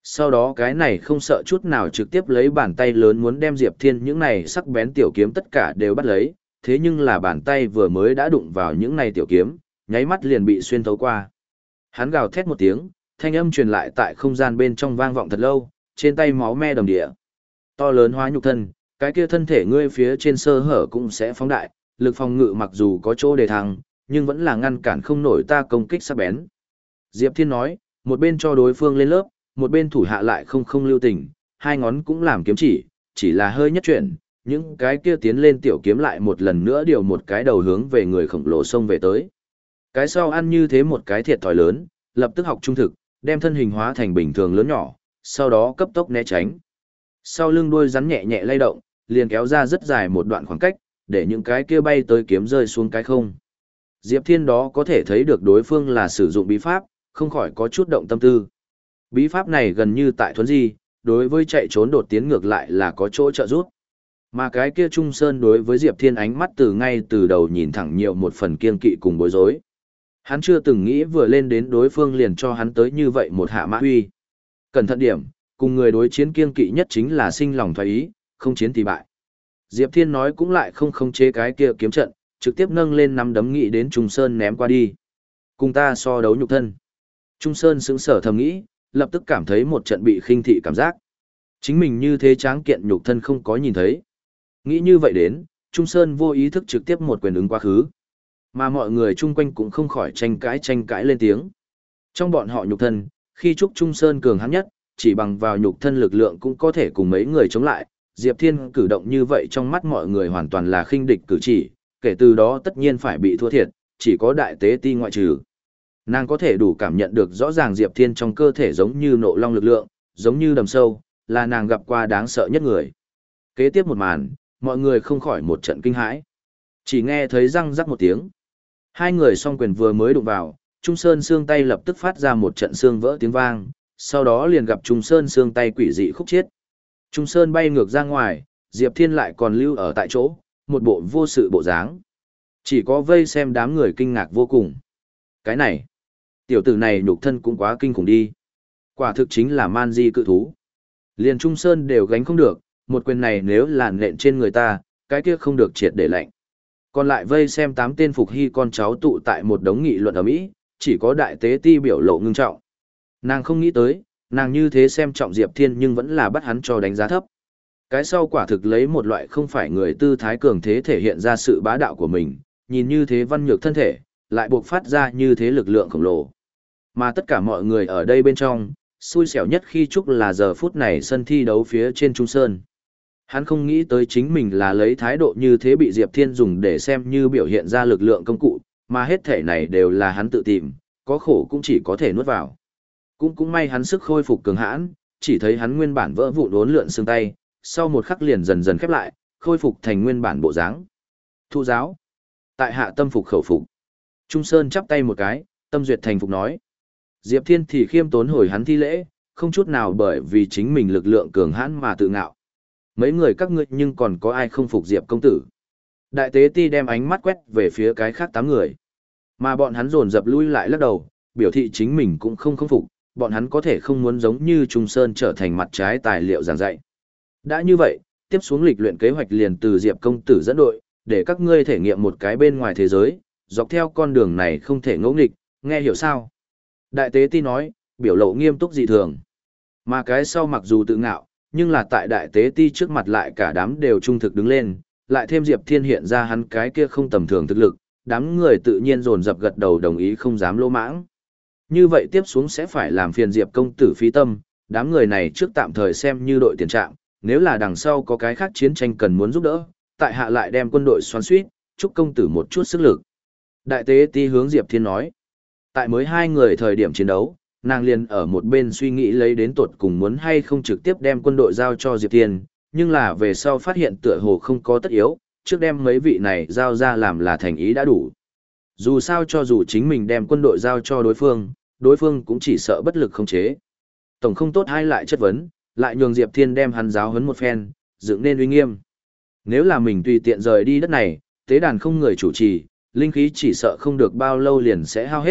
Sau đó cái này không sợ chút nào trực tiếp lấy bàn tay lớn muốn đem Diệp Thiên những này sắc bén tiểu kiếm tất cả đều bắt lấy, thế nhưng là bàn tay vừa mới đã đụng vào những này tiểu kiếm, nháy mắt liền bị xuyên thấu qua. Hắn gào thét một tiếng, thanh âm truyền lại tại không gian bên trong vang vọng thật lâu, trên tay máu me đầm địa. To lớn hóa nhục thân, cái kia thân thể ngươi phía trên sơ hở cũng sẽ phóng đại, lực phòng ngự mặc dù có chỗ đề thăng, nhưng vẫn là ngăn cản không nổi ta công kích sắc bén. Diệp Thiên nói, một bên cho đối phương lên lớp, một bên thủ hạ lại không không lưu tình, hai ngón cũng làm kiếm chỉ, chỉ là hơi nhất chuyển, những cái kia tiến lên tiểu kiếm lại một lần nữa điều một cái đầu hướng về người khổng lồ xông về tới. Cái sau ăn như thế một cái thiệt thòi lớn, lập tức học trung thực, đem thân hình hóa thành bình thường lớn nhỏ, sau đó cấp tốc né tránh. Sau lưng đuôi rắn nhẹ nhẹ lay động, liền kéo ra rất dài một đoạn khoảng cách, để những cái kia bay tới kiếm rơi xuống cái không. Diệp Thiên đó có thể thấy được đối phương là sử dụng bí pháp, không khỏi có chút động tâm tư. Bí pháp này gần như tại thuấn di, đối với chạy trốn đột tiến ngược lại là có chỗ trợ giúp. Mà cái kia Trung Sơn đối với Diệp Thiên ánh mắt từ ngay từ đầu nhìn thẳng nhiều một phần kiên kỵ cùng bối rối. Hắn chưa từng nghĩ vừa lên đến đối phương liền cho hắn tới như vậy một hạ mã huy. Cẩn thận điểm, cùng người đối chiến kiên kỵ nhất chính là sinh lòng thoái ý, không chiến thì bại. Diệp Thiên nói cũng lại không khống chế cái kia kiếm trận, trực tiếp nâng lên nắm đấm nghị đến Trung Sơn ném qua đi. Cùng ta so đấu nhục thân. Trung Sơn sững sở thầm nghĩ, lập tức cảm thấy một trận bị khinh thị cảm giác. Chính mình như thế tráng kiện nhục thân không có nhìn thấy. Nghĩ như vậy đến, Trung Sơn vô ý thức trực tiếp một quyền ứng quá khứ. Mà mọi người chung quanh cũng không khỏi tranh cãi tranh cãi lên tiếng. Trong bọn họ nhục thân, khi Trúc Trung Sơn cường hãn nhất, chỉ bằng vào nhục thân lực lượng cũng có thể cùng mấy người chống lại. Diệp Thiên cử động như vậy trong mắt mọi người hoàn toàn là khinh địch cử chỉ, kể từ đó tất nhiên phải bị thua thiệt, chỉ có đại tế ti ngoại trừ. Nàng có thể đủ cảm nhận được rõ ràng Diệp Thiên trong cơ thể giống như nộ long lực lượng, giống như đầm sâu, là nàng gặp qua đáng sợ nhất người. Kế tiếp một màn, mọi người không khỏi một trận kinh hãi. Chỉ nghe thấy răng rắc một tiếng. Hai người song quyền vừa mới đụng vào, Trung Sơn xương tay lập tức phát ra một trận xương vỡ tiếng vang, sau đó liền gặp Trung Sơn xương tay quỷ dị khúc chiết. Trung Sơn bay ngược ra ngoài, Diệp Thiên lại còn lưu ở tại chỗ, một bộ vô sự bộ dáng. Chỉ có vây xem đám người kinh ngạc vô cùng. Cái này, tiểu tử này nhục thân cũng quá kinh khủng đi. Quả thực chính là man di cự thú. Liền Trung Sơn đều gánh không được, một quyền này nếu là nện trên người ta, cái kia không được triệt để lạnh. Còn lại vây xem tám tên phục hy con cháu tụ tại một đống nghị luận ở Mỹ, chỉ có đại tế ti biểu lộ ngưng trọng. Nàng không nghĩ tới, nàng như thế xem trọng Diệp Thiên nhưng vẫn là bắt hắn cho đánh giá thấp. Cái sau quả thực lấy một loại không phải người tư thái cường thế thể hiện ra sự bá đạo của mình, nhìn như thế văn nhược thân thể, lại buộc phát ra như thế lực lượng khổng lồ. Mà tất cả mọi người ở đây bên trong, xui xẻo nhất khi chúc là giờ phút này sân thi đấu phía trên Trung Sơn. Hắn không nghĩ tới chính mình là lấy thái độ như thế bị Diệp Thiên dùng để xem như biểu hiện ra lực lượng công cụ, mà hết thể này đều là hắn tự tìm, có khổ cũng chỉ có thể nuốt vào. Cũng cũng may hắn sức khôi phục cường hãn, chỉ thấy hắn nguyên bản vỡ vụn uốn lượn xương tay, sau một khắc liền dần dần khép lại, khôi phục thành nguyên bản bộ dáng. Thu giáo. Tại hạ tâm phục khẩu phục. Trung Sơn chắp tay một cái, tâm duyệt thành phục nói. Diệp Thiên thì khiêm tốn hồi hắn thi lễ, không chút nào bởi vì chính mình lực lượng cường hãn mà tự ngạo. Mấy người các ngươi nhưng còn có ai không phục Diệp công tử. Đại tế ti đem ánh mắt quét về phía cái khác tám người. Mà bọn hắn dồn dập lui lại lắc đầu, biểu thị chính mình cũng không không phục, bọn hắn có thể không muốn giống như Trung Sơn trở thành mặt trái tài liệu giảng dạy. Đã như vậy, tiếp xuống lịch luyện kế hoạch liền từ Diệp công tử dẫn đội, để các ngươi thể nghiệm một cái bên ngoài thế giới, dọc theo con đường này không thể ngẫu nghịch, nghe hiểu sao? Đại tế ti nói, biểu lộ nghiêm túc dị thường. Mà cái sau mặc dù tự ngạo, nhưng là tại đại tế ti trước mặt lại cả đám đều trung thực đứng lên, lại thêm Diệp Thiên hiện ra hắn cái kia không tầm thường thực lực, đám người tự nhiên dồn dập gật đầu đồng ý không dám lỗ mãng. Như vậy tiếp xuống sẽ phải làm phiền Diệp công tử phí tâm, đám người này trước tạm thời xem như đội tiền trạm, nếu là đằng sau có cái khác chiến tranh cần muốn giúp đỡ, tại hạ lại đem quân đội xoắn suýt, chúc công tử một chút sức lực. Đại tế ti hướng Diệp Thiên nói, tại mới hai người thời điểm chiến đấu, nàng liền ở một bên suy nghĩ lấy đến tột cùng muốn hay không trực tiếp đem quân đội giao cho Diệp Thiên, nhưng là về sau phát hiện tựa hồ không có tất yếu, trước đem mấy vị này giao ra làm là thành ý đã đủ. Dù sao cho dù chính mình đem quân đội giao cho đối phương, đối phương cũng chỉ sợ bất lực không chế. Tổng không tốt hay lại chất vấn, lại nhường Diệp Thiên đem hắn giáo huấn một phen, dựng nên uy nghiêm. Nếu là mình tùy tiện rời đi đất này, tế đàn không người chủ trì, linh khí chỉ sợ không được bao lâu liền sẽ hao hết,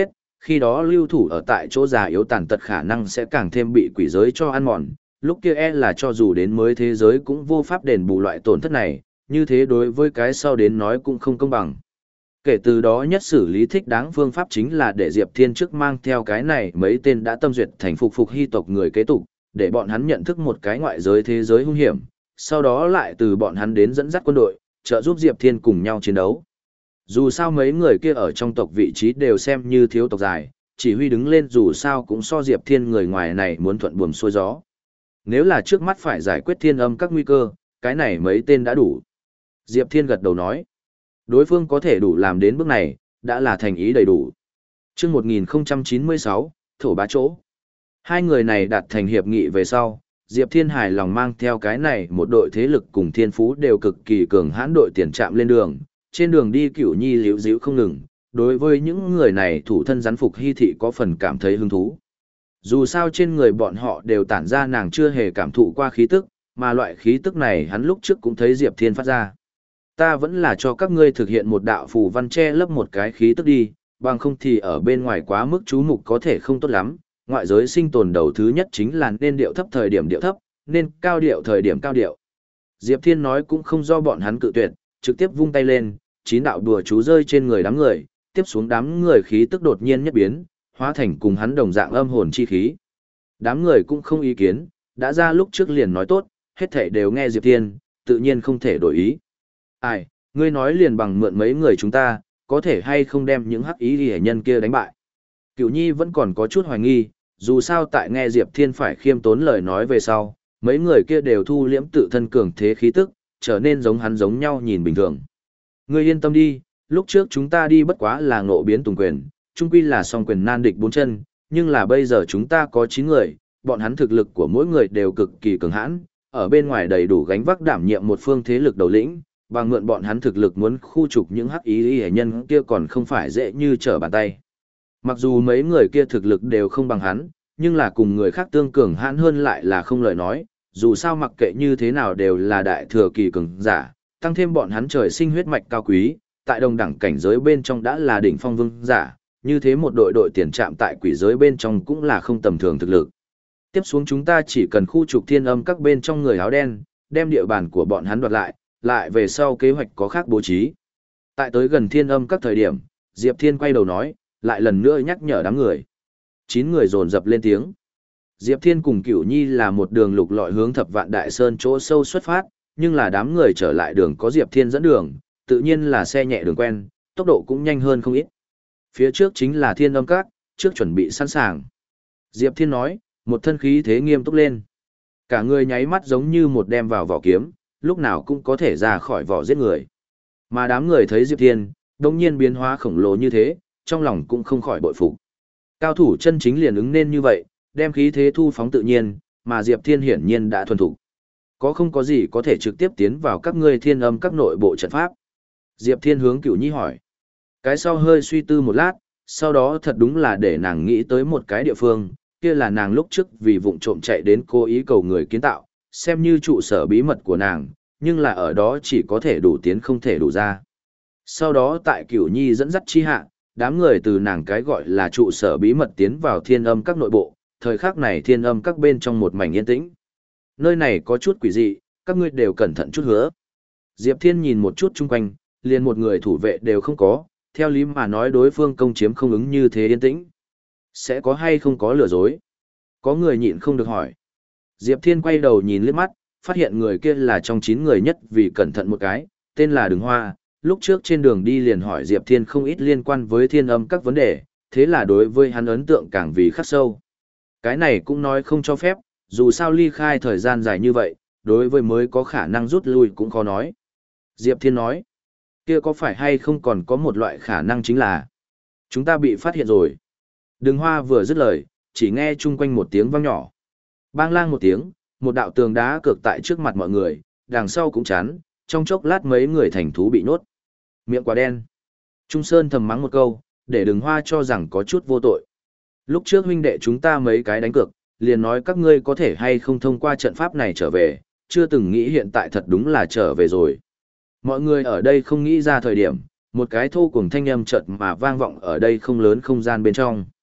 khi đó lưu thủ ở tại chỗ già yếu tàn tật khả năng sẽ càng thêm bị quỷ giới cho ăn mòn, lúc kia e là cho dù đến mới thế giới cũng vô pháp đền bù loại tổn thất này, như thế đối với cái sau đến nói cũng không công bằng. Kể từ đó nhất xử lý thích đáng phương pháp chính là để Diệp Thiên trước mang theo cái này mấy tên đã tâm duyệt thành phục phục hy tộc người kế tục, để bọn hắn nhận thức một cái ngoại giới thế giới hung hiểm, sau đó lại từ bọn hắn đến dẫn dắt quân đội, trợ giúp Diệp Thiên cùng nhau chiến đấu. Dù sao mấy người kia ở trong tộc vị trí đều xem như thiếu tộc dài, chỉ huy đứng lên dù sao cũng so Diệp Thiên người ngoài này muốn thuận buồm xuôi gió. Nếu là trước mắt phải giải quyết thiên âm các nguy cơ, cái này mấy tên đã đủ. Diệp Thiên gật đầu nói, đối phương có thể đủ làm đến bước này, đã là thành ý đầy đủ. Chương một nghìn chín mươi sáu, Thổ Bá Chỗ. Hai người này đạt thành hiệp nghị về sau, Diệp Thiên hài lòng mang theo cái này một đội thế lực cùng thiên phú đều cực kỳ cường hãn đội tiền trạm lên đường, trên đường đi Cửu Nhi liễu díu không ngừng, đối với những người này thủ thân rắn phục hy thị có phần cảm thấy hứng thú. Dù sao trên người bọn họ đều tản ra nàng chưa hề cảm thụ qua khí tức, mà loại khí tức này hắn lúc trước cũng thấy Diệp Thiên phát ra. Ta vẫn là cho các ngươi thực hiện một đạo phù văn che lấp một cái khí tức đi, bằng không thì ở bên ngoài quá mức chú mục có thể không tốt lắm. Ngoại giới sinh tồn đầu thứ nhất chính là nên điệu thấp thời điểm điệu thấp, nên cao điệu thời điểm cao điệu. Diệp Thiên nói cũng không do bọn hắn cự tuyệt, trực tiếp vung tay lên, chín đạo đùa chú rơi trên người đám người, tiếp xuống đám người khí tức đột nhiên nhất biến, hóa thành cùng hắn đồng dạng âm hồn chi khí. Đám người cũng không ý kiến, đã ra lúc trước liền nói tốt, hết thảy đều nghe Diệp Thiên, tự nhiên không thể đổi ý. Ai, ngươi nói liền bằng mượn mấy người chúng ta, có thể hay không đem những hắc ý hệ nhân kia đánh bại. Cửu Nhi vẫn còn có chút hoài nghi, dù sao tại nghe Diệp Thiên phải khiêm tốn lời nói về sau, mấy người kia đều thu liễm tự thân cường thế khí tức, trở nên giống hắn giống nhau nhìn bình thường. Ngươi yên tâm đi, lúc trước chúng ta đi bất quá là ngộ biến tùng quyền, chung quy là song quyền nan địch bốn chân, nhưng là bây giờ chúng ta có chín người, bọn hắn thực lực của mỗi người đều cực kỳ cường hãn, ở bên ngoài đầy đủ gánh vác đảm nhiệm một phương thế lực đầu lĩnh, bằng mượn bọn hắn thực lực muốn khu trục những hắc ý hệ nhân kia còn không phải dễ như trở bàn tay. Mặc dù mấy người kia thực lực đều không bằng hắn, nhưng là cùng người khác tương cường hãn hơn lại là không lời nói, dù sao mặc kệ như thế nào đều là đại thừa kỳ cường giả, tăng thêm bọn hắn trời sinh huyết mạch cao quý, tại đồng đẳng cảnh giới bên trong đã là đỉnh phong vương giả, như thế một đội đội tiền trạm tại quỷ giới bên trong cũng là không tầm thường thực lực. Tiếp xuống chúng ta chỉ cần khu trục thiên âm các bên trong người áo đen, đem địa bàn của bọn hắn đoạt lại, lại về sau kế hoạch có khác bố trí. Tại tới gần thiên âm các thời điểm, Diệp Thiên quay đầu nói, lại lần nữa nhắc nhở đám người. Chín người dồn dập lên tiếng. Diệp Thiên cùng Cửu Nhi là một đường lục lọi hướng Thập Vạn Đại Sơn chỗ sâu xuất phát, nhưng là đám người trở lại đường có Diệp Thiên dẫn đường, tự nhiên là xe nhẹ đường quen, tốc độ cũng nhanh hơn không ít. Phía trước chính là thiên âm các, trước chuẩn bị sẵn sàng. Diệp Thiên nói, một thân khí thế nghiêm túc lên. Cả người nháy mắt giống như một đem vào vỏ kiếm, lúc nào cũng có thể ra khỏi vỏ giết người. Mà đám người thấy Diệp Thiên, đồng nhiên biến hóa khổng lồ như thế, trong lòng cũng không khỏi bội phục. Cao thủ chân chính liền ứng nên như vậy, đem khí thế thu phóng tự nhiên, mà Diệp Thiên hiển nhiên đã thuần thục. Có không có gì có thể trực tiếp tiến vào các ngươi thiên âm các nội bộ trận pháp? Diệp Thiên hướng Cửu Nhi hỏi. Cái sau hơi suy tư một lát, sau đó thật đúng là để nàng nghĩ tới một cái địa phương, kia là nàng lúc trước vì vụng trộm chạy đến cố ý cầu người kiến tạo, xem như trụ sở bí mật của nàng, nhưng là ở đó chỉ có thể đủ tiến không thể đủ ra. Sau đó tại Cửu Nhi dẫn dắt chi hạ, đám người từ nàng cái gọi là trụ sở bí mật tiến vào thiên âm các nội bộ, thời khắc này thiên âm các bên trong một mảnh yên tĩnh. Nơi này có chút quỷ dị, các ngươi đều cẩn thận chút hứa. Diệp Thiên nhìn một chút chung quanh, liền một người thủ vệ đều không có, theo lý mà nói đối phương công chiếm không ứng như thế yên tĩnh. Sẽ có hay không có lừa dối? Có người nhịn không được hỏi. Diệp Thiên quay đầu nhìn liếc mắt, phát hiện người kia là trong chín người nhất vì cẩn thận một cái, tên là Đường Hoa. Lúc trước trên đường đi liền hỏi Diệp Thiên không ít liên quan với thiên âm các vấn đề, thế là đối với hắn ấn tượng càng vì khắc sâu. Cái này cũng nói không cho phép, dù sao ly khai thời gian dài như vậy, đối với mới có khả năng rút lui cũng khó nói. Diệp Thiên nói, kia có phải hay không còn có một loại khả năng chính là chúng ta bị phát hiện rồi. Đường Hoa vừa dứt lời, chỉ nghe chung quanh một tiếng vang nhỏ. Bang lang một tiếng, một đạo tường đá cược tại trước mặt mọi người, đằng sau cũng chán, trong chốc lát mấy người thành thú bị nhốt. Miệng quá đen. Trung Sơn thầm mắng một câu, để Đường Hoa cho rằng có chút vô tội. Lúc trước huynh đệ chúng ta mấy cái đánh cược, liền nói các ngươi có thể hay không thông qua trận pháp này trở về, chưa từng nghĩ hiện tại thật đúng là trở về rồi. Mọi người ở đây không nghĩ ra thời điểm, một cái thô cuồng thanh âm chợt mà vang vọng ở đây không lớn không gian bên trong.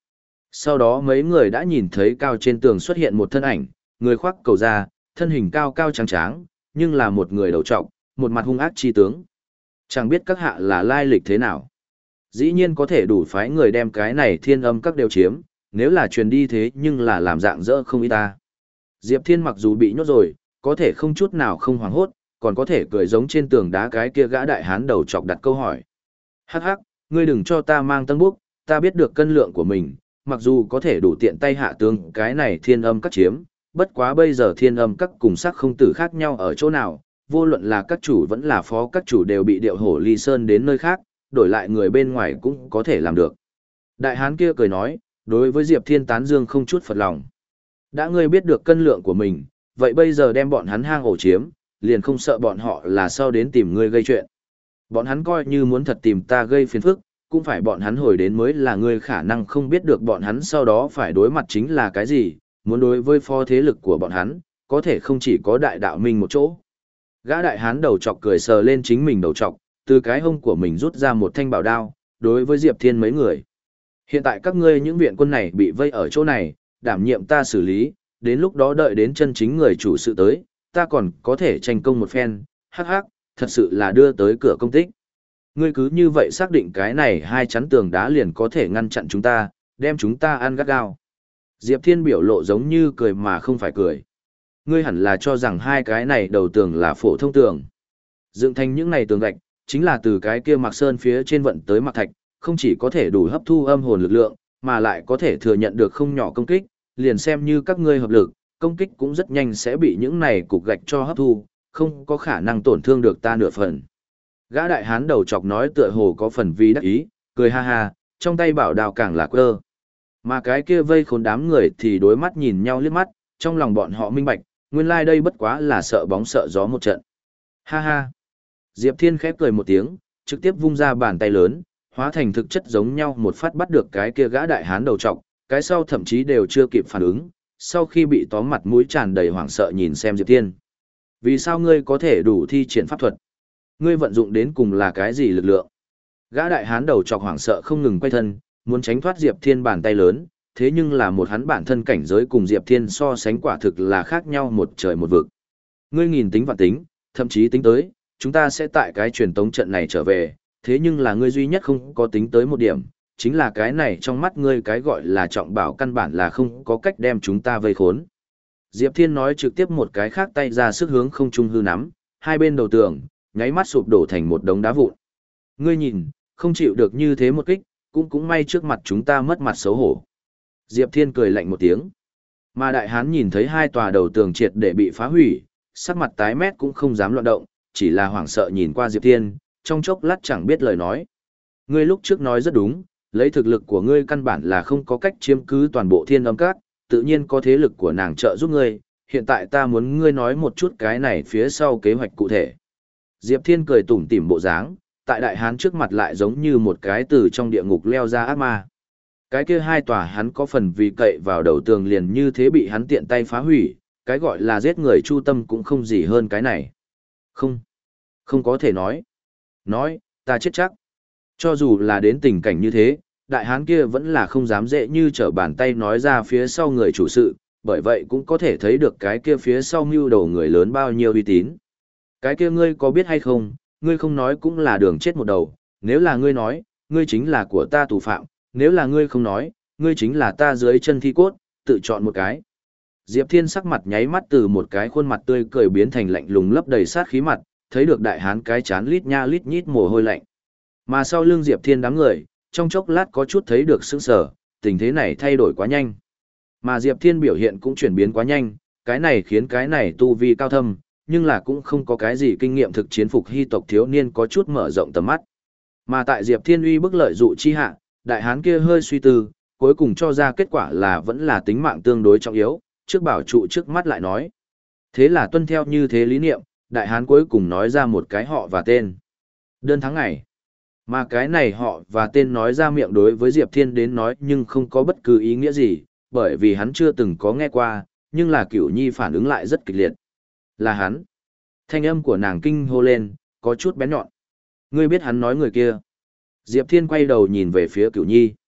Sau đó mấy người đã nhìn thấy cao trên tường xuất hiện một thân ảnh, người khoác cầu da, thân hình cao cao trắng tráng, nhưng là một người đầu trọc, một mặt hung ác chi tướng. Chẳng biết các hạ là lai lịch thế nào. Dĩ nhiên có thể đủ phái người đem cái này thiên âm các đều chiếm, nếu là truyền đi thế nhưng là làm dạng dỡ không ít ta. Diệp Thiên mặc dù bị nhốt rồi, có thể không chút nào không hoảng hốt, còn có thể cười giống trên tường đá cái kia gã đại hán đầu chọc đặt câu hỏi. Hắc hắc, ngươi đừng cho ta mang tân búc, ta biết được cân lượng của mình, mặc dù có thể đủ tiện tay hạ tướng cái này thiên âm các chiếm, bất quá bây giờ thiên âm các cùng sắc không tử khác nhau ở chỗ nào, vô luận là các chủ vẫn là phó các chủ đều bị điệu hổ ly sơn đến nơi khác, đổi lại người bên ngoài cũng có thể làm được. Đại hán kia cười nói, đối với Diệp Thiên tán dương không chút phật lòng. Đã ngươi biết được cân lượng của mình, vậy bây giờ đem bọn hắn hang ổ chiếm, liền không sợ bọn họ là sau đến tìm ngươi gây chuyện. Bọn hắn coi như muốn thật tìm ta gây phiền phức, cũng phải bọn hắn hồi đến mới là ngươi khả năng không biết được bọn hắn sau đó phải đối mặt chính là cái gì, muốn đối với phó thế lực của bọn hắn, có thể không chỉ có đại đạo minh một chỗ. Gã đại hán đầu chọc cười sờ lên chính mình đầu chọc, từ cái hông của mình rút ra một thanh bảo đao, đối với Diệp Thiên mấy người. Hiện tại các ngươi những viện quân này bị vây ở chỗ này, đảm nhiệm ta xử lý, đến lúc đó đợi đến chân chính người chủ sự tới, ta còn có thể tranh công một phen, hắc hắc, thật sự là đưa tới cửa công tích. Ngươi cứ như vậy xác định cái này hai chắn tường đá liền có thể ngăn chặn chúng ta, đem chúng ta ăn gắt gao. Diệp Thiên biểu lộ giống như cười mà không phải cười. Ngươi hẳn là cho rằng hai cái này đầu tường là phổ thông tường. Dựng thành những này tường gạch, chính là từ cái kia Mạc Sơn phía trên vận tới Mạc Thạch, không chỉ có thể đủ hấp thu âm hồn lực lượng, mà lại có thể thừa nhận được không nhỏ công kích, liền xem như các ngươi hợp lực, công kích cũng rất nhanh sẽ bị những này cục gạch cho hấp thu, không có khả năng tổn thương được ta nửa phần. Gã đại hán đầu chọc nói tựa hồ có phần vi đắc ý, cười ha ha, trong tay bảo đào càng là quơ. Mà cái kia vây khốn đám người thì đối mắt nhìn nhau liếc mắt, trong lòng bọn họ minh bạch, nguyên lai like đây bất quá là sợ bóng sợ gió một trận. Ha ha. Diệp Thiên khép cười một tiếng, trực tiếp vung ra bàn tay lớn, hóa thành thực chất giống nhau một phát bắt được cái kia gã đại hán đầu trọc, cái sau thậm chí đều chưa kịp phản ứng, sau khi bị tóm mặt mũi tràn đầy hoảng sợ nhìn xem Diệp Thiên. Vì sao ngươi có thể đủ thi triển pháp thuật? Ngươi vận dụng đến cùng là cái gì lực lượng? Gã đại hán đầu trọc hoảng sợ không ngừng quay thân, muốn tránh thoát Diệp Thiên bàn tay lớn, thế nhưng là một hắn bản thân cảnh giới cùng Diệp Thiên so sánh quả thực là khác nhau một trời một vực. Ngươi nghìn tính vạn tính, thậm chí tính tới, chúng ta sẽ tại cái truyền tống trận này trở về, thế nhưng là ngươi duy nhất không có tính tới một điểm, chính là cái này trong mắt ngươi cái gọi là trọng bảo căn bản là không có cách đem chúng ta vây khốn. Diệp Thiên nói trực tiếp một cái khác tay ra sức hướng không trung hư nắm, hai bên đầu tường, nháy mắt sụp đổ thành một đống đá vụn. Ngươi nhìn, không chịu được như thế một kích, cũng cũng may trước mặt chúng ta mất mặt xấu hổ. Diệp Thiên cười lạnh một tiếng. Mà đại hán nhìn thấy hai tòa đầu tường triệt để bị phá hủy, sắc mặt tái mét cũng không dám loạn động, chỉ là hoảng sợ nhìn qua Diệp Thiên, trong chốc lát chẳng biết lời nói. Ngươi lúc trước nói rất đúng, lấy thực lực của ngươi căn bản là không có cách chiếm cứ toàn bộ thiên âm các, tự nhiên có thế lực của nàng trợ giúp ngươi, hiện tại ta muốn ngươi nói một chút cái này phía sau kế hoạch cụ thể. Diệp Thiên cười tủm tỉm bộ dáng, tại đại hán trước mặt lại giống như một cái từ trong địa ngục leo ra ác ma. Cái kia hai tòa hắn có phần vì cậy vào đầu tường liền như thế bị hắn tiện tay phá hủy, cái gọi là giết người chu tâm cũng không gì hơn cái này. Không, không có thể nói. Nói, ta chết chắc. Cho dù là đến tình cảnh như thế, đại hán kia vẫn là không dám dễ như trở bàn tay nói ra phía sau người chủ sự, bởi vậy cũng có thể thấy được cái kia phía sau mưu đầu người lớn bao nhiêu uy tín. Cái kia ngươi có biết hay không, ngươi không nói cũng là đường chết một đầu, nếu là ngươi nói, ngươi chính là của ta tù phạm, nếu là ngươi không nói, ngươi chính là ta dưới chân thi cốt, tự chọn một cái. Diệp Thiên sắc mặt nháy mắt từ một cái khuôn mặt tươi cười biến thành lạnh lùng lấp đầy sát khí mặt, thấy được đại hán cái chán lít nha lít nhít mồ hôi lạnh. Mà sau lưng Diệp Thiên đám người, trong chốc lát có chút thấy được sững sờ, tình thế này thay đổi quá nhanh. Mà Diệp Thiên biểu hiện cũng chuyển biến quá nhanh, cái này khiến cái này tu vi cao thâm, nhưng là cũng không có cái gì kinh nghiệm thực chiến phục hy tộc thiếu niên có chút mở rộng tầm mắt. Mà tại Diệp Thiên uy bức lợi dụ chi hạ, đại hán kia hơi suy tư, cuối cùng cho ra kết quả là vẫn là tính mạng tương đối trọng yếu, trước bảo trụ trước mắt lại nói. Thế là tuân theo như thế lý niệm, đại hán cuối cùng nói ra một cái họ và tên. Đơn tháng ngày. Mà cái này họ và tên nói ra miệng đối với Diệp Thiên đến nói nhưng không có bất cứ ý nghĩa gì, bởi vì hắn chưa từng có nghe qua, nhưng là Cửu Nhi phản ứng lại rất kịch liệt. Là hắn. Thanh âm của nàng kinh hô lên, có chút bén nhọn. Ngươi biết hắn nói người kia. Diệp Thiên quay đầu nhìn về phía Cửu Nhi.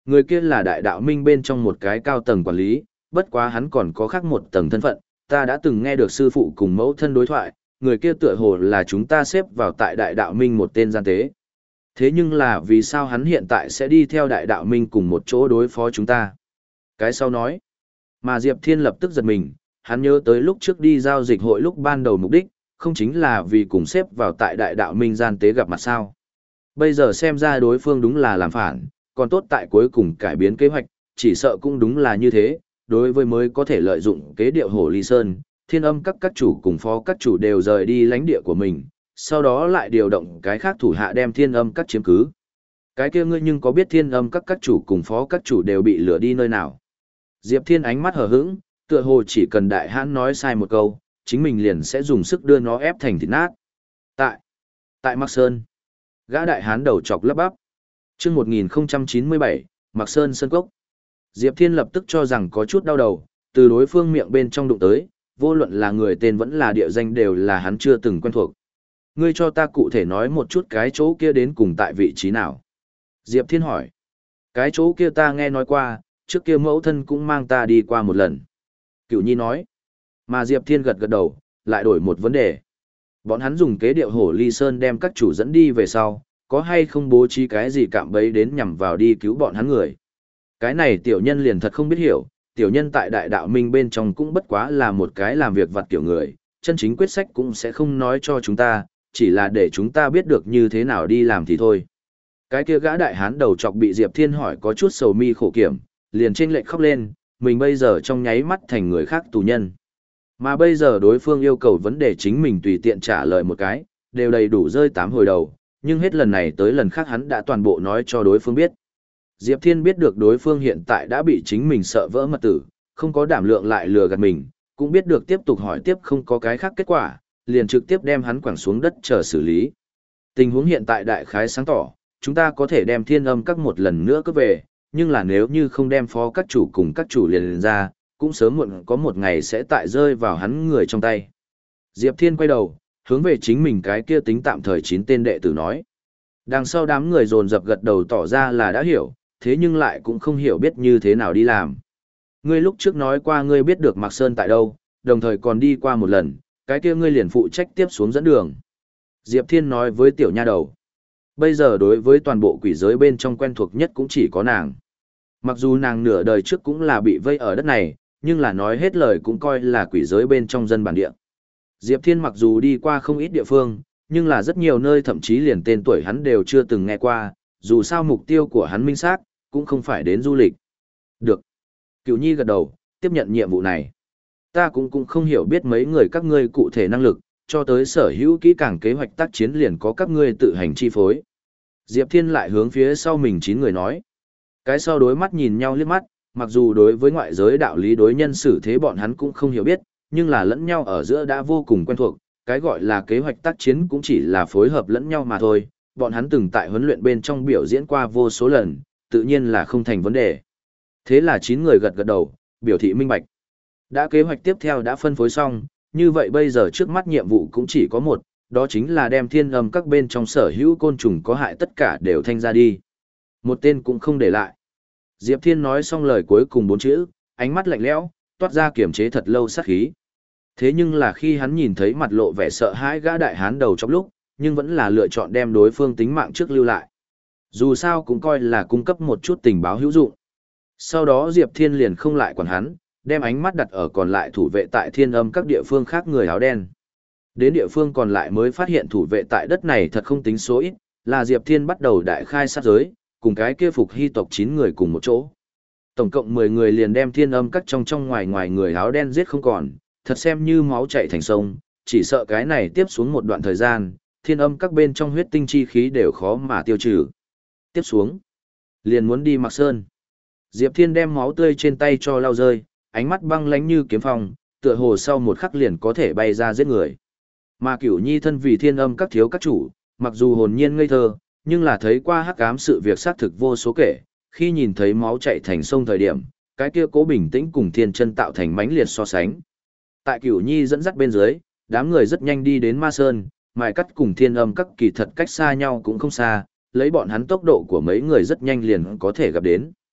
Người kia là đại đạo minh bên trong một cái cao tầng quản lý, bất quá hắn còn có khác một tầng thân phận, ta đã từng nghe được sư phụ cùng mẫu thân đối thoại, người kia tựa hồ là chúng ta xếp vào tại đại đạo minh một tên gian tế. Thế nhưng là vì sao hắn hiện tại sẽ đi theo đại đạo minh cùng một chỗ đối phó chúng ta? Cái sau nói, mà Diệp Thiên lập tức giật mình, hắn nhớ tới lúc trước đi giao dịch hội lúc ban đầu mục đích, không chính là vì cùng xếp vào tại đại đạo minh gian tế gặp mặt sao. Bây giờ xem ra đối phương đúng là làm phản, còn tốt tại cuối cùng cải biến kế hoạch, chỉ sợ cũng đúng là như thế, đối với mới có thể lợi dụng kế điệu Hồ Ly Sơn, Thiên Âm các các chủ cùng phó các chủ đều rời đi lãnh địa của mình, sau đó lại điều động cái khác thủ hạ đem Thiên Âm các chiếm cứ. Cái kia ngươi nhưng có biết Thiên Âm các các chủ cùng phó các chủ đều bị lừa đi nơi nào? Diệp Thiên ánh mắt hờ hững, tựa hồ chỉ cần đại hãn nói sai một câu, chính mình liền sẽ dùng sức đưa nó ép thành thịt nát. Tại, tại Mạc Sơn, gã đại hán đầu chọc lắp bắp. Chương một nghìn chín mươi bảy, Mạc Sơn Sơn Cốc. Diệp Thiên lập tức cho rằng có chút đau đầu, từ đối phương miệng bên trong đụng tới, vô luận là người tên vẫn là địa danh đều là hắn chưa từng quen thuộc. Ngươi cho ta cụ thể nói một chút cái chỗ kia đến cùng tại vị trí nào? Diệp Thiên hỏi. Cái chỗ kia ta nghe nói qua, trước kia mẫu thân cũng mang ta đi qua một lần. Cửu Nhi nói. Mà Diệp Thiên gật gật đầu, lại đổi một vấn đề. Bọn hắn dùng kế điệu Hổ Ly Sơn đem các chủ dẫn đi về sau, có hay không bố trí cái gì cạm bẫy đến nhằm vào đi cứu bọn hắn người? Cái này tiểu nhân liền thật không biết hiểu, tiểu nhân tại đại đạo minh bên trong cũng bất quá là một cái làm việc vặt kiểu người, chân chính quyết sách cũng sẽ không nói cho chúng ta, chỉ là để chúng ta biết được như thế nào đi làm thì thôi. Cái kia gã đại hán đầu chọc bị Diệp Thiên hỏi có chút sầu mi khổ kiểm, liền chênh lệch khóc lên, mình bây giờ trong nháy mắt thành người khác tù nhân. Mà bây giờ đối phương yêu cầu vấn đề chính mình tùy tiện trả lời một cái, đều đầy đủ rơi tám hồi đầu, nhưng hết lần này tới lần khác hắn đã toàn bộ nói cho đối phương biết. Diệp Thiên biết được đối phương hiện tại đã bị chính mình sợ vỡ mật tử, không có đảm lượng lại lừa gạt mình, cũng biết được tiếp tục hỏi tiếp không có cái khác kết quả, liền trực tiếp đem hắn quẳng xuống đất chờ xử lý. Tình huống hiện tại đại khái sáng tỏ, chúng ta có thể đem Thiên Âm các một lần nữa cướp về, nhưng là nếu như không đem phó các chủ cùng các chủ liền, liền ra, cũng sớm muộn có một ngày sẽ tại rơi vào hắn người trong tay. Diệp Thiên quay đầu, hướng về chính mình cái kia tính tạm thời chín tên đệ tử nói. Đằng sau đám người dồn dập gật đầu tỏ ra là đã hiểu, thế nhưng lại cũng không hiểu biết như thế nào đi làm. Ngươi lúc trước nói qua ngươi biết được Mạc Sơn tại đâu, đồng thời còn đi qua một lần, cái kia ngươi liền phụ trách tiếp xuống dẫn đường. Diệp Thiên nói với tiểu nha đầu. Bây giờ đối với toàn bộ quỷ giới bên trong quen thuộc nhất cũng chỉ có nàng. Mặc dù nàng nửa đời trước cũng là bị vây ở đất này, nhưng là nói hết lời cũng coi là quỷ giới bên trong dân bản địa. Diệp Thiên mặc dù đi qua không ít địa phương, nhưng là rất nhiều nơi thậm chí liền tên tuổi hắn đều chưa từng nghe qua, dù sao mục tiêu của hắn minh xác, cũng không phải đến du lịch. Được. Cửu Nhi gật đầu, tiếp nhận nhiệm vụ này. Ta cũng cũng không hiểu biết mấy người các ngươi cụ thể năng lực, cho tới sở hữu kỹ càng kế hoạch tác chiến liền có các ngươi tự hành chi phối. Diệp Thiên lại hướng phía sau mình chín người nói. Cái sau đối mắt nhìn nhau liếc mắt, mặc dù đối với ngoại giới đạo lý đối nhân xử thế bọn hắn cũng không hiểu biết, nhưng là lẫn nhau ở giữa đã vô cùng quen thuộc, cái gọi là kế hoạch tác chiến cũng chỉ là phối hợp lẫn nhau mà thôi, bọn hắn từng tại huấn luyện bên trong biểu diễn qua vô số lần, tự nhiên là không thành vấn đề. Thế là chín người gật gật đầu, biểu thị minh bạch. Đã kế hoạch tiếp theo đã phân phối xong, như vậy bây giờ trước mắt nhiệm vụ cũng chỉ có một, đó chính là đem Thiên Âm các bên trong sở hữu côn trùng có hại tất cả đều thanh ra đi. Một tên cũng không để lại. Diệp Thiên nói xong lời cuối cùng bốn chữ, ánh mắt lạnh lẽo, toát ra kiểm chế thật lâu sát khí. Thế nhưng là khi hắn nhìn thấy mặt lộ vẻ sợ hãi gã đại hán đầu trong lúc, nhưng vẫn là lựa chọn đem đối phương tính mạng trước lưu lại. Dù sao cũng coi là cung cấp một chút tình báo hữu dụng. Sau đó Diệp Thiên liền không lại quản hắn, đem ánh mắt đặt ở còn lại thủ vệ tại Thiên Âm các địa phương khác người áo đen. Đến địa phương còn lại mới phát hiện thủ vệ tại đất này thật không tính số ít, là Diệp Thiên bắt đầu đại khai sát giới, cùng cái kia phục hy tộc chín người cùng một chỗ. Tổng cộng mười người liền đem Thiên Âm các trong trong ngoài ngoài người áo đen giết không còn, thật xem như máu chảy thành sông, chỉ sợ cái này tiếp xuống một đoạn thời gian, Thiên Âm các bên trong huyết tinh chi khí đều khó mà tiêu trừ. Tiếp xuống, liền muốn đi Mạc Sơn. Diệp Thiên đem máu tươi trên tay cho lau rơi, ánh mắt băng lánh như kiếm phong, tựa hồ sau một khắc liền có thể bay ra giết người. Mà Cửu Nhi thân vì Thiên Âm các thiếu các chủ, mặc dù hồn nhiên ngây thơ, nhưng là thấy qua hắc ám sự việc xác thực vô số kể, khi nhìn thấy máu chảy thành sông thời điểm, cái kia cố bình tĩnh cùng thiên chân tạo thành mãnh liệt so sánh. Tại Cửu Nhi dẫn dắt bên dưới, đám người rất nhanh đi đến Ma Sơn, Mài Cắt cùng Thiên Âm các kỳ thật cách xa nhau cũng không xa, lấy bọn hắn tốc độ của mấy người rất nhanh liền có thể gặp đến.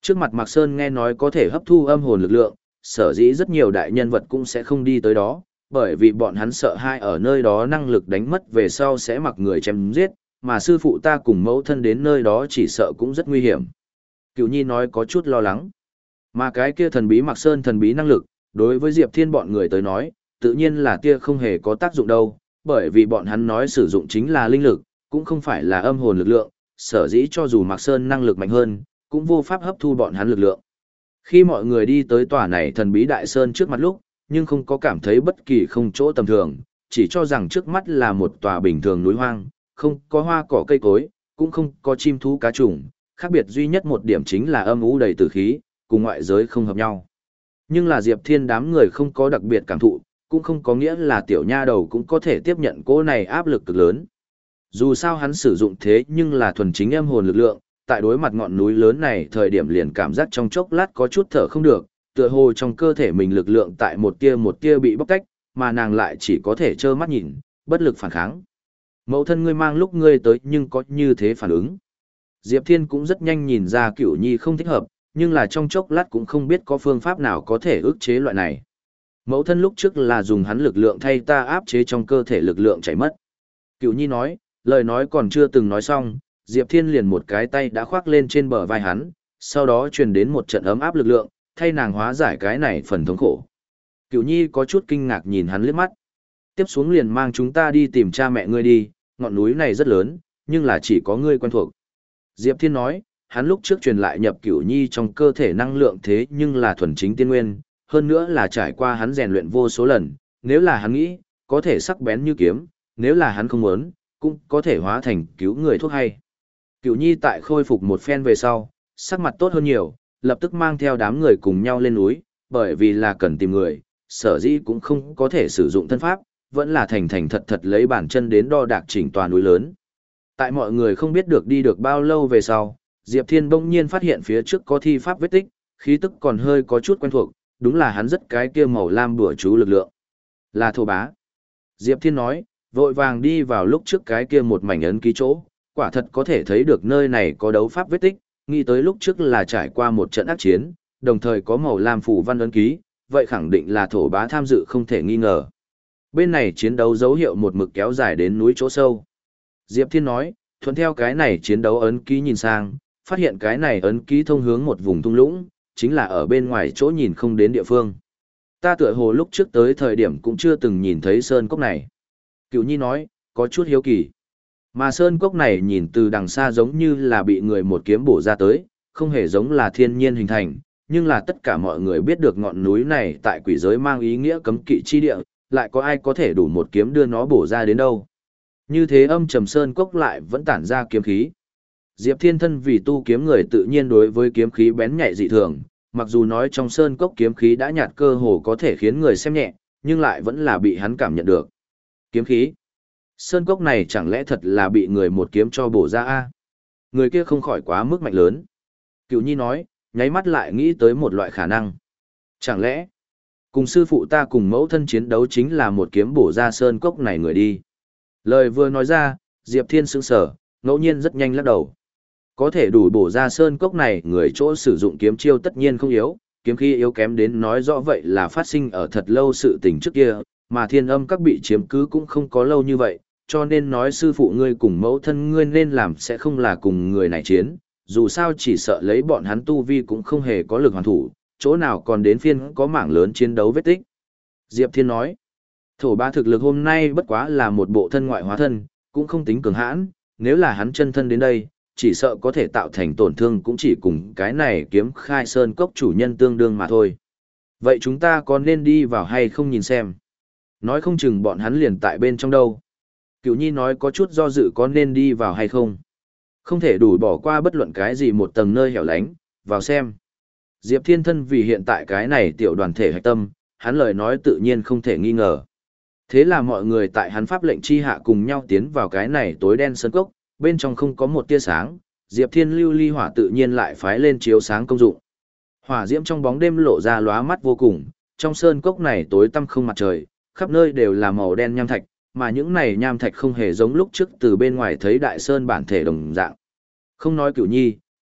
Trước mặt Mạc Sơn nghe nói có thể hấp thu âm hồn lực lượng, sở dĩ rất nhiều đại nhân vật cũng sẽ không đi tới đó, bởi vì bọn hắn sợ hai ở nơi đó năng lực đánh mất về sau sẽ mặc người chém giết, mà sư phụ ta cùng mẫu thân đến nơi đó chỉ sợ cũng rất nguy hiểm. Cửu Nhi nói có chút lo lắng. Mà cái kia thần bí Mạc Sơn thần bí năng lực, đối với Diệp Thiên bọn người tới nói, tự nhiên là kia không hề có tác dụng đâu, bởi vì bọn hắn nói sử dụng chính là linh lực, cũng không phải là âm hồn lực lượng, sở dĩ cho dù Mạc Sơn năng lực mạnh hơn, cũng vô pháp hấp thu bọn hắn lực lượng. Khi mọi người đi tới tòa này thần bí đại sơn trước mặt lúc, nhưng không có cảm thấy bất kỳ không chỗ tầm thường, chỉ cho rằng trước mắt là một tòa bình thường núi hoang, không có hoa cỏ cây cối, cũng không có chim thú cá trùng, khác biệt duy nhất một điểm chính là âm u đầy tử khí, cùng ngoại giới không hợp nhau. Nhưng là Diệp Thiên đám người không có đặc biệt cảm thụ, cũng không có nghĩa là tiểu nha đầu cũng có thể tiếp nhận cỗ này áp lực cực lớn. Dù sao hắn sử dụng thế nhưng là thuần chính âm hồn lực lượng, tại đối mặt ngọn núi lớn này thời điểm liền cảm giác trong chốc lát có chút thở không được, tựa hồ trong cơ thể mình lực lượng tại một tia một tia bị bóc tách, mà nàng lại chỉ có thể trơ mắt nhìn, bất lực phản kháng. Mẫu thân ngươi mang lúc ngươi tới nhưng có như thế phản ứng. Diệp Thiên cũng rất nhanh nhìn ra Cửu Nhi không thích hợp, nhưng là trong chốc lát cũng không biết có phương pháp nào có thể ức chế loại này. Mẫu thân lúc trước là dùng hắn lực lượng thay ta áp chế trong cơ thể lực lượng chảy mất. Cửu Nhi nói, lời nói còn chưa từng nói xong, Diệp Thiên liền một cái tay đã khoác lên trên bờ vai hắn, sau đó truyền đến một trận ấm áp lực lượng, thay nàng hóa giải cái này phần thống khổ. Cửu Nhi có chút kinh ngạc nhìn hắn liếc mắt. Tiếp xuống liền mang chúng ta đi tìm cha mẹ ngươi đi, ngọn núi này rất lớn, nhưng là chỉ có ngươi quen thuộc. Diệp Thiên nói, hắn lúc trước truyền lại nhập Cửu Nhi trong cơ thể năng lượng thế nhưng là thuần chính tiên nguyên, hơn nữa là trải qua hắn rèn luyện vô số lần, nếu là hắn nghĩ, có thể sắc bén như kiếm, nếu là hắn không muốn, cũng có thể hóa thành cứu người thuốc hay. Cửu Nhi tại khôi phục một phen về sau, sắc mặt tốt hơn nhiều, lập tức mang theo đám người cùng nhau lên núi, bởi vì là cần tìm người, sở dĩ cũng không có thể sử dụng thân pháp, vẫn là thành thành thật thật lấy bàn chân đến đo đạc chỉnh tòa núi lớn. Tại mọi người không biết được đi được bao lâu về sau, Diệp Thiên bỗng nhiên phát hiện phía trước có thi pháp vết tích, khí tức còn hơi có chút quen thuộc, đúng là hắn rất cái kia màu lam bùa chú lực lượng. Là thổ bá. Diệp Thiên nói, vội vàng đi vào lúc trước cái kia một mảnh ấn ký chỗ, quả thật có thể thấy được nơi này có đấu pháp vết tích, nghĩ tới lúc trước là trải qua một trận ác chiến, đồng thời có màu lam phủ văn ấn ký, vậy khẳng định là thổ bá tham dự không thể nghi ngờ. Bên này chiến đấu dấu hiệu một mực kéo dài đến núi chỗ sâu. Diệp Thiên nói, thuận theo cái này chiến đấu ấn ký nhìn sang, phát hiện cái này ấn ký thông hướng một vùng thung lũng, chính là ở bên ngoài chỗ nhìn không đến địa phương. Ta tựa hồ lúc trước tới thời điểm cũng chưa từng nhìn thấy sơn cốc này. Cửu Nhi nói, có chút hiếu kỳ. Mà sơn cốc này nhìn từ đằng xa giống như là bị người một kiếm bổ ra tới, không hề giống là thiên nhiên hình thành, nhưng là tất cả mọi người biết được ngọn núi này tại quỷ giới mang ý nghĩa cấm kỵ chi địa, lại có ai có thể đủ một kiếm đưa nó bổ ra đến đâu. Như thế âm trầm sơn cốc lại vẫn tản ra kiếm khí. Diệp Thiên thân vì tu kiếm người tự nhiên đối với kiếm khí bén nhạy dị thường, mặc dù nói trong sơn cốc kiếm khí đã nhạt cơ hồ có thể khiến người xem nhẹ, nhưng lại vẫn là bị hắn cảm nhận được. Kiếm khí. Sơn cốc này chẳng lẽ thật là bị người một kiếm cho bổ ra a? Người kia không khỏi quá mức mạnh lớn. Cửu Nhi nói, nháy mắt lại nghĩ tới một loại khả năng. Chẳng lẽ, cùng sư phụ ta cùng mẫu thân chiến đấu chính là một kiếm bổ ra sơn cốc này người đi. Lời vừa nói ra, Diệp Thiên sững sờ, ngẫu nhiên rất nhanh lắc đầu. Có thể đủ bổ ra sơn cốc này người chỗ sử dụng kiếm chiêu tất nhiên không yếu, kiếm khí yếu kém đến nói rõ vậy là phát sinh ở thật lâu sự tình trước kia, mà thiên âm các bị chiếm cứ cũng không có lâu như vậy, cho nên nói sư phụ ngươi cùng mẫu thân ngươi nên làm sẽ không là cùng người này chiến, dù sao chỉ sợ lấy bọn hắn tu vi cũng không hề có lực hoàn thủ, chỗ nào còn đến phiên có mảng lớn chiến đấu vết tích. Diệp Thiên nói, thổ ba thực lực hôm nay bất quá là một bộ thân ngoại hóa thân, cũng không tính cường hãn, nếu là hắn chân thân đến đây, chỉ sợ có thể tạo thành tổn thương cũng chỉ cùng cái này kiếm khai sơn cốc chủ nhân tương đương mà thôi. Vậy chúng ta có nên đi vào hay không nhìn xem? Nói không chừng bọn hắn liền tại bên trong đâu. Cửu Nhi nói có chút do dự có nên đi vào hay không. Không thể đủ bỏ qua bất luận cái gì một tầng nơi hẻo lánh, vào xem. Diệp Thiên thân vì hiện tại cái này tiểu đoàn thể hạch tâm, hắn lời nói tự nhiên không thể nghi ngờ. Thế là mọi người tại hắn pháp lệnh chi hạ cùng nhau tiến vào cái này tối đen sơn cốc, bên trong không có một tia sáng, Diệp Thiên lưu ly hỏa tự nhiên lại phái lên chiếu sáng công dụng. Hỏa diễm trong bóng đêm lộ ra lóa mắt vô cùng, trong sơn cốc này tối tăm không mặt trời, khắp nơi đều là màu đen nham thạch, mà những này nham thạch không hề giống lúc trước từ bên ngoài thấy đại sơn bản thể đồng dạng. Không nói Cửu Nhi,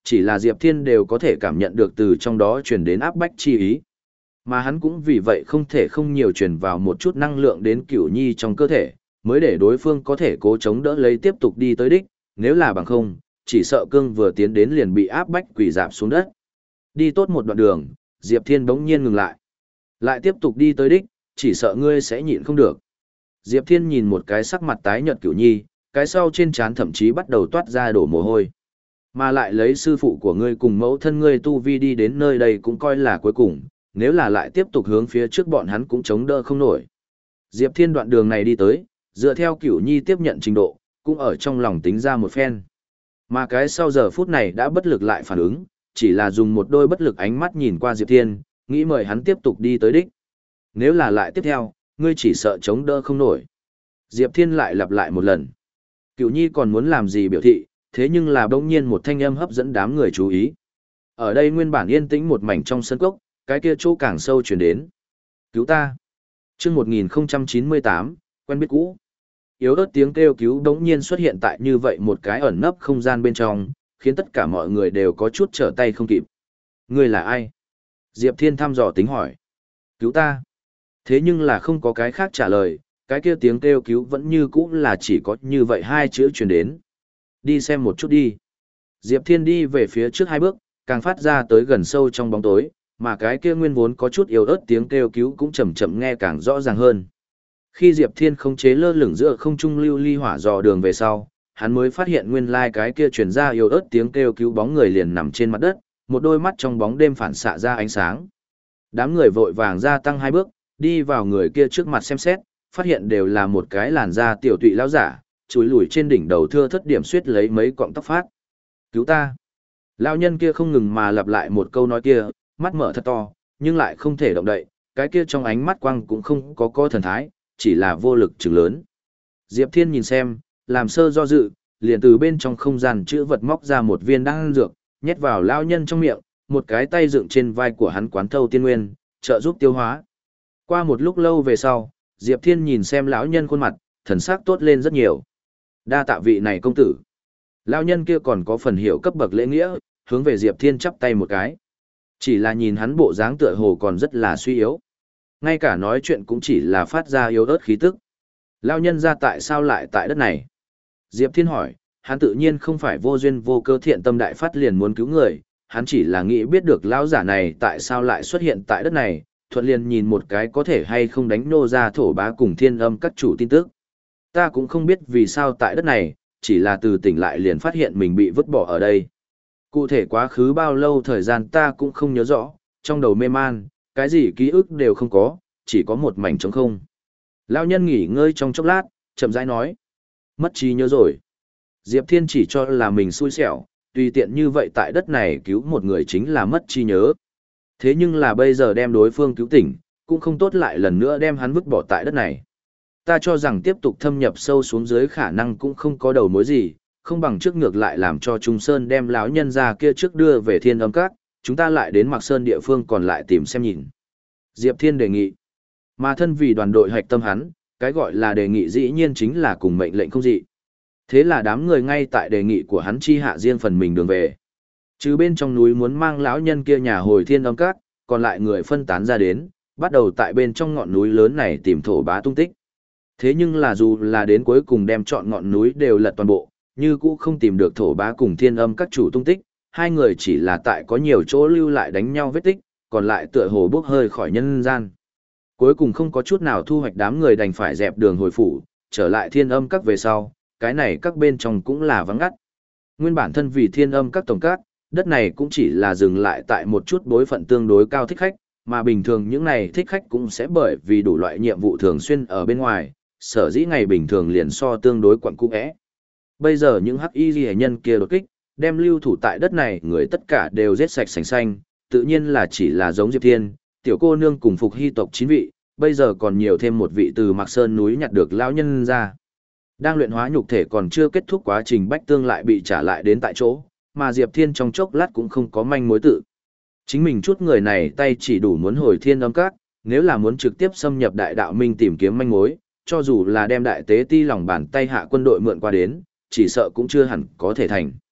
chỉ là Diệp Thiên đều có thể cảm nhận được từ trong đó truyền đến áp bách chi ý. Mà hắn cũng vì vậy không thể không nhiều truyền vào một chút năng lượng đến Cửu Nhi trong cơ thể, mới để đối phương có thể cố chống đỡ lấy tiếp tục đi tới đích, nếu là bằng không, chỉ sợ cương vừa tiến đến liền bị áp bách quỳ dạp xuống đất. Đi tốt một đoạn đường, Diệp Thiên bỗng nhiên ngừng lại. Lại tiếp tục đi tới đích, chỉ sợ ngươi sẽ nhịn không được. Diệp Thiên nhìn một cái sắc mặt tái nhợt Cửu Nhi, cái sau trên trán thậm chí bắt đầu toát ra đổ mồ hôi. Mà lại lấy sư phụ của ngươi cùng mẫu thân ngươi tu vi đi đến nơi đây cũng coi là cuối cùng, nếu là lại tiếp tục hướng phía trước bọn hắn cũng chống đỡ không nổi. Diệp Thiên đoạn đường này đi tới, dựa theo Cửu Nhi tiếp nhận trình độ, cũng ở trong lòng tính ra một phen. Mà cái sau giờ phút này đã bất lực lại phản ứng, chỉ là dùng một đôi bất lực ánh mắt nhìn qua Diệp Thiên, nghĩ mời hắn tiếp tục đi tới đích. Nếu là lại tiếp theo, ngươi chỉ sợ chống đỡ không nổi. Diệp Thiên lại lặp lại một lần. Cửu Nhi còn muốn làm gì biểu thị, thế nhưng là bỗng nhiên một thanh âm hấp dẫn đám người chú ý. Ở đây nguyên bản yên tĩnh một mảnh trong sân cốc, cái kia chỗ càng sâu chuyển đến. Cứu ta! Chương một nghìn chín mươi tám, quen biết cũ. Yếu ớt tiếng kêu cứu đống nhiên xuất hiện tại như vậy một cái ẩn nấp không gian bên trong, khiến tất cả mọi người đều có chút trở tay không kịp. Ngươi là ai? Diệp Thiên thăm dò tính hỏi. Cứu ta! Thế nhưng là không có cái khác trả lời, cái kia tiếng kêu cứu vẫn như cũ là chỉ có như vậy hai chữ truyền đến. Đi xem một chút đi. Diệp Thiên đi về phía trước hai bước, càng phát ra tới gần sâu trong bóng tối, mà cái kia nguyên vốn có chút yếu ớt tiếng kêu cứu cũng chậm chậm nghe càng rõ ràng hơn. Khi Diệp Thiên khống chế lơ lửng giữa không trung lưu ly hỏa dò đường về sau, hắn mới phát hiện nguyên lai cái kia truyền ra yếu ớt tiếng kêu cứu bóng người liền nằm trên mặt đất, một đôi mắt trong bóng đêm phản xạ ra ánh sáng. Đám người vội vàng ra tăng hai bước, đi vào người kia trước mặt xem xét, phát hiện đều là một cái làn da tiểu tụy lão giả, chúi lùi trên đỉnh đầu thưa thất điểm xuyết lấy mấy cọng tóc phát. Cứu ta! Lão nhân kia không ngừng mà lặp lại một câu nói kia, mắt mở thật to, nhưng lại không thể động đậy, cái kia trong ánh mắt quang cũng không có có thần thái, chỉ là vô lực trừng lớn. Diệp Thiên nhìn xem, làm sơ do dự, liền từ bên trong không gian chữ vật móc ra một viên đan dược, nhét vào lão nhân trong miệng, một cái tay dựng trên vai của hắn quán thâu tiên nguyên, trợ giúp tiêu hóa. Qua một lúc lâu về sau, Diệp Thiên nhìn xem lão nhân khuôn mặt, thần sắc tốt lên rất nhiều. Đa tạ vị này công tử. Lão nhân kia còn có phần hiểu cấp bậc lễ nghĩa, hướng về Diệp Thiên chắp tay một cái. Chỉ là nhìn hắn bộ dáng tựa hồ còn rất là suy yếu. Ngay cả nói chuyện cũng chỉ là phát ra yếu ớt khí tức. Lão nhân ra tại sao lại tại đất này? Diệp Thiên hỏi, hắn tự nhiên không phải vô duyên vô cơ thiện tâm đại phát liền muốn cứu người, hắn chỉ là nghĩ biết được lão giả này tại sao lại xuất hiện tại đất này, thuận liền nhìn một cái có thể hay không đánh nô ra thổ bá cùng thiên âm các chủ tin tức. Ta cũng không biết vì sao tại đất này, chỉ là từ tỉnh lại liền phát hiện mình bị vứt bỏ ở đây. Cụ thể quá khứ bao lâu thời gian ta cũng không nhớ rõ, trong đầu mê man, cái gì ký ức đều không có, chỉ có một mảnh trống không. Lão nhân nghỉ ngơi trong chốc lát, chậm rãi nói. Mất trí nhớ rồi. Diệp Thiên chỉ cho là mình xui xẻo, tùy tiện như vậy tại đất này cứu một người chính là mất trí nhớ. Thế nhưng là bây giờ đem đối phương cứu tỉnh, cũng không tốt lại lần nữa đem hắn vứt bỏ tại đất này. Ta cho rằng tiếp tục thâm nhập sâu xuống dưới khả năng cũng không có đầu mối gì, không bằng trước ngược lại làm cho Trung Sơn đem lão nhân ra kia trước đưa về Thiên Âm Các, chúng ta lại đến Mạc Sơn địa phương còn lại tìm xem nhìn. Diệp Thiên đề nghị. Mà thân vì đoàn đội hạch tâm hắn, cái gọi là đề nghị dĩ nhiên chính là cùng mệnh lệnh không dị. Thế là đám người ngay tại đề nghị của hắn chi hạ riêng phần mình đường về. Trừ bên trong núi muốn mang lão nhân kia nhà hồi Thiên Âm Các, còn lại người phân tán ra đến, bắt đầu tại bên trong ngọn núi lớn này tìm thổ bá tung tích. Thế nhưng là dù là đến cuối cùng đem chọn ngọn núi đều lật toàn bộ, như cũ không tìm được thổ bá cùng Thiên Âm Các chủ tung tích, hai người chỉ là tại có nhiều chỗ lưu lại đánh nhau vết tích, còn lại tựa hồ bốc hơi khỏi nhân gian. Cuối cùng không có chút nào thu hoạch, đám người đành phải dẹp đường hồi phủ, trở lại Thiên Âm Các về sau, cái này các bên trong cũng là vắng ngắt. Nguyên bản thân vì Thiên Âm Các tổng các, đất này cũng chỉ là dừng lại tại một chút bối phận tương đối cao thích khách, mà bình thường những này thích khách cũng sẽ bởi vì đủ loại nhiệm vụ thường xuyên ở bên ngoài, sở dĩ ngày bình thường liền so tương đối quặn cung ẽ. Bây giờ những hắc y ghi nhân kia đột kích, đem lưu thủ tại đất này người tất cả đều giết sạch sành xanh, tự nhiên là chỉ là giống Diệp Thiên, tiểu cô nương cùng phục hy tộc chín vị, bây giờ còn nhiều thêm một vị từ Mạc Sơn núi nhặt được lão nhân ra. Đang luyện hóa nhục thể còn chưa kết thúc quá trình bách tương lại bị trả lại đến tại chỗ, mà Diệp Thiên trong chốc lát cũng không có manh mối tự. Chính mình chút người này tay chỉ đủ muốn hồi Thiên Âm Các, nếu là muốn trực tiếp xâm nhập đại đạo minh tìm kiếm manh mối, cho dù là đem đại tế ti lòng bàn tay hạ quân đội mượn qua đến, chỉ sợ cũng chưa hẳn có thể thành.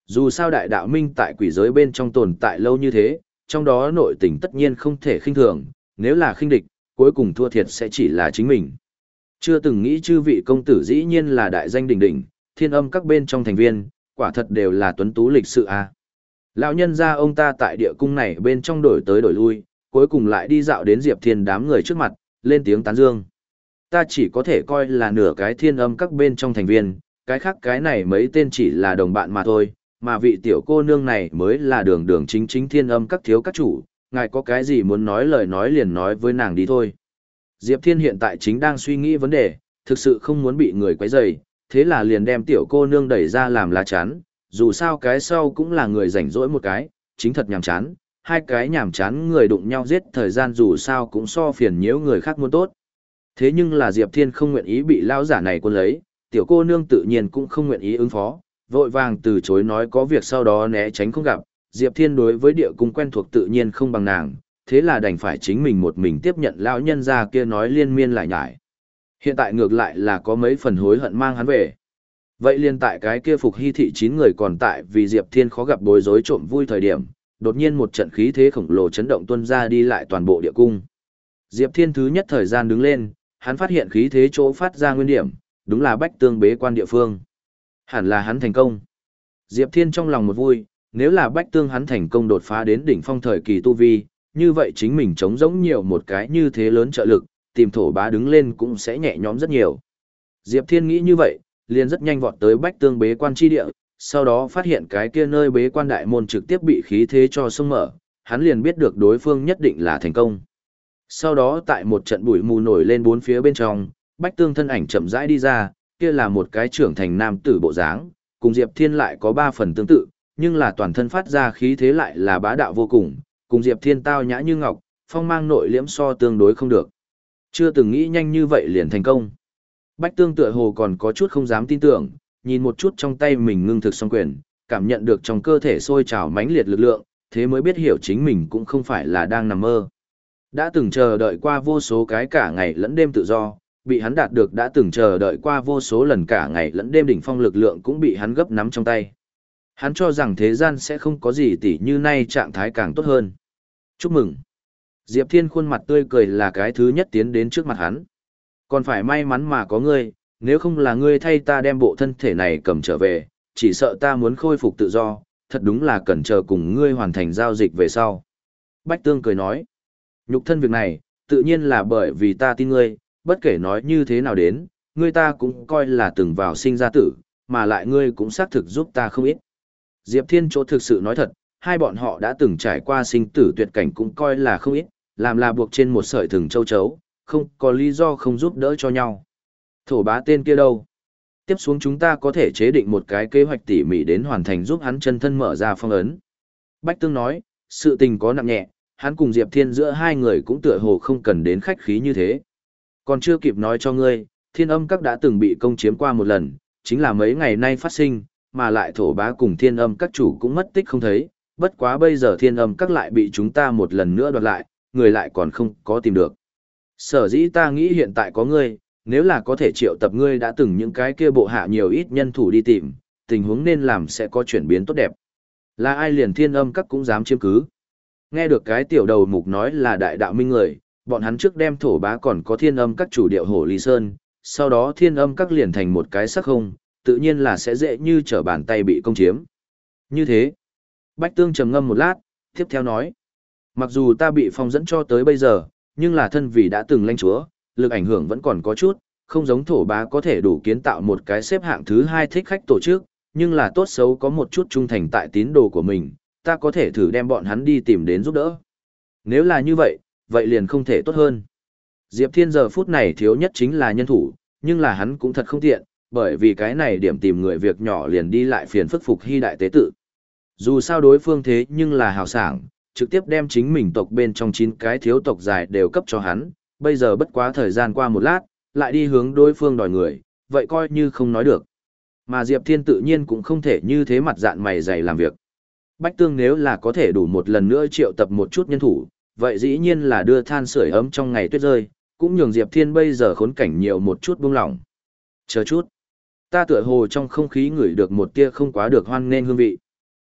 Dù sao đại đạo minh tại quỷ giới bên trong tồn tại lâu như thế, trong đó nội tình tất nhiên không thể khinh thường, nếu là khinh địch, cuối cùng thua thiệt sẽ chỉ là chính mình. Chưa từng nghĩ chư vị công tử dĩ nhiên là đại danh đỉnh đỉnh, thiên âm các bên trong thành viên, quả thật đều là tuấn tú lịch sự a. Lão nhân gia ông ta tại địa cung này bên trong đổi tới đổi lui, cuối cùng lại đi dạo đến Diệp Thiên đám người trước mặt, lên tiếng tán dương. Ta chỉ có thể coi là nửa cái thiên âm các bên trong thành viên, cái khác cái này mấy tên chỉ là đồng bạn mà thôi, mà vị tiểu cô nương này mới là đường đường chính chính thiên âm các thiếu các chủ, ngài có cái gì muốn nói lời nói liền nói với nàng đi thôi. Diệp Thiên hiện tại chính đang suy nghĩ vấn đề, thực sự không muốn bị người quấy rầy, thế là liền đem tiểu cô nương đẩy ra làm lá chắn, dù sao cái sau cũng là người rảnh rỗi một cái, chính thật nhàm chán, hai cái nhàm chán người đụng nhau giết thời gian dù sao cũng so phiền nhiễu người khác muốn tốt. Thế nhưng là Diệp Thiên không nguyện ý bị lão giả này quân lấy, tiểu cô nương tự nhiên cũng không nguyện ý ứng phó, vội vàng từ chối nói có việc sau đó né tránh không gặp, Diệp Thiên đối với địa cung quen thuộc tự nhiên không bằng nàng, thế là đành phải chính mình một mình tiếp nhận lão nhân gia kia nói liên miên lại nhải. Hiện tại ngược lại là có mấy phần hối hận mang hắn về. Vậy liên tại cái kia phục hy thị chín người còn tại vì Diệp Thiên khó gặp bối rối trộm vui thời điểm, đột nhiên một trận khí thế khổng lồ chấn động tuôn ra đi lại toàn bộ địa cung. Diệp Thiên thứ nhất thời gian đứng lên, hắn phát hiện khí thế chỗ phát ra nguyên điểm, đúng là bách tương bế quan địa phương. Hẳn là hắn thành công. Diệp Thiên trong lòng một vui, nếu là bách tương hắn thành công đột phá đến đỉnh phong thời kỳ tu vi, như vậy chính mình chống giống nhiều một cái như thế lớn trợ lực, tìm thổ bá đứng lên cũng sẽ nhẹ nhõm rất nhiều. Diệp Thiên nghĩ như vậy, liền rất nhanh vọt tới bách tương bế quan chi địa, sau đó phát hiện cái kia nơi bế quan đại môn trực tiếp bị khí thế cho xông mở, hắn liền biết được đối phương nhất định là thành công. Sau đó tại một trận bụi mù nổi lên bốn phía bên trong, bách tương thân ảnh chậm rãi đi ra, kia là một cái trưởng thành nam tử bộ dáng, cùng Diệp Thiên lại có ba phần tương tự, nhưng là toàn thân phát ra khí thế lại là bá đạo vô cùng, cùng Diệp Thiên tao nhã như ngọc, phong mang nội liễm so tương đối không được. Chưa từng nghĩ nhanh như vậy liền thành công. Bách tương tựa hồ còn có chút không dám tin tưởng, nhìn một chút trong tay mình ngưng thực song quyền, cảm nhận được trong cơ thể sôi trào mãnh liệt lực lượng, thế mới biết hiểu chính mình cũng không phải là đang nằm mơ. Đã từng chờ đợi qua vô số cái cả ngày lẫn đêm tự do, bị hắn đạt được đã từng chờ đợi qua vô số lần cả ngày lẫn đêm đỉnh phong lực lượng cũng bị hắn gấp nắm trong tay. Hắn cho rằng thế gian sẽ không có gì tỉ như nay trạng thái càng tốt hơn. Chúc mừng. Diệp Thiên khuôn mặt tươi cười là cái thứ nhất tiến đến trước mặt hắn. Còn phải may mắn mà có ngươi, nếu không là ngươi thay ta đem bộ thân thể này cầm trở về, chỉ sợ ta muốn khôi phục tự do, thật đúng là cần chờ cùng ngươi hoàn thành giao dịch về sau. Bách Tương cười nói, nhục thân việc này, tự nhiên là bởi vì ta tin ngươi, bất kể nói như thế nào đến, ngươi ta cũng coi là từng vào sinh ra tử, mà lại ngươi cũng xác thực giúp ta không ít. Diệp Thiên chỗ thực sự nói thật, hai bọn họ đã từng trải qua sinh tử tuyệt cảnh cũng coi là không ít, làm là buộc trên một sợi thừng châu chấu, không có lý do không giúp đỡ cho nhau. Thổ bá tên kia đâu? Tiếp xuống chúng ta có thể chế định một cái kế hoạch tỉ mỉ đến hoàn thành giúp hắn chân thân mở ra phong ấn. Bách Tương nói, sự tình có nặng nhẹ, hắn cùng Diệp Thiên giữa hai người cũng tựa hồ không cần đến khách khí như thế. Còn chưa kịp nói cho ngươi, thiên âm các đã từng bị công chiếm qua một lần, chính là mấy ngày nay phát sinh, mà lại thổ bá cùng thiên âm các chủ cũng mất tích không thấy, bất quá bây giờ thiên âm các lại bị chúng ta một lần nữa đoạt lại, người lại còn không có tìm được. Sở dĩ ta nghĩ hiện tại có ngươi, nếu là có thể triệu tập ngươi đã từng những cái kia bộ hạ nhiều ít nhân thủ đi tìm, tình huống nên làm sẽ có chuyển biến tốt đẹp. Là ai liền thiên âm các cũng dám chiếm cứ. Nghe được cái tiểu đầu mục nói là đại đạo minh người, bọn hắn trước đem thổ bá còn có thiên âm các chủ điệu hổ Lý Sơn, sau đó thiên âm các liền thành một cái sắc không, tự nhiên là sẽ dễ như trở bàn tay bị công chiếm. Như thế, Bách Tương trầm ngâm một lát, tiếp theo nói, mặc dù ta bị phong dẫn cho tới bây giờ, nhưng là thân vì đã từng lãnh chúa, lực ảnh hưởng vẫn còn có chút, không giống thổ bá có thể đủ kiến tạo một cái xếp hạng thứ hai thích khách tổ chức, nhưng là tốt xấu có một chút trung thành tại tín đồ của mình, ta có thể thử đem bọn hắn đi tìm đến giúp đỡ. Nếu là như vậy, vậy liền không thể tốt hơn. Diệp Thiên giờ phút này thiếu nhất chính là nhân thủ, nhưng là hắn cũng thật không tiện, bởi vì cái này điểm tìm người việc nhỏ liền đi lại phiền phức phục hy đại tế tự. Dù sao đối phương thế nhưng là hào sảng, trực tiếp đem chính mình tộc bên trong chín cái thiếu tộc dài đều cấp cho hắn, bây giờ bất quá thời gian qua một lát, lại đi hướng đối phương đòi người, vậy coi như không nói được. Mà Diệp Thiên tự nhiên cũng không thể như thế mặt dạn mày dày làm việc. Bách Tương nếu là có thể đủ một lần nữa triệu tập một chút nhân thủ, vậy dĩ nhiên là đưa than sưởi ấm trong ngày tuyết rơi, cũng nhường Diệp Thiên bây giờ khốn cảnh nhiều một chút buông lỏng. Chờ chút. Ta tựa hồ trong không khí ngửi được một tia không quá được hoan nên hương vị.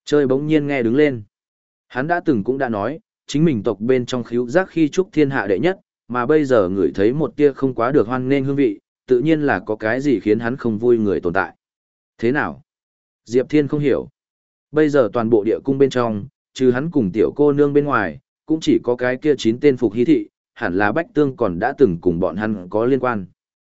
Chơi bỗng nhiên nghe đứng lên. Hắn đã từng cũng đã nói, chính mình tộc bên trong khíu giác khi trúc thiên hạ đệ nhất, mà bây giờ ngửi thấy một tia không quá được hoan nghênh hương vị, tự nhiên là có cái gì khiến hắn không vui người tồn tại. Thế nào? Diệp Thiên không hiểu. Bây giờ toàn bộ địa cung bên trong, trừ hắn cùng tiểu cô nương bên ngoài, cũng chỉ có cái kia chín tên phục hí thị, hẳn là Bách Tương còn đã từng cùng bọn hắn có liên quan.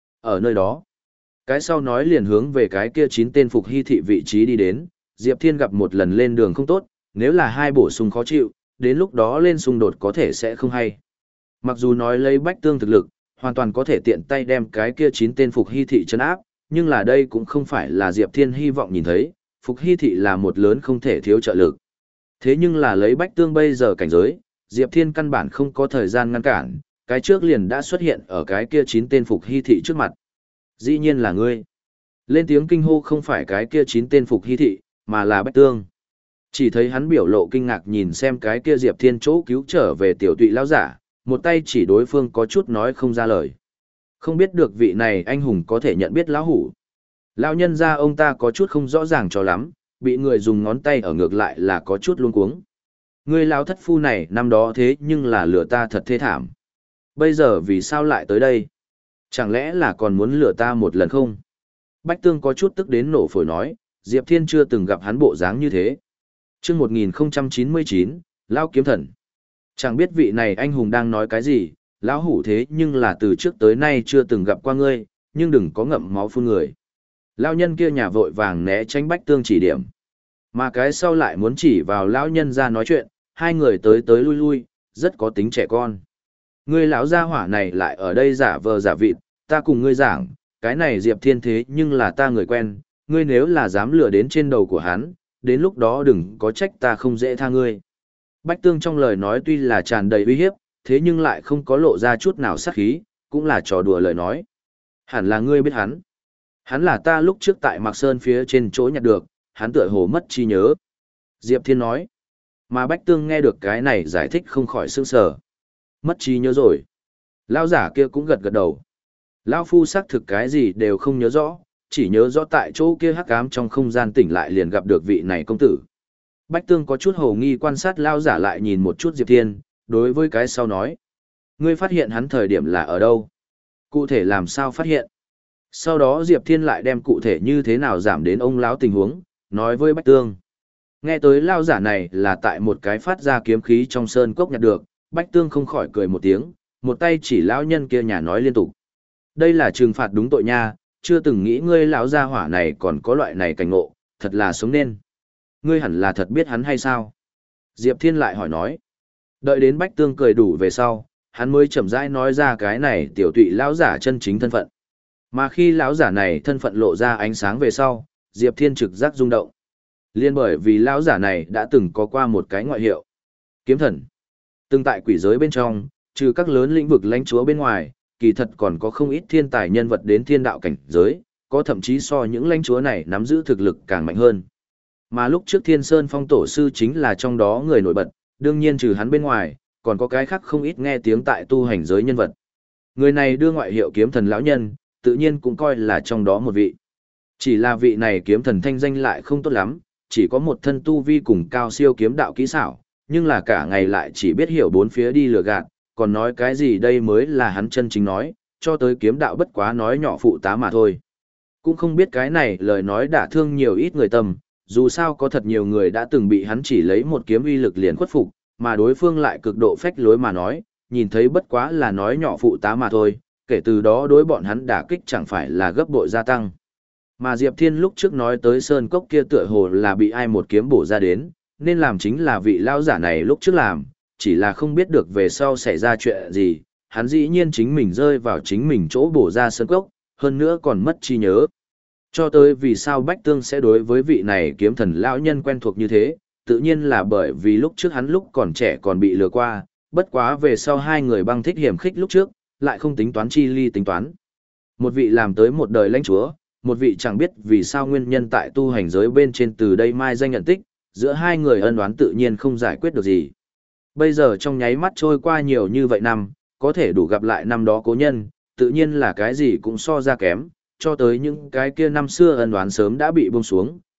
Ở nơi đó, cái sau nói liền hướng về cái kia chín tên phục hy thị vị trí đi đến, Diệp Thiên gặp một lần lên đường không tốt, nếu là hai bổ sung khó chịu, đến lúc đó lên xung đột có thể sẽ không hay. Mặc dù nói lấy Bách Tương thực lực, hoàn toàn có thể tiện tay đem cái kia chín tên phục hy thị trấn áp, nhưng là đây cũng không phải là Diệp Thiên hy vọng nhìn thấy, phục hy thị là một lớn không thể thiếu trợ lực. Thế nhưng là lấy Bách Tương bây giờ cảnh giới, Diệp Thiên căn bản không có thời gian ngăn cản, cái trước liền đã xuất hiện ở cái kia chín tên phục hy thị trước mặt. Dĩ nhiên là ngươi. Lên tiếng kinh hô không phải cái kia chín tên phục hy thị, mà là Bách Tương. Chỉ thấy hắn biểu lộ kinh ngạc nhìn xem cái kia Diệp Thiên chỗ cứu trở về tiểu tụy lão giả, một tay chỉ đối phương có chút nói không ra lời. Không biết được vị này anh hùng có thể nhận biết lão hủ. Lão nhân ra ông ta có chút không rõ ràng cho lắm, bị người dùng ngón tay ở ngược lại là có chút luống cuống. Người lão thất phu này năm đó thế nhưng là lừa ta thật thê thảm. Bây giờ vì sao lại tới đây? Chẳng lẽ là còn muốn lừa ta một lần không? Bách Tương có chút tức đến nổ phổi nói, Diệp Thiên chưa từng gặp hắn bộ dáng như thế. Chương một nghìn chín mươi chín, Lão Kiếm Thần. Chẳng biết vị này anh hùng đang nói cái gì, lão hủ thế nhưng là từ trước tới nay chưa từng gặp qua ngươi, nhưng đừng có ngậm máu phun người. Lão nhân kia nhà vội vàng né tránh Bách Tương chỉ điểm. Mà cái sau lại muốn chỉ vào lão nhân ra nói chuyện, hai người tới tới lui lui, rất có tính trẻ con. Ngươi lão gia hỏa này lại ở đây giả vờ giả vịt, ta cùng ngươi giảng, cái này Diệp Thiên thế nhưng là ta người quen, ngươi nếu là dám lừa đến trên đầu của hắn, đến lúc đó đừng có trách ta không dễ tha ngươi. Bách Tương trong lời nói tuy là tràn đầy uy hiếp, thế nhưng lại không có lộ ra chút nào sát khí, cũng là trò đùa lời nói. Hẳn là ngươi biết hắn. Hắn là ta lúc trước tại Mạc Sơn phía trên chỗ nhặt được, hắn tựa hồ mất trí nhớ. Diệp Thiên nói. Mà Bách Tương nghe được cái này giải thích không khỏi sững sờ. Mất trí nhớ rồi. Lão giả kia cũng gật gật đầu. Lão phu xác thực cái gì đều không nhớ rõ, chỉ nhớ rõ tại chỗ kia hắc ám trong không gian tỉnh lại liền gặp được vị này công tử. Bách Tương có chút hồ nghi quan sát lão giả lại nhìn một chút Diệp Thiên, đối với cái sau nói. Ngươi phát hiện hắn thời điểm là ở đâu? Cụ thể làm sao phát hiện? Sau đó Diệp Thiên lại đem cụ thể như thế nào giảm đến ông lão tình huống, nói với Bách Tương. Nghe tới lão giả này là tại một cái phát ra kiếm khí trong sơn cốc nhặt được, Bách Tương không khỏi cười một tiếng, một tay chỉ lão nhân kia nhà nói liên tục. Đây là trừng phạt đúng tội nha, chưa từng nghĩ ngươi lão gia hỏa này còn có loại này cảnh ngộ, thật là sống nên. Ngươi hẳn là thật biết hắn hay sao? Diệp Thiên lại hỏi nói. Đợi đến Bách Tương cười đủ về sau, hắn mới chậm rãi nói ra cái này tiểu tụy lão giả chân chính thân phận. Mà khi lão giả này thân phận lộ ra ánh sáng về sau, Diệp Thiên trực giác rung động. Liên bởi vì lão giả này đã từng có qua một cái ngoại hiệu. Kiếm thần. Từng tại quỷ giới bên trong, trừ các lớn lĩnh vực lãnh chúa bên ngoài, kỳ thật còn có không ít thiên tài nhân vật đến thiên đạo cảnh giới, có thậm chí so những lãnh chúa này nắm giữ thực lực càng mạnh hơn. Mà lúc trước Thiên Sơn Phong tổ sư chính là trong đó người nổi bật, đương nhiên trừ hắn bên ngoài, còn có cái khác không ít nghe tiếng tại tu hành giới nhân vật. Người này đưa ngoại hiệu kiếm thần lão nhân, tự nhiên cũng coi là trong đó một vị. Chỉ là vị này kiếm thần thanh danh lại không tốt lắm, chỉ có một thân tu vi cùng cao siêu kiếm đạo kỹ xảo, nhưng là cả ngày lại chỉ biết hiểu bốn phía đi lừa gạt, còn nói cái gì đây mới là hắn chân chính nói, cho tới kiếm đạo bất quá nói nhỏ phụ tá mà thôi. Cũng không biết cái này lời nói đả thương nhiều ít người tâm, dù sao có thật nhiều người đã từng bị hắn chỉ lấy một kiếm uy lực liền khuất phục, mà đối phương lại cực độ phách lối mà nói, nhìn thấy bất quá là nói nhỏ phụ tá mà thôi, kể từ đó đối bọn hắn đả kích chẳng phải là gấp bội gia tăng. Mà Diệp Thiên lúc trước nói tới sơn cốc kia tựa hồ là bị ai một kiếm bổ ra đến, nên làm chính là vị lão giả này lúc trước làm, chỉ là không biết được về sau xảy ra chuyện gì, hắn dĩ nhiên chính mình rơi vào chính mình chỗ bổ ra sơn cốc, hơn nữa còn mất trí nhớ. Cho tới vì sao Bách Tương sẽ đối với vị này kiếm thần lão nhân quen thuộc như thế, tự nhiên là bởi vì lúc trước hắn lúc còn trẻ còn bị lừa qua, bất quá về sau hai người băng thích hiểm khích lúc trước, lại không tính toán chi ly tính toán. Một vị làm tới một đời lãnh chúa, một vị chẳng biết vì sao nguyên nhân tại tu hành giới bên trên từ đây mai danh nhận tích, giữa hai người ân oán tự nhiên không giải quyết được gì. Bây giờ trong nháy mắt trôi qua nhiều như vậy năm, có thể đủ gặp lại năm đó cố nhân, tự nhiên là cái gì cũng so ra kém, cho tới những cái kia năm xưa ân oán sớm đã bị buông xuống,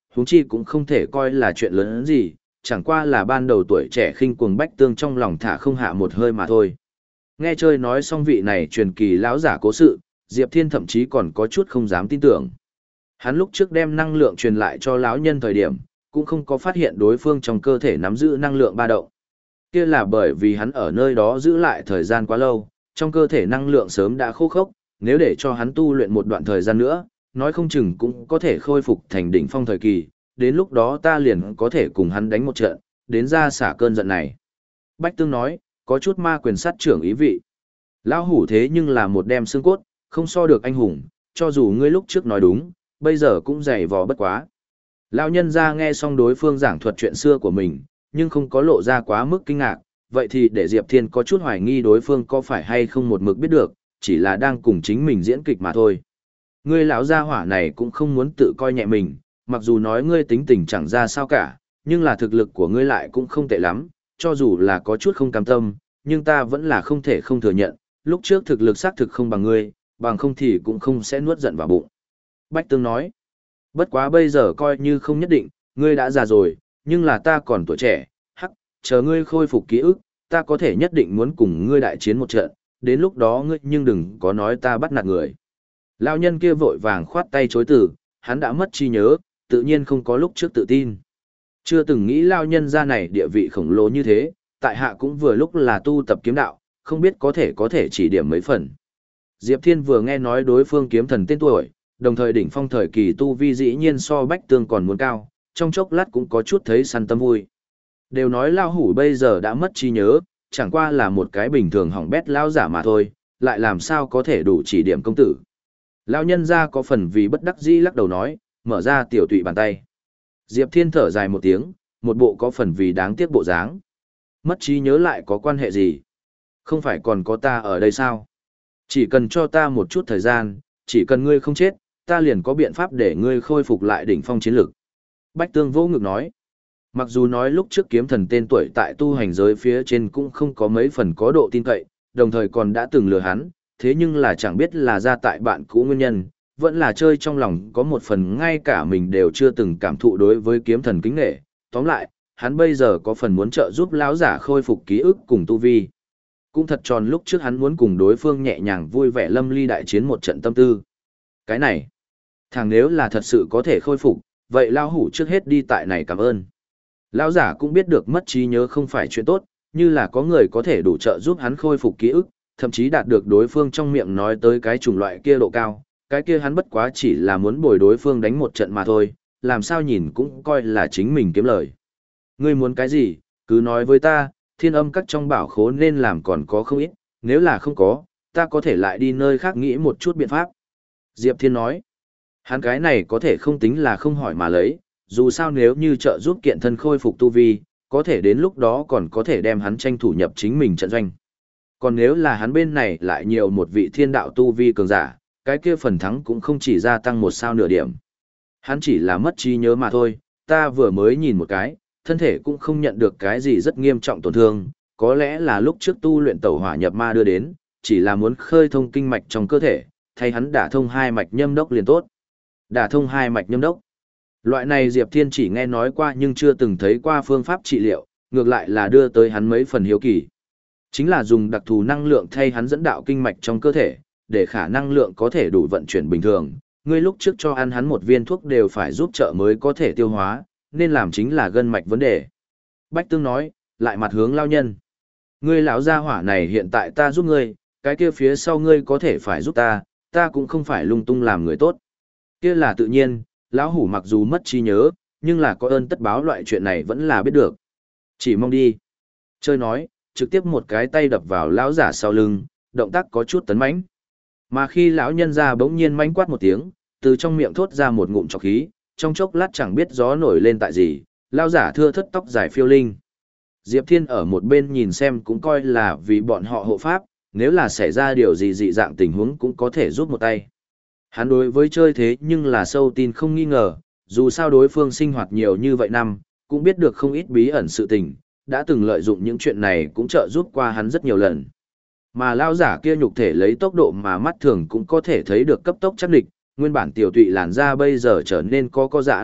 huống chi cũng không thể coi là chuyện lớn gì, chẳng qua là ban đầu tuổi trẻ khinh cuồng Bách Tương trong lòng thả không hạ một hơi mà thôi. Nghe chơi nói xong vị này truyền kỳ lão giả cố sự, Diệp Thiên thậm chí còn có chút không dám tin tưởng. Hắn lúc trước đem năng lượng truyền lại cho lão nhân thời điểm, cũng không có phát hiện đối phương trong cơ thể nắm giữ năng lượng ba động. Kia là bởi vì hắn ở nơi đó giữ lại thời gian quá lâu, trong cơ thể năng lượng sớm đã khô khốc, nếu để cho hắn tu luyện một đoạn thời gian nữa, nói không chừng cũng có thể khôi phục thành đỉnh phong thời kỳ, đến lúc đó ta liền có thể cùng hắn đánh một trận, đến ra xả cơn giận này. Bách Tương nói, có chút ma quyền sát trưởng ý vị. Lão hủ thế nhưng là một đem xương cốt, không so được anh hùng, cho dù ngươi lúc trước nói đúng, bây giờ cũng dày vò bất quá. Lão nhân ra nghe xong đối phương giảng thuật chuyện xưa của mình, nhưng không có lộ ra quá mức kinh ngạc, vậy thì để Diệp Thiên có chút hoài nghi đối phương có phải hay không một mực biết được, chỉ là đang cùng chính mình diễn kịch mà thôi. Ngươi lão gia hỏa này cũng không muốn tự coi nhẹ mình, mặc dù nói ngươi tính tình chẳng ra sao cả, nhưng là thực lực của ngươi lại cũng không tệ lắm, cho dù là có chút không cam tâm, nhưng ta vẫn là không thể không thừa nhận, lúc trước thực lực xác thực không bằng ngươi, bằng không thì cũng không sẽ nuốt giận vào bụng. Bách Tương nói, bất quá bây giờ coi như không nhất định, ngươi đã già rồi, nhưng là ta còn tuổi trẻ, hắc, chờ ngươi khôi phục ký ức, ta có thể nhất định muốn cùng ngươi đại chiến một trận, đến lúc đó ngươi nhưng đừng có nói ta bắt nạt người. Lão nhân kia vội vàng khoát tay chối từ, hắn đã mất trí nhớ, tự nhiên không có lúc trước tự tin. Chưa từng nghĩ lão nhân gia này địa vị khổng lồ như thế, tại hạ cũng vừa lúc là tu tập kiếm đạo, không biết có thể có thể chỉ điểm mấy phần. Diệp Thiên vừa nghe nói đối phương kiếm thần tên tuổi, đồng thời đỉnh phong thời kỳ tu vi dĩ nhiên so Bách Tương còn muốn cao, trong chốc lát cũng có chút thấy săn tâm vui. Đều nói lão hủ bây giờ đã mất trí nhớ, chẳng qua là một cái bình thường hỏng bét lão giả mà thôi, lại làm sao có thể đủ chỉ điểm công tử. Lão nhân gia có phần vì bất đắc dĩ lắc đầu nói, mở ra tiểu tụy bàn tay. Diệp Thiên thở dài một tiếng, một bộ có phần vì đáng tiếc bộ dáng. Mất trí nhớ lại có quan hệ gì? Không phải còn có ta ở đây sao? Chỉ cần cho ta một chút thời gian, chỉ cần ngươi không chết, ta liền có biện pháp để ngươi khôi phục lại đỉnh phong chiến lực. Bách Tương vô ngực nói. Mặc dù nói lúc trước kiếm thần tên tuổi tại tu hành giới phía trên cũng không có mấy phần có độ tin cậy, đồng thời còn đã từng lừa hắn, thế nhưng là chẳng biết là ra tại bạn cũ nguyên nhân, vẫn là chơi trong lòng có một phần ngay cả mình đều chưa từng cảm thụ đối với kiếm thần kính nghệ. Tóm lại, hắn bây giờ có phần muốn trợ giúp lão giả khôi phục ký ức cùng tu vi. Cũng thật tròn lúc trước hắn muốn cùng đối phương nhẹ nhàng vui vẻ lâm ly đại chiến một trận tâm tư. Cái này, thằng nếu là thật sự có thể khôi phục, vậy lão hủ trước hết đi tại này cảm ơn. Lão giả cũng biết được mất trí nhớ không phải chuyện tốt, như là có người có thể đủ trợ giúp hắn khôi phục ký ức, thậm chí đạt được đối phương trong miệng nói tới cái chủng loại kia độ cao, cái kia hắn bất quá chỉ là muốn bồi đối phương đánh một trận mà thôi, làm sao nhìn cũng coi là chính mình kiếm lời. Ngươi muốn cái gì, cứ nói với ta, thiên âm các trong bảo khố nên làm còn có không ít, nếu là không có, ta có thể lại đi nơi khác nghĩ một chút biện pháp. Diệp Thiên nói, hắn cái này có thể không tính là không hỏi mà lấy, dù sao nếu như trợ giúp kiện thân khôi phục tu vi, có thể đến lúc đó còn có thể đem hắn tranh thủ nhập chính mình trận doanh. Còn nếu là hắn bên này lại nhiều một vị thiên đạo tu vi cường giả, cái kia phần thắng cũng không chỉ gia tăng một sao nửa điểm. Hắn chỉ là mất trí nhớ mà thôi, ta vừa mới nhìn một cái, thân thể cũng không nhận được cái gì rất nghiêm trọng tổn thương, có lẽ là lúc trước tu luyện tẩu hỏa nhập ma đưa đến, chỉ là muốn khơi thông kinh mạch trong cơ thể, thay hắn đả thông hai mạch nhâm đốc liền tốt. Đả thông hai mạch nhâm đốc. Loại này Diệp Thiên chỉ nghe nói qua nhưng chưa từng thấy qua phương pháp trị liệu, ngược lại là đưa tới hắn mấy phần hiếu kỳ. Chính là dùng đặc thù năng lượng thay hắn dẫn đạo kinh mạch trong cơ thể, để khả năng lượng có thể đủ vận chuyển bình thường. Ngươi lúc trước cho ăn hắn một viên thuốc đều phải giúp trợ mới có thể tiêu hóa, nên làm chính là gân mạch vấn đề. Bách Tương nói, lại mặt hướng lao nhân. Ngươi lão gia hỏa này hiện tại ta giúp ngươi, cái kia phía sau ngươi có thể phải giúp ta, ta cũng không phải lung tung làm người tốt. Kia là tự nhiên, lão hủ mặc dù mất trí nhớ, nhưng là có ơn tất báo loại chuyện này vẫn là biết được. Chỉ mong đi. Chơi nói, trực tiếp một cái tay đập vào lão giả sau lưng, động tác có chút tấn mãnh. Mà khi lão nhân ra bỗng nhiên manh quát một tiếng, từ trong miệng thốt ra một ngụm trọc khí, trong chốc lát chẳng biết gió nổi lên tại gì, lão giả thưa thất tóc dài phiêu linh. Diệp Thiên ở một bên nhìn xem cũng coi là vì bọn họ hộ pháp, nếu là xảy ra điều gì dị dạng tình huống cũng có thể giúp một tay. Hắn đối với chơi thế nhưng là sâu tin không nghi ngờ, dù sao đối phương sinh hoạt nhiều như vậy năm, cũng biết được không ít bí ẩn sự tình, đã từng lợi dụng những chuyện này cũng trợ giúp qua hắn rất nhiều lần. Mà lao giả kia nhục thể lấy tốc độ mà mắt thường cũng có thể thấy được cấp tốc chắc địch, nguyên bản tiểu tụy làn da bây giờ trở nên có co giãn,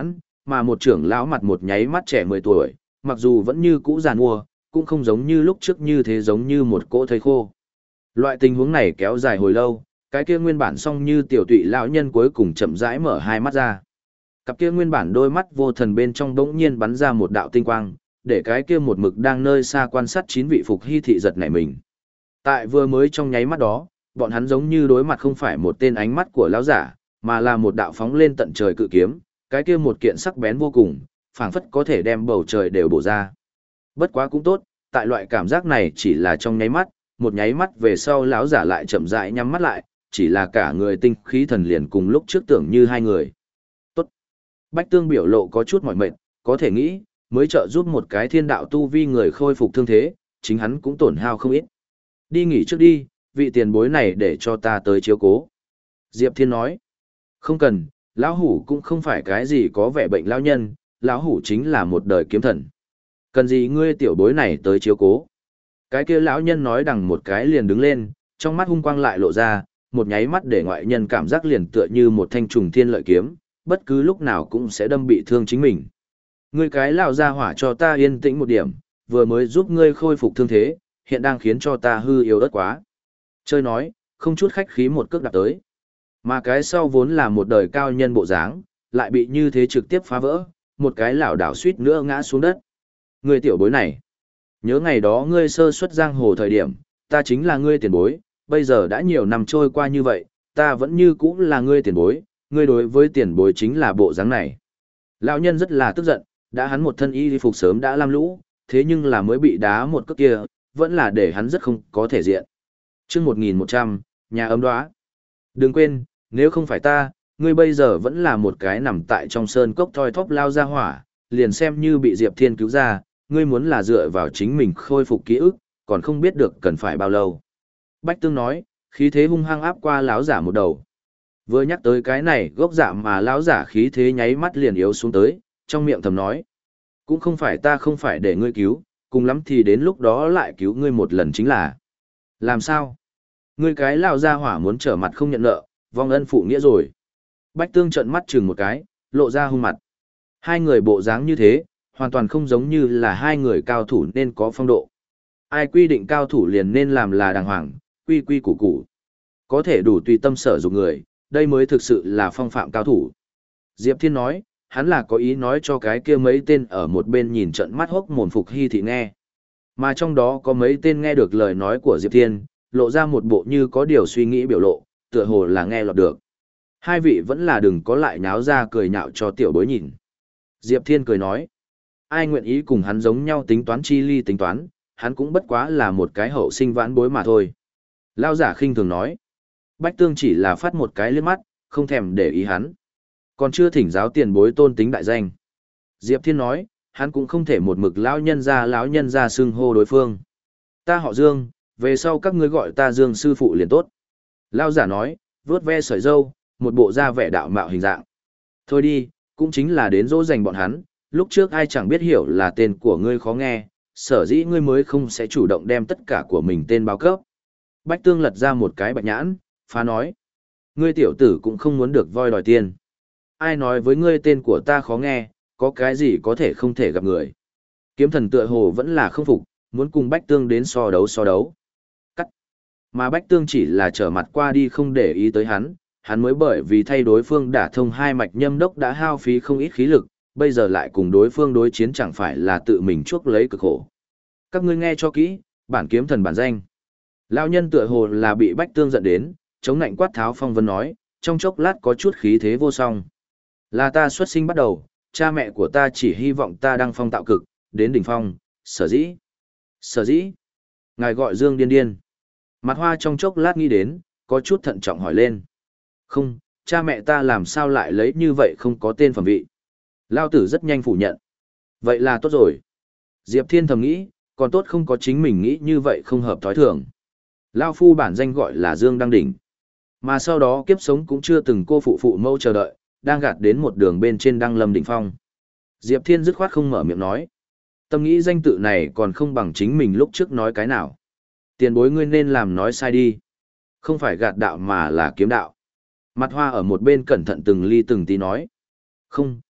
mà một trưởng lão mặt một nháy mắt trẻ mười tuổi, mặc dù vẫn như cũ giàn mua, cũng không giống như lúc trước như thế giống như một cỗ thây khô. Loại tình huống này kéo dài hồi lâu, cái kia nguyên bản song như tiểu tụy lão nhân cuối cùng chậm rãi mở hai mắt ra. Cặp kia nguyên bản đôi mắt vô thần bên trong bỗng nhiên bắn ra một đạo tinh quang, để cái kia một mực đang nơi xa quan sát chín vị phục hy thị giật nảy mình. Tại vừa mới trong nháy mắt đó, bọn hắn giống như đối mặt không phải một tên ánh mắt của lão giả, mà là một đạo phóng lên tận trời cự kiếm, cái kia một kiện sắc bén vô cùng, phảng phất có thể đem bầu trời đều bổ ra. Bất quá cũng tốt, tại loại cảm giác này chỉ là trong nháy mắt, một nháy mắt về sau lão giả lại chậm rãi nhắm mắt lại, chỉ là cả người tinh khí thần liền cùng lúc trước tưởng như hai người. Tốt. Bách Tương biểu lộ có chút mỏi mệt, có thể nghĩ, mới trợ giúp một cái thiên đạo tu vi người khôi phục thương thế, chính hắn cũng tổn hao không ít. Đi nghỉ trước đi, vị tiền bối này để cho ta tới chiếu cố. Diệp Thiên nói. Không cần, lão hủ cũng không phải cái gì có vẻ bệnh lão nhân, lão hủ chính là một đời kiếm thần. Cần gì ngươi tiểu bối này tới chiếu cố? Cái kia lão nhân nói đằng một cái liền đứng lên, trong mắt hung quang lại lộ ra, một nháy mắt để ngoại nhân cảm giác liền tựa như một thanh trùng thiên lợi kiếm, bất cứ lúc nào cũng sẽ đâm bị thương chính mình. Ngươi cái lão gia hỏa cho ta yên tĩnh một điểm, vừa mới giúp ngươi khôi phục thương thế, hiện đang khiến cho ta hư yếu ớt quá. Chơi nói, không chút khách khí một cước đạp tới. Mà cái sau vốn là một đời cao nhân bộ dáng, lại bị như thế trực tiếp phá vỡ, một cái lảo đảo suýt nữa ngã xuống đất. Ngươi tiểu bối này, nhớ ngày đó ngươi sơ xuất giang hồ thời điểm, ta chính là ngươi tiền bối, bây giờ đã nhiều năm trôi qua như vậy, ta vẫn như cũ là ngươi tiền bối, ngươi đối với tiền bối chính là bộ dáng này. Lão nhân rất là tức giận, đã hắn một thân y phục sớm đã lam lũ, thế nhưng là mới bị đá một cước kia, vẫn là để hắn rất không có thể diện. Chương một nghìn một trăm, nhà ấm đóa. Đừng quên, nếu không phải ta, ngươi bây giờ vẫn là một cái nằm tại trong sơn cốc thoi thóp lao ra hỏa, liền xem như bị Diệp Thiên cứu ra, ngươi muốn là dựa vào chính mình khôi phục ký ức, còn không biết được cần phải bao lâu. Bách Tương nói, khí thế hung hăng áp qua lão giả một đầu. Vừa nhắc tới cái này, gốc dạ mà lão giả khí thế nháy mắt liền yếu xuống tới, trong miệng thầm nói, cũng không phải ta không phải để ngươi cứu, cùng lắm thì đến lúc đó lại cứu ngươi một lần chính là. Làm sao? Ngươi cái lão gia hỏa muốn trở mặt không nhận nợ, vong ân phụ nghĩa rồi. Bách Tương trợn mắt chừng một cái, lộ ra hung mặt. Hai người bộ dáng như thế, hoàn toàn không giống như là hai người cao thủ nên có phong độ. Ai quy định cao thủ liền nên làm là đàng hoàng, quy quy củ củ. Có thể đủ tùy tâm sở dụng người, đây mới thực sự là phong phạm cao thủ. Diệp Thiên nói, hắn là có ý nói cho cái kia mấy tên ở một bên nhìn trận mắt hốc mồm Phục Hy thị nghe. Mà trong đó có mấy tên nghe được lời nói của Diệp Thiên, lộ ra một bộ như có điều suy nghĩ biểu lộ, tựa hồ là nghe lọt được. Hai vị vẫn là đừng có lại nháo ra cười nhạo cho tiểu bối nhìn. Diệp Thiên cười nói, ai nguyện ý cùng hắn giống nhau tính toán chi ly tính toán, hắn cũng bất quá là một cái hậu sinh vãn bối mà thôi. Lao giả khinh thường nói, Bách Tương chỉ là phát một cái liếc mắt, không thèm để ý hắn. Còn chưa thỉnh giáo tiền bối tôn tính đại danh. Diệp Thiên nói, hắn cũng không thể một mực lão nhân ra lão nhân ra xưng hô đối phương. Ta họ Dương, về sau các ngươi gọi ta Dương sư phụ liền tốt. Lao giả nói, vướt ve sợi dâu, một bộ da vẻ đạo mạo hình dạng. Thôi đi, cũng chính là đến dỗ dành bọn hắn, lúc trước ai chẳng biết hiểu là tên của ngươi khó nghe, sở dĩ ngươi mới không sẽ chủ động đem tất cả của mình tên báo cấp. Bách Tương lật ra một cái bạch nhãn, phá nói. Ngươi tiểu tử cũng không muốn được voi đòi tiền. Ai nói với ngươi tên của ta khó nghe, có cái gì có thể không thể gặp người. Kiếm thần tựa hồ vẫn là không phục, muốn cùng Bách Tương đến so đấu so đấu. Cắt. Mà Bách Tương chỉ là trở mặt qua đi không để ý tới hắn, hắn mới bởi vì thay đối phương đả thông hai mạch nhâm đốc đã hao phí không ít khí lực, bây giờ lại cùng đối phương đối chiến chẳng phải là tự mình chuốc lấy cực khổ. Các ngươi nghe cho kỹ, bản kiếm thần bản danh. Lão nhân tựa hồ là bị Bách Tương giận đến, chống nạnh quát tháo phong vân nói, trong chốc lát có chút khí thế vô song. Là ta xuất sinh bắt đầu, cha mẹ của ta chỉ hy vọng ta đăng phong tạo cực, đến đỉnh phong, sở dĩ. Sở dĩ. Ngài gọi Dương điên điên. Mặt hoa trong chốc lát nghĩ đến, có chút thận trọng hỏi lên. Không, cha mẹ ta làm sao lại lấy như vậy không có tên phẩm vị. Lao tử rất nhanh phủ nhận. Vậy là tốt rồi. Diệp Thiên thầm nghĩ, còn tốt không có chính mình nghĩ như vậy không hợp thói thường. Lao phu bản danh gọi là Dương Đăng Đỉnh. Mà sau đó kiếp sống cũng chưa từng cô phụ phụ mâu chờ đợi, đang gạt đến một đường bên trên Đăng Lâm đỉnh phong. Diệp Thiên dứt khoát không mở miệng nói. Tâm nghĩ danh tự này còn không bằng chính mình lúc trước nói cái nào. Tiền bối ngươi nên làm nói sai đi. Không phải gạt đạo mà là kiếm đạo. Mặt hoa ở một bên cẩn thận từng ly từng tí nói. Không,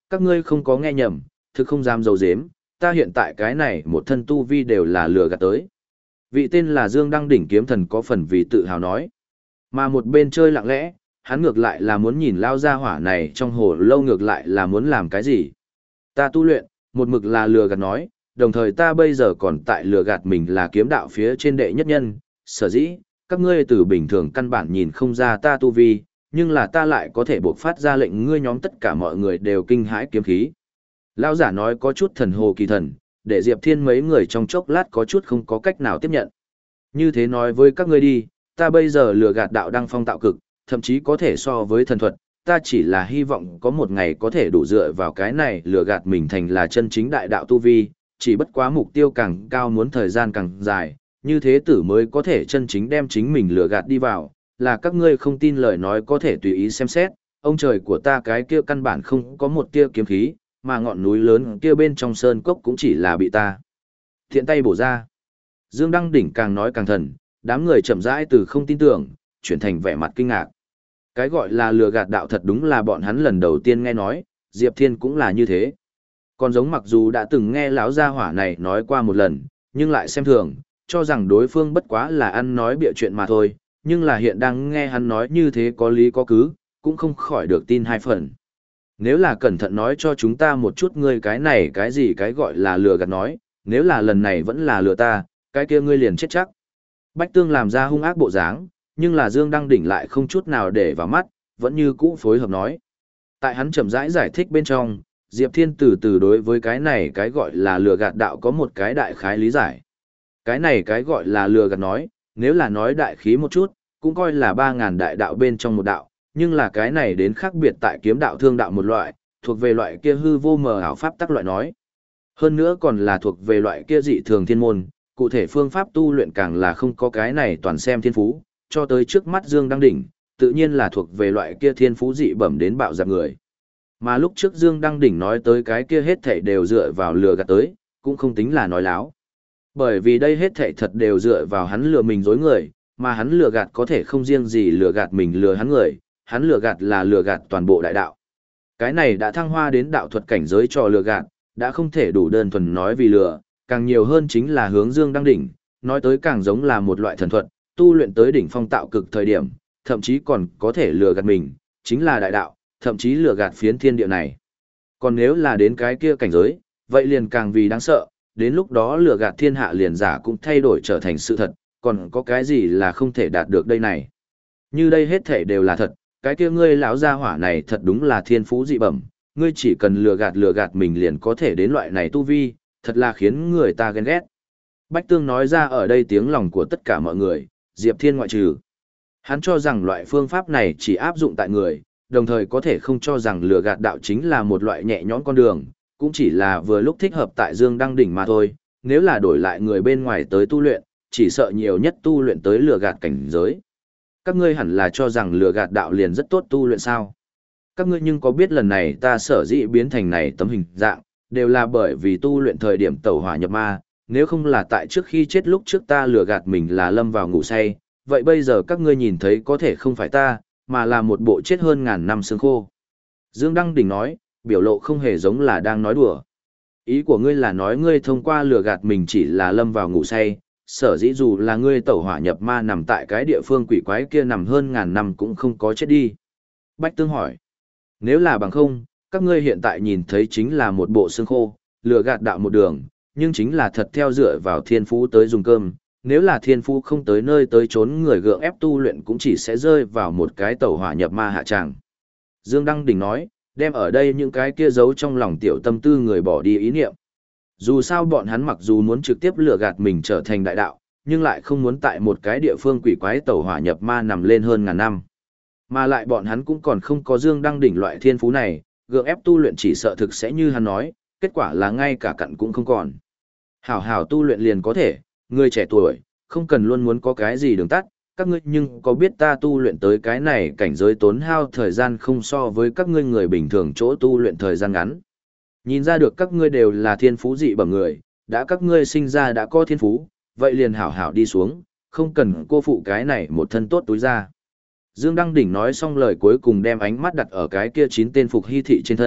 các ngươi không có nghe nhầm, thực không dám giấu giếm, ta hiện tại cái này một thân tu vi đều là lừa gạt tới. Vị tên là Dương Đăng đỉnh kiếm thần có phần vì tự hào nói. Mà một bên chơi lặng lẽ, hắn ngược lại là muốn nhìn lao ra hỏa này trong hồ lâu ngược lại là muốn làm cái gì. Ta tu luyện, một mực là lừa gạt nói, đồng thời ta bây giờ còn tại lừa gạt mình là kiếm đạo phía trên đệ nhất nhân, sở dĩ, các ngươi từ bình thường căn bản nhìn không ra ta tu vi, nhưng là ta lại có thể buộc phát ra lệnh ngươi nhóm tất cả mọi người đều kinh hãi kiếm khí. Lão giả nói có chút thần hồ kỳ thần, để Diệp Thiên mấy người trong chốc lát có chút không có cách nào tiếp nhận. Như thế nói với các ngươi đi, ta bây giờ lừa gạt đạo đăng phong tạo cực, thậm chí có thể so với thần thuật, ta chỉ là hy vọng có một ngày có thể đủ dựa vào cái này lừa gạt mình thành là chân chính đại đạo tu vi, chỉ bất quá mục tiêu càng cao muốn thời gian càng dài, như thế tử mới có thể chân chính đem chính mình lừa gạt đi vào, là các ngươi không tin lời nói có thể tùy ý xem xét, ông trời của ta cái kia căn bản không có một tia kiếm khí, mà ngọn núi lớn kia bên trong sơn cốc cũng chỉ là bị ta thiện tay bổ ra. Dương Đăng đỉnh càng nói càng thần, đám người chậm rãi từ không tin tưởng, chuyển thành vẻ mặt kinh ngạc. Cái gọi là lừa gạt đạo thật đúng là bọn hắn lần đầu tiên nghe nói, Diệp Thiên cũng là như thế. Còn giống mặc dù đã từng nghe lão gia hỏa này nói qua một lần, nhưng lại xem thường, cho rằng đối phương bất quá là ăn nói bịa chuyện mà thôi, nhưng là hiện đang nghe hắn nói như thế có lý có cứ, cũng không khỏi được tin hai phần. Nếu là cẩn thận nói cho chúng ta một chút ngươi cái này cái gì cái gọi là lừa gạt nói, nếu là lần này vẫn là lừa ta, cái kia ngươi liền chết chắc. Bách Tương làm ra hung ác bộ dáng, nhưng là Dương Đăng đỉnh lại không chút nào để vào mắt, vẫn như cũ phối hợp nói. Tại hắn chậm rãi giải, giải thích bên trong, Diệp Thiên từ từ đối với cái này cái gọi là lừa gạt đạo có một cái đại khái lý giải. Cái này cái gọi là lừa gạt nói, nếu là nói đại khí một chút, cũng coi là ba ngàn đại đạo bên trong một đạo, nhưng là cái này đến khác biệt tại kiếm đạo thương đạo một loại, thuộc về loại kia hư vô mờ ảo pháp tắc loại nói. Hơn nữa còn là thuộc về loại kia dị thường thiên môn, cụ thể phương pháp tu luyện càng là không có cái này toàn xem thiên phú, cho tới trước mắt Dương Đăng Đỉnh, tự nhiên là thuộc về loại kia thiên phú dị bẩm đến bạo dạp người. Mà lúc trước Dương Đăng Đỉnh nói tới cái kia hết thảy đều dựa vào lừa gạt tới, cũng không tính là nói láo. Bởi vì đây hết thảy thật đều dựa vào hắn lừa mình dối người, mà hắn lừa gạt có thể không riêng gì lừa gạt mình lừa hắn người, hắn lừa gạt là lừa gạt toàn bộ đại đạo. Cái này đã thăng hoa đến đạo thuật cảnh giới trò lừa gạt, đã không thể đủ đơn thuần nói vì lừa, càng nhiều hơn chính là hướng Dương Đăng Đỉnh, nói tới càng giống là một loại thần thuật, tu luyện tới đỉnh phong tạo cực thời điểm, thậm chí còn có thể lừa gạt mình, chính là đại đạo, thậm chí lừa gạt phiến thiên địa này. Còn nếu là đến cái kia cảnh giới, vậy liền càng vì đáng sợ, đến lúc đó lừa gạt thiên hạ liền giả cũng thay đổi trở thành sự thật, còn có cái gì là không thể đạt được đây này. Như đây hết thể đều là thật, cái kia ngươi lão gia hỏa này thật đúng là thiên phú dị bẩm, ngươi chỉ cần lừa gạt lừa gạt mình liền có thể đến loại này tu vi, thật là khiến người ta ghen ghét. Bách Tương nói ra ở đây tiếng lòng của tất cả mọi người, Diệp Thiên ngoại trừ. Hắn cho rằng loại phương pháp này chỉ áp dụng tại người, đồng thời có thể không cho rằng lừa gạt đạo chính là một loại nhẹ nhõm con đường, cũng chỉ là vừa lúc thích hợp tại Dương Đăng Đỉnh mà thôi, nếu là đổi lại người bên ngoài tới tu luyện, chỉ sợ nhiều nhất tu luyện tới lừa gạt cảnh giới. Các ngươi hẳn là cho rằng lừa gạt đạo liền rất tốt tu luyện sao? Các ngươi nhưng có biết lần này ta sở dĩ biến thành này tấm hình dạng, đều là bởi vì tu luyện thời điểm tẩu hỏa nhập ma, nếu không là tại trước khi chết lúc trước ta lừa gạt mình là lâm vào ngủ say, vậy bây giờ các ngươi nhìn thấy có thể không phải ta, mà là một bộ chết hơn ngàn năm xương khô. Dương Đăng Đỉnh nói, biểu lộ không hề giống là đang nói đùa. Ý của ngươi là nói ngươi thông qua lừa gạt mình chỉ là lâm vào ngủ say, sở dĩ dù là ngươi tẩu hỏa nhập ma nằm tại cái địa phương quỷ quái kia nằm hơn ngàn năm cũng không có chết đi. Bách Tương hỏi, nếu là bằng không, các ngươi hiện tại nhìn thấy chính là một bộ xương khô, lừa gạt đạo một đường, nhưng chính là thật theo dựa vào thiên phú tới dùng cơm. Nếu là thiên phú không tới nơi tới trốn người gượng ép tu luyện cũng chỉ sẽ rơi vào một cái tẩu hỏa nhập ma hạ tràng. Dương Đăng Đỉnh nói, đem ở đây những cái kia giấu trong lòng tiểu tâm tư người bỏ đi ý niệm. Dù sao bọn hắn mặc dù muốn trực tiếp lừa gạt mình trở thành đại đạo, nhưng lại không muốn tại một cái địa phương quỷ quái tẩu hỏa nhập ma nằm lên hơn ngàn năm. Mà lại bọn hắn cũng còn không có Dương Đăng Đỉnh loại thiên phú này, gượng ép tu luyện chỉ sợ thực sẽ như hắn nói, kết quả là ngay cả cặn cũng không còn. Hảo hảo tu luyện liền có thể, người trẻ tuổi, không cần luôn muốn có cái gì đường tắt, các ngươi nhưng có biết ta tu luyện tới cái này cảnh giới tốn hao thời gian không so với các ngươi người bình thường chỗ tu luyện thời gian ngắn. Nhìn ra được các ngươi đều là thiên phú dị bẩm người, đã các ngươi sinh ra đã có thiên phú, vậy liền hảo hảo đi xuống, không cần cô phụ cái này một thân tốt túi ra. Dương Đăng Đỉnh nói xong lời cuối cùng đem ánh mắt đặt ở cái kia chín tên phục hy thị trên thân,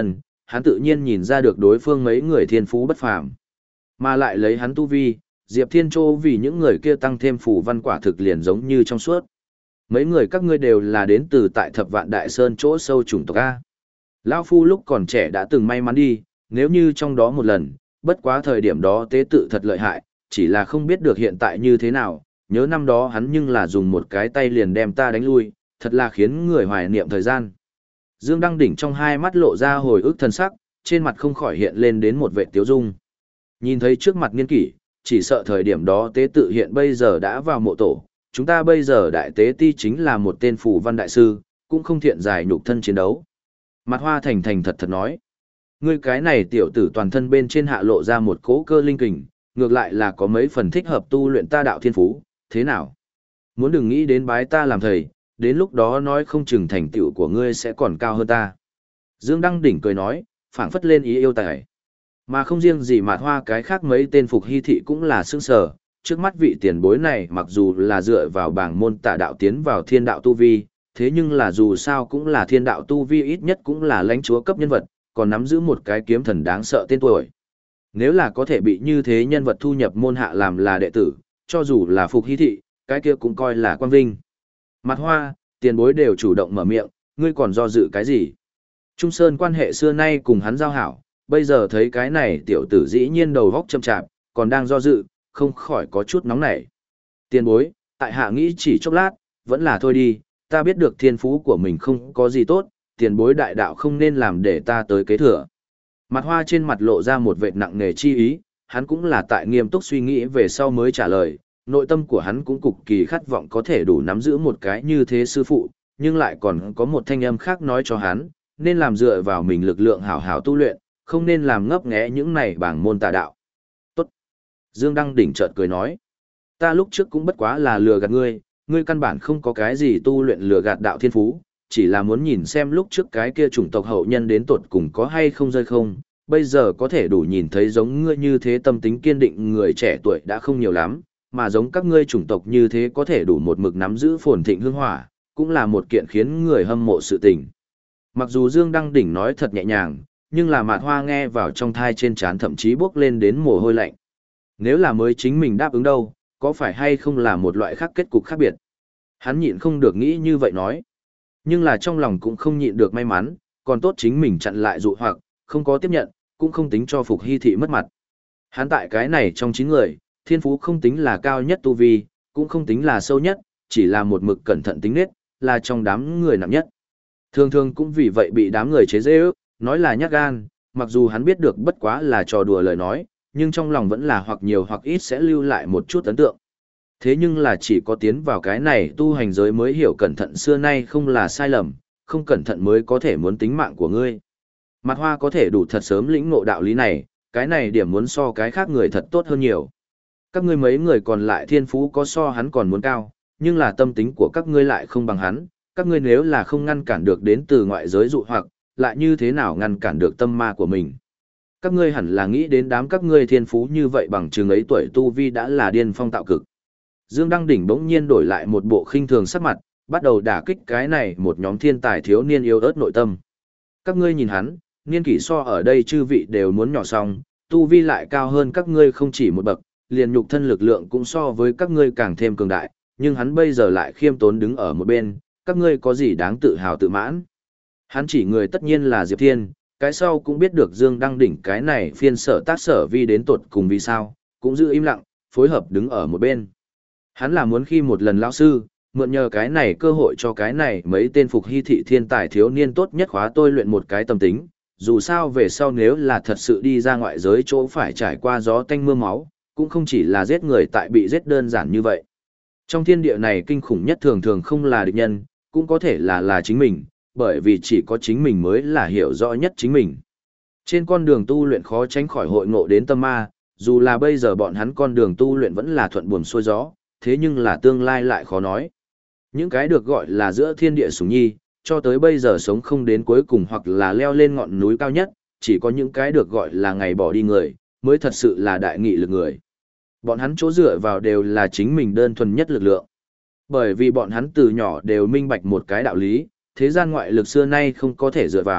hắn tự nhiên nhìn ra được đối phương mấy người thiên phú bất phàm. Mà lại lấy hắn tu vi, Diệp Thiên Châu vì những người kia tăng thêm phù văn quả thực liền giống như trong suốt. Mấy người các ngươi đều là đến từ tại Thập Vạn Đại Sơn chỗ sâu chủng tộc A. Lão Phu lúc còn trẻ đã từng may mắn đi, nếu như trong đó một lần, bất quá thời điểm đó tế tự thật lợi hại, chỉ là không biết được hiện tại như thế nào, nhớ năm đó hắn nhưng là dùng một cái tay liền đem ta đánh lui, thật là khiến người hoài niệm thời gian. Dương Đăng Đỉnh trong hai mắt lộ ra hồi ức thần sắc, trên mặt không khỏi hiện lên đến một vẻ tiếu dung. Nhìn thấy trước mặt niên kỷ, chỉ sợ thời điểm đó tế tự hiện bây giờ đã vào mộ tổ, chúng ta bây giờ đại tế ti chính là một tên phù văn đại sư, cũng không thiện giải nhục thân chiến đấu. Mặt Hoa thành thành thật thật nói, ngươi cái này tiểu tử toàn thân bên trên hạ lộ ra một cỗ cơ linh kình, ngược lại là có mấy phần thích hợp tu luyện ta đạo thiên phú, thế nào? Muốn đừng nghĩ đến bái ta làm thầy, đến lúc đó nói không chừng thành tựu của ngươi sẽ còn cao hơn ta. Dương Đăng Đỉnh cười nói, phảng phất lên ý yêu tài. Mà không riêng gì Mạt Hoa, cái khác mấy tên phục hy thị cũng là sững sờ, trước mắt vị tiền bối này mặc dù là dựa vào bảng môn tả đạo tiến vào thiên đạo tu vi, thế nhưng là dù sao cũng là thiên đạo tu vi, ít nhất cũng là lãnh chúa cấp nhân vật, còn nắm giữ một cái kiếm thần đáng sợ tên tuổi. Nếu là có thể bị như thế nhân vật thu nhập môn hạ làm là đệ tử, cho dù là phục hy thị, cái kia cũng coi là quang vinh. Mạt Hoa, tiền bối đều chủ động mở miệng, ngươi còn do dự cái gì? Trung Sơn quan hệ xưa nay cùng hắn giao hảo, bây giờ thấy cái này tiểu tử dĩ nhiên đầu góc châm chạp, còn đang do dự, không khỏi có chút nóng nảy. Tiền bối, tại hạ nghĩ chỉ chốc lát, vẫn là thôi đi, ta biết được thiên phú của mình không có gì tốt, tiền bối đại đạo không nên làm để ta tới kế thừa. Mặt Hoa trên mặt lộ ra một vệt nặng nề chi ý, hắn cũng là tại nghiêm túc suy nghĩ về sau mới trả lời, nội tâm của hắn cũng cực kỳ khát vọng có thể đủ nắm giữ một cái như thế sư phụ, nhưng lại còn có một thanh âm khác nói cho hắn, nên làm dựa vào mình lực lượng hảo hảo tu luyện, không nên làm ngấp nghé những này bảng môn tà đạo. Tốt. Dương Đăng Đỉnh chợt cười nói, ta lúc trước cũng bất quá là lừa gạt ngươi, ngươi căn bản không có cái gì tu luyện lừa gạt đạo thiên phú, chỉ là muốn nhìn xem lúc trước cái kia chủng tộc hậu nhân đến tột cùng có hay không rơi không, bây giờ có thể đủ nhìn thấy giống ngươi như thế tâm tính kiên định người trẻ tuổi đã không nhiều lắm, mà giống các ngươi chủng tộc như thế có thể đủ một mực nắm giữ phồn thịnh hương hỏa, cũng là một kiện khiến người hâm mộ sự tình. Mặc dù Dương Đăng Đỉnh nói thật nhẹ nhàng, nhưng là Mạt Hoa nghe vào trong thai trên trán thậm chí bốc lên đến mồ hôi lạnh. Nếu là mới chính mình đáp ứng đâu, có phải hay không là một loại khác kết cục khác biệt? Hắn nhịn không được nghĩ như vậy nói. Nhưng là trong lòng cũng không nhịn được may mắn, còn tốt chính mình chặn lại dụ hoặc, không có tiếp nhận, cũng không tính cho Phục Hy thị mất mặt. Hắn tại cái này trong chín người, thiên phú không tính là cao nhất tu vi, cũng không tính là sâu nhất, chỉ là một mực cẩn thận tính nết, là trong đám người nặng nhất. Thường thường cũng vì vậy bị đám người chế giễu, nói là nhát gan, mặc dù hắn biết được bất quá là trò đùa lời nói, nhưng trong lòng vẫn là hoặc nhiều hoặc ít sẽ lưu lại một chút ấn tượng. Thế nhưng là chỉ có tiến vào cái này tu hành giới mới hiểu cẩn thận xưa nay không là sai lầm, không cẩn thận mới có thể muốn tính mạng của ngươi. Mặt Hoa có thể đủ thật sớm lĩnh ngộ đạo lý này, cái này điểm muốn so cái khác người thật tốt hơn nhiều. Các ngươi mấy người còn lại thiên phú có so hắn còn muốn cao, nhưng là tâm tính của các ngươi lại không bằng hắn, các ngươi nếu là không ngăn cản được đến từ ngoại giới dụ hoặc, lại như thế nào ngăn cản được tâm ma của mình. Các ngươi hẳn là nghĩ đến đám các ngươi thiên phú như vậy bằng chừng ấy tuổi tu vi đã là điên phong tạo cực. Dương Đăng Đỉnh bỗng nhiên đổi lại một bộ khinh thường sắc mặt, bắt đầu đả kích cái này một nhóm thiên tài thiếu niên yêu ớt nội tâm. Các ngươi nhìn hắn, niên kỷ so ở đây chư vị đều muốn nhỏ xong, tu vi lại cao hơn các ngươi không chỉ một bậc, liền nhục thân lực lượng cũng so với các ngươi càng thêm cường đại, nhưng hắn bây giờ lại khiêm tốn đứng ở một bên, các ngươi có gì đáng tự hào tự mãn. Hắn chỉ người tất nhiên là Diệp Thiên, cái sau cũng biết được Dương Đăng Đỉnh cái này phiên sở tác sở vi đến tột cùng vì sao, cũng giữ im lặng, phối hợp đứng ở một bên. Hắn là muốn khi một lần lão sư, mượn nhờ cái này cơ hội cho cái này mấy tên Phục Hy thị thiên tài thiếu niên tốt nhất khóa tôi luyện một cái tâm tính, dù sao về sau nếu là thật sự đi ra ngoại giới chỗ phải trải qua gió tanh mưa máu, cũng không chỉ là giết người tại bị giết đơn giản như vậy. Trong thiên địa này kinh khủng nhất thường thường không là địch nhân, cũng có thể là là chính mình, bởi vì chỉ có chính mình mới là hiểu rõ nhất chính mình. Trên con đường tu luyện khó tránh khỏi hội ngộ đến tâm ma, dù là bây giờ bọn hắn con đường tu luyện vẫn là thuận buồm xuôi gió, thế nhưng là tương lai lại khó nói. Những cái được gọi là giữa thiên địa sủng nhi, cho tới bây giờ sống không đến cuối cùng hoặc là leo lên ngọn núi cao nhất, chỉ có những cái được gọi là ngày bỏ đi người, mới thật sự là đại nghị lực người. Bọn hắn chỗ dựa vào đều là chính mình đơn thuần nhất lực lượng. Bởi vì bọn hắn từ nhỏ đều minh bạch một cái đạo lý, thế gian ngoại lực xưa nay không có thể dựa vào,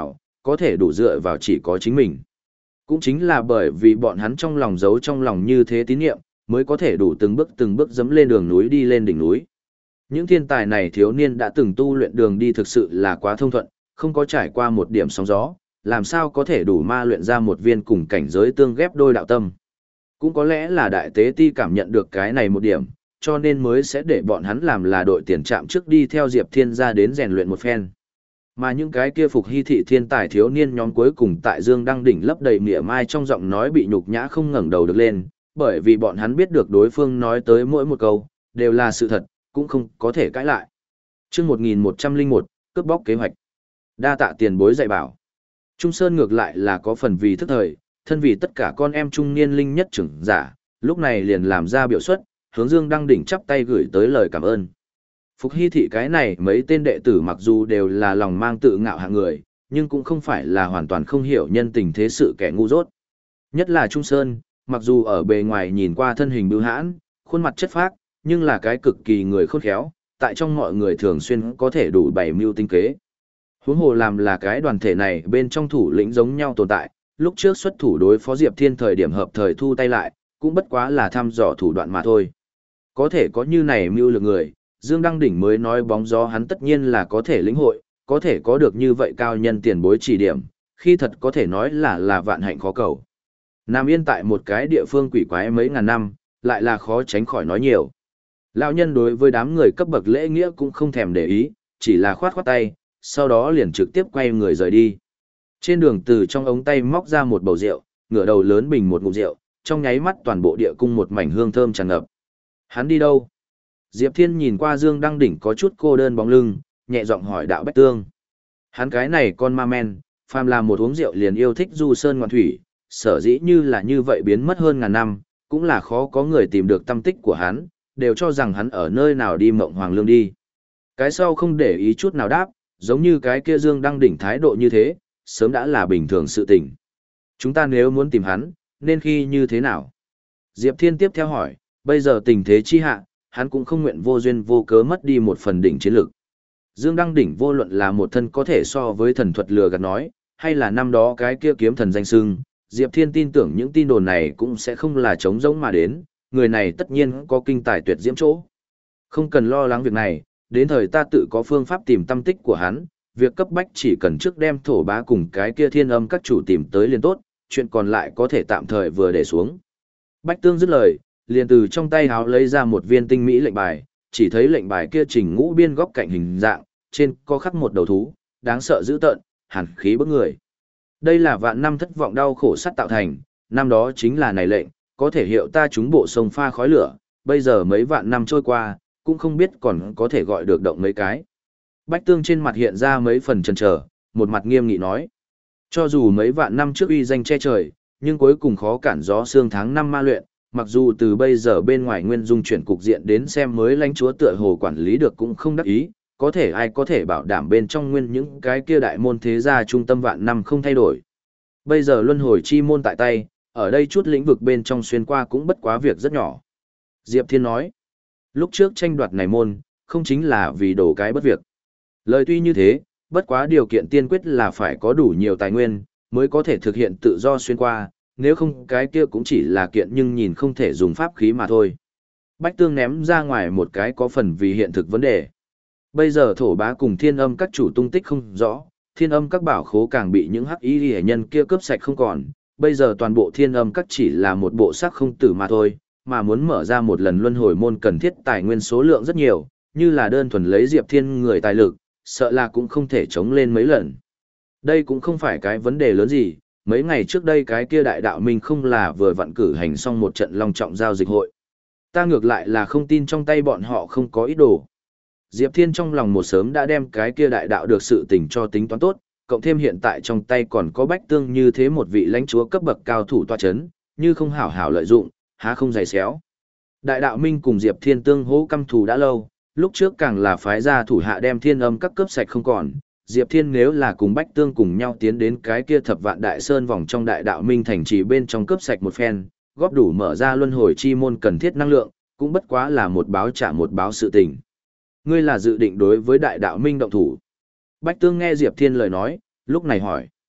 có thể đủ dựa vào chỉ có chính mình. Cũng chính là bởi vì bọn hắn trong lòng giấu trong lòng như thế tín nhiệm, mới có thể đủ từng bước từng bước dẫm lên đường núi đi lên đỉnh núi. Những thiên tài này thiếu niên đã từng tu luyện đường đi thực sự là quá thông thuận, không có trải qua một điểm sóng gió, làm sao có thể đủ ma luyện ra một viên cùng cảnh giới tương ghép đôi đạo tâm. Cũng có lẽ là đại tế ti cảm nhận được cái này một điểm, cho nên mới sẽ để bọn hắn làm là đội tiền trạm trước đi theo Diệp Thiên ra đến rèn luyện một phen. Mà những cái kia phục hy thị thiên tài thiếu niên nhóm cuối cùng tại Dương Đăng đỉnh lấp đầy mỉa mai trong giọng nói bị nhục nhã không ngẩng đầu được lên, bởi vì bọn hắn biết được đối phương nói tới mỗi một câu, đều là sự thật, cũng không có thể cãi lại. Chương một nghìn một trăm lẻ một, cướp bóc kế hoạch. Đa tạ tiền bối dạy bảo. Trung Sơn ngược lại là có phần vì thức thời, thân vì tất cả con em trung niên linh nhất trưởng giả, lúc này liền làm ra biểu xuất, hướng Dương Đăng đỉnh chắp tay gửi tới lời cảm ơn. Phục hy thị cái này mấy tên đệ tử mặc dù đều là lòng mang tự ngạo hạng người, nhưng cũng không phải là hoàn toàn không hiểu nhân tình thế sự kẻ ngu dốt. Nhất là Trung Sơn, mặc dù ở bề ngoài nhìn qua thân hình bưu hãn, khuôn mặt chất phác, nhưng là cái cực kỳ người khôn khéo, tại trong mọi người thường xuyên có thể đủ bày mưu tinh kế. Huống hồ làm là cái đoàn thể này bên trong thủ lĩnh giống nhau tồn tại, lúc trước xuất thủ đối phó Diệp Thiên thời điểm hợp thời thu tay lại, cũng bất quá là thăm dò thủ đoạn mà thôi. Có thể có như này mưu lược người, Dương Đăng Đỉnh mới nói bóng gió hắn tất nhiên là có thể lĩnh hội, có thể có được như vậy cao nhân tiền bối chỉ điểm, khi thật có thể nói là là vạn hạnh khó cầu. Nam yên tại một cái địa phương quỷ quái mấy ngàn năm, lại là khó tránh khỏi nói nhiều. Lão nhân đối với đám người cấp bậc lễ nghĩa cũng không thèm để ý, chỉ là khoát khoát tay, sau đó liền trực tiếp quay người rời đi. Trên đường từ trong ống tay móc ra một bầu rượu, ngửa đầu lớn bình một ngụm rượu, trong nháy mắt toàn bộ địa cung một mảnh hương thơm tràn ngập. Hắn đi đâu? Diệp Thiên nhìn qua Dương Đăng Đỉnh có chút cô đơn bóng lưng, nhẹ giọng hỏi Đạo Bách Tương. Hắn cái này con ma men, phàm là một uống rượu liền yêu thích du sơn ngoạn thủy, sở dĩ như là như vậy biến mất hơn ngàn năm, cũng là khó có người tìm được tâm tích của hắn, đều cho rằng hắn ở nơi nào đi mộng hoàng lương đi. Cái sau không để ý chút nào đáp, giống như cái kia Dương Đăng Đỉnh thái độ như thế, sớm đã là bình thường sự tình. Chúng ta nếu muốn tìm hắn, nên khi như thế nào? Diệp Thiên tiếp theo hỏi, bây giờ tình thế chi hạ, hắn cũng không nguyện vô duyên vô cớ mất đi một phần đỉnh chiến lực. Dương Đăng Đỉnh vô luận là một thân có thể so với thần thuật lừa gạt nói, hay là năm đó cái kia kiếm thần danh sưng, Diệp Thiên tin tưởng những tin đồn này cũng sẽ không là trống rỗng mà đến, người này tất nhiên có kinh tài tuyệt diễm chỗ. Không cần lo lắng việc này, đến thời ta tự có phương pháp tìm tâm tích của hắn, việc cấp bách chỉ cần trước đem thổ bá cùng cái kia thiên âm các chủ tìm tới liền tốt, chuyện còn lại có thể tạm thời vừa để xuống. Bách Tương dứt lời, liền từ trong tay háo lấy ra một viên tinh mỹ lệnh bài, chỉ thấy lệnh bài kia chỉnh ngũ biên góc cạnh hình dạng, trên có khắc một đầu thú, đáng sợ dữ tợn, hàn khí bức người. Đây là vạn năm thất vọng đau khổ sắt tạo thành, năm đó chính là này lệnh, có thể hiệu ta chúng bộ sông pha khói lửa, bây giờ mấy vạn năm trôi qua, cũng không biết còn có thể gọi được động mấy cái. Bách Tương trên mặt hiện ra mấy phần chần chờ, một mặt nghiêm nghị nói. Cho dù mấy vạn năm trước uy danh che trời, nhưng cuối cùng khó cản gió sương tháng năm ma luyện, mặc dù từ bây giờ bên ngoài nguyên dung chuyển cục diện đến xem mới lãnh chúa tựa hồ quản lý được cũng không đắc ý, có thể ai có thể bảo đảm bên trong nguyên những cái kia đại môn thế gia trung tâm vạn năm không thay đổi. Bây giờ luân hồi chi môn tại tay, ở đây chút lĩnh vực bên trong xuyên qua cũng bất quá việc rất nhỏ. Diệp Thiên nói, lúc trước tranh đoạt này môn, không chính là vì đổ cái bất việc. Lời tuy như thế, bất quá điều kiện tiên quyết là phải có đủ nhiều tài nguyên, mới có thể thực hiện tự do xuyên qua, nếu không cái kia cũng chỉ là kiện nhưng nhìn không thể dùng pháp khí mà thôi. Bách Tương ném ra ngoài một cái có phần vì hiện thực vấn đề. Bây giờ thổ bá cùng thiên âm các chủ tung tích không rõ, thiên âm các bảo khố càng bị những hắc y hệ nhân kia cướp sạch không còn, bây giờ toàn bộ thiên âm các chỉ là một bộ xác không tử mà thôi, mà muốn mở ra một lần luân hồi môn cần thiết tài nguyên số lượng rất nhiều, như là đơn thuần lấy Diệp Thiên người tài lực, sợ là cũng không thể chống lên mấy lần. Đây cũng không phải cái vấn đề lớn gì, mấy ngày trước đây cái kia đại đạo minh không là vừa vặn cử hành xong một trận long trọng giao dịch hội. Ta ngược lại là không tin trong tay bọn họ không có ý đồ. Diệp Thiên trong lòng một sớm đã đem cái kia đại đạo được sự tình cho tính toán tốt, cộng thêm hiện tại trong tay còn có Bách Tương như thế một vị lãnh chúa cấp bậc cao thủ tọa chấn, như không hảo hảo lợi dụng, há không dày xéo. Đại đạo minh cùng Diệp Thiên tương hỗ căm thù đã lâu, lúc trước càng là phái ra thủ hạ đem thiên âm các cướp sạch không còn. Diệp Thiên nếu là cùng Bách Tương cùng nhau tiến đến cái kia thập vạn đại sơn vòng trong đại đạo minh thành trì bên trong cướp sạch một phen, góp đủ mở ra luân hồi chi môn cần thiết năng lượng, cũng bất quá là một báo trả một báo sự tình. Ngươi là dự định đối với đại đạo minh động thủ. Bách Tương nghe Diệp Thiên lời nói, lúc này hỏi.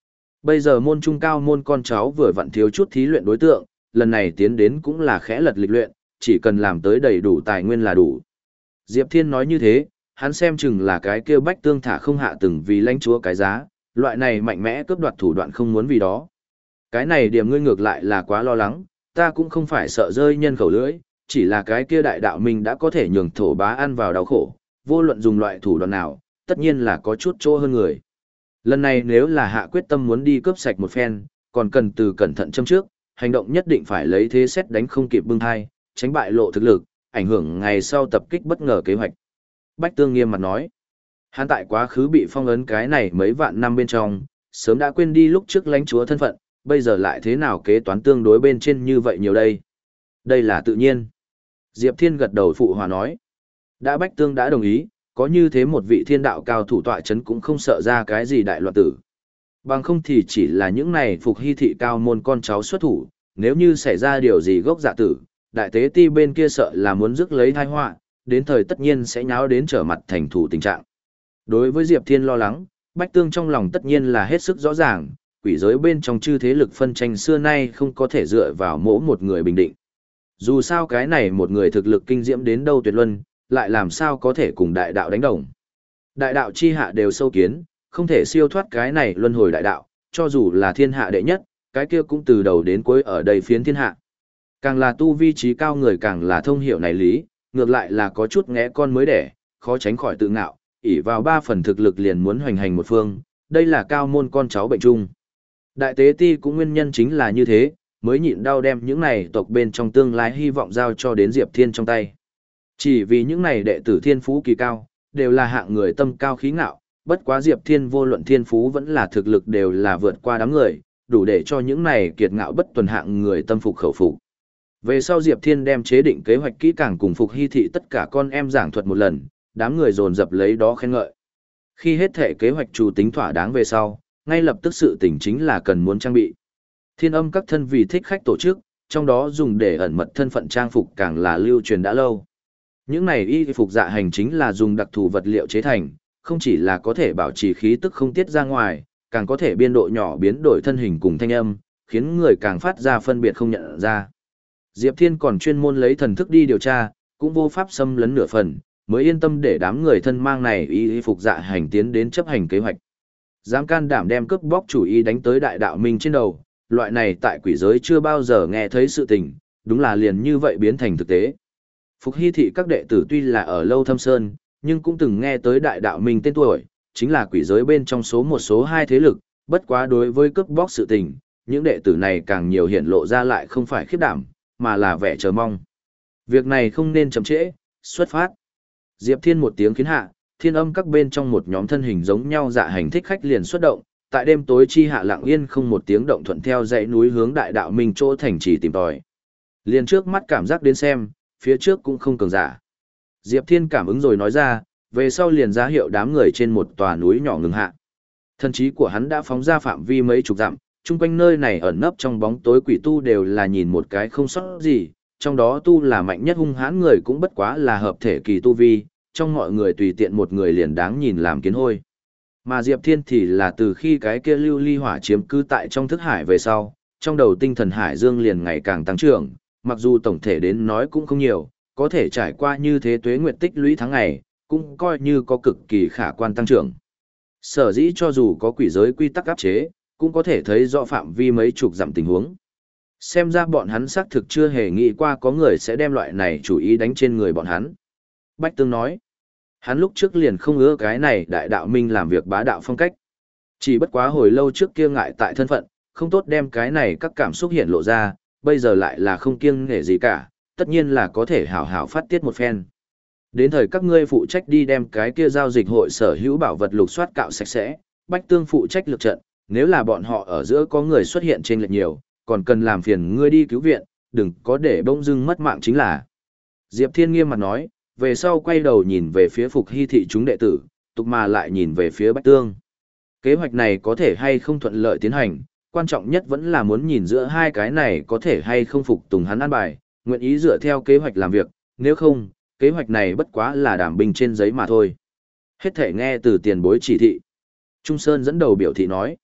Bây giờ môn trung cao môn con cháu vừa vặn thiếu chút thí luyện đối tượng, lần này tiến đến cũng là khẽ lật lịch luyện, chỉ cần làm tới đầy đủ tài nguyên là đủ. Diệp Thiên nói như thế, hắn xem chừng là cái kêu Bách Tương thả không hạ từng vì lãnh chúa cái giá, loại này mạnh mẽ cướp đoạt thủ đoạn không muốn vì đó. Cái này điểm ngươi ngược lại là quá lo lắng, ta cũng không phải sợ rơi nhân khẩu lưỡi, chỉ là cái kia đại đạo mình đã có thể nhường thổ bá ăn vào đau khổ, vô luận dùng loại thủ đoạn nào, tất nhiên là có chút chỗ hơn người. Lần này nếu là hạ quyết tâm muốn đi cướp sạch một phen, còn cần từ cẩn thận châm trước, hành động nhất định phải lấy thế xét đánh không kịp bưng thai, tránh bại lộ thực lực, ảnh hưởng ngày sau tập kích bất ngờ kế hoạch. Bách Tương nghiêm mặt nói, hắn tại quá khứ bị phong ấn cái này mấy vạn năm bên trong, sớm đã quên đi lúc trước lãnh chúa thân phận, bây giờ lại thế nào kế toán tương đối bên trên như vậy nhiều đây. Đây là tự nhiên. Diệp Thiên gật đầu phụ hòa nói, đã Bách Tương đã đồng ý, có như thế một vị thiên đạo cao thủ tọa chấn cũng không sợ ra cái gì đại loạn tử. Bằng không thì chỉ là những này phục hy thị cao môn con cháu xuất thủ, nếu như xảy ra điều gì gốc dạ tử, đại tế ti bên kia sợ là muốn rước lấy tai họa, đến thời tất nhiên sẽ nháo đến trở mặt thành thủ tình trạng. Đối với Diệp Thiên lo lắng, Bách Tương trong lòng tất nhiên là hết sức rõ ràng, quỷ giới bên trong chư thế lực phân tranh xưa nay không có thể dựa vào mỗi một người bình định. Dù sao cái này một người thực lực kinh diễm đến đâu tuyệt luân, lại làm sao có thể cùng đại đạo đánh đồng. Đại đạo chi hạ đều sâu kiến, không thể siêu thoát cái này luân hồi đại đạo, cho dù là thiên hạ đệ nhất, cái kia cũng từ đầu đến cuối ở đây phiến thiên hạ. Càng là tu vi trí cao người càng là thông hiểu này lý, ngược lại là có chút ngẽ con mới đẻ, khó tránh khỏi tự ngạo, ỷ vào ba phần thực lực liền muốn hoành hành một phương, đây là cao môn con cháu bệnh chung. Đại tế ti cũng nguyên nhân chính là như thế, mới nhịn đau đem những này tộc bên trong tương lai hy vọng giao cho đến Diệp Thiên trong tay. Chỉ vì những này đệ tử thiên phú kỳ cao, đều là hạng người tâm cao khí ngạo, bất quá Diệp Thiên vô luận thiên phú vẫn là thực lực đều là vượt qua đám người, đủ để cho những này kiệt ngạo bất tuần hạng người tâm phục khẩu phục. Về sau Diệp Thiên đem chế định kế hoạch kỹ càng cùng Phục Hy thị tất cả con em giảng thuật một lần, đám người dồn dập lấy đó khen ngợi. Khi hết thể kế hoạch chủ tính thỏa đáng về sau, ngay lập tức sự tỉnh chính là cần muốn trang bị. Thiên âm các thân vì thích khách tổ chức, trong đó dùng để ẩn mật thân phận trang phục càng là lưu truyền đã lâu. Những này y phục dạ hành chính là dùng đặc thù vật liệu chế thành, không chỉ là có thể bảo trì khí tức không tiết ra ngoài, càng có thể biên độ nhỏ biến đổi thân hình cùng thanh âm, khiến người càng phát ra phân biệt không nhận ra. Diệp Thiên còn chuyên môn lấy thần thức đi điều tra, cũng vô pháp xâm lấn nửa phần, mới yên tâm để đám người thân mang này y phục dạ hành tiến đến chấp hành kế hoạch. Dám can đảm đem cướp bóc chủ ý đánh tới đại đạo minh trên đầu, loại này tại quỷ giới chưa bao giờ nghe thấy sự tình, đúng là liền như vậy biến thành thực tế. Phục Hy thị các đệ tử tuy là ở lâu thâm sơn, nhưng cũng từng nghe tới đại đạo minh tên tuổi, chính là quỷ giới bên trong số một số hai thế lực, bất quá đối với cướp bóc sự tình, những đệ tử này càng nhiều hiện lộ ra lại không phải khiếp đảm, mà là vẻ chờ mong. Việc này không nên chậm trễ, xuất phát. Diệp Thiên một tiếng khiến hạ, thiên âm các bên trong một nhóm thân hình giống nhau dạ hành thích khách liền xuất động, tại đêm tối chi hạ lặng yên không một tiếng động thuận theo dãy núi hướng đại đạo minh chỗ thành trì tìm tòi. Liền trước mắt cảm giác đến xem, phía trước cũng không cường giả. Diệp Thiên cảm ứng rồi nói ra, về sau liền ra hiệu đám người trên một tòa núi nhỏ ngừng hạ. Thân trí của hắn đã phóng ra phạm vi mấy chục dặm, chung quanh nơi này ẩn nấp trong bóng tối quỷ tu đều là nhìn một cái không sót gì, trong đó tu là mạnh nhất hung hãn người cũng bất quá là hợp thể kỳ tu vi, trong mọi người tùy tiện một người liền đáng nhìn làm kiến hôi. Mà Diệp Thiên thì là từ khi cái kia lưu ly hỏa chiếm cư tại trong thức hải về sau, trong đầu tinh thần hải dương liền ngày càng tăng trưởng, mặc dù tổng thể đến nói cũng không nhiều, có thể trải qua như thế tuế nguyệt tích lũy tháng ngày, cũng coi như có cực kỳ khả quan tăng trưởng. Sở dĩ cho dù có quỷ giới quy tắc áp chế, cũng có thể thấy rõ phạm vi mấy chục dặm tình huống. Xem ra bọn hắn xác thực chưa hề nghĩ qua có người sẽ đem loại này chủ ý đánh trên người bọn hắn. Bách Tương nói, hắn lúc trước liền không ưa cái này đại đạo minh làm việc bá đạo phong cách. Chỉ bất quá hồi lâu trước kia ngại tại thân phận, không tốt đem cái này các cảm xúc hiện lộ ra, bây giờ lại là không kiêng nể gì cả, tất nhiên là có thể hảo hảo phát tiết một phen. Đến thời các ngươi phụ trách đi đem cái kia giao dịch hội sở hữu bảo vật lục soát cạo sạch sẽ, Bách Tương phụ trách lực trận, nếu là bọn họ ở giữa có người xuất hiện trên lệch nhiều, còn cần làm phiền ngươi đi cứu viện, đừng có để bỗng dưng mất mạng chính là. Diệp Thiên nghiêm mặt nói, về sau quay đầu nhìn về phía Phục Hy thị chúng đệ tử, tục mà lại nhìn về phía Bách Tương. Kế hoạch này có thể hay không thuận lợi tiến hành, quan trọng nhất vẫn là muốn nhìn giữa hai cái này có thể hay không phục tùng hắn an bài, nguyện ý dựa theo kế hoạch làm việc, nếu không, kế hoạch này bất quá là đảm binh trên giấy mà thôi. Hết thể nghe từ tiền bối chỉ thị. Trung Sơn dẫn đầu biểu thị nói.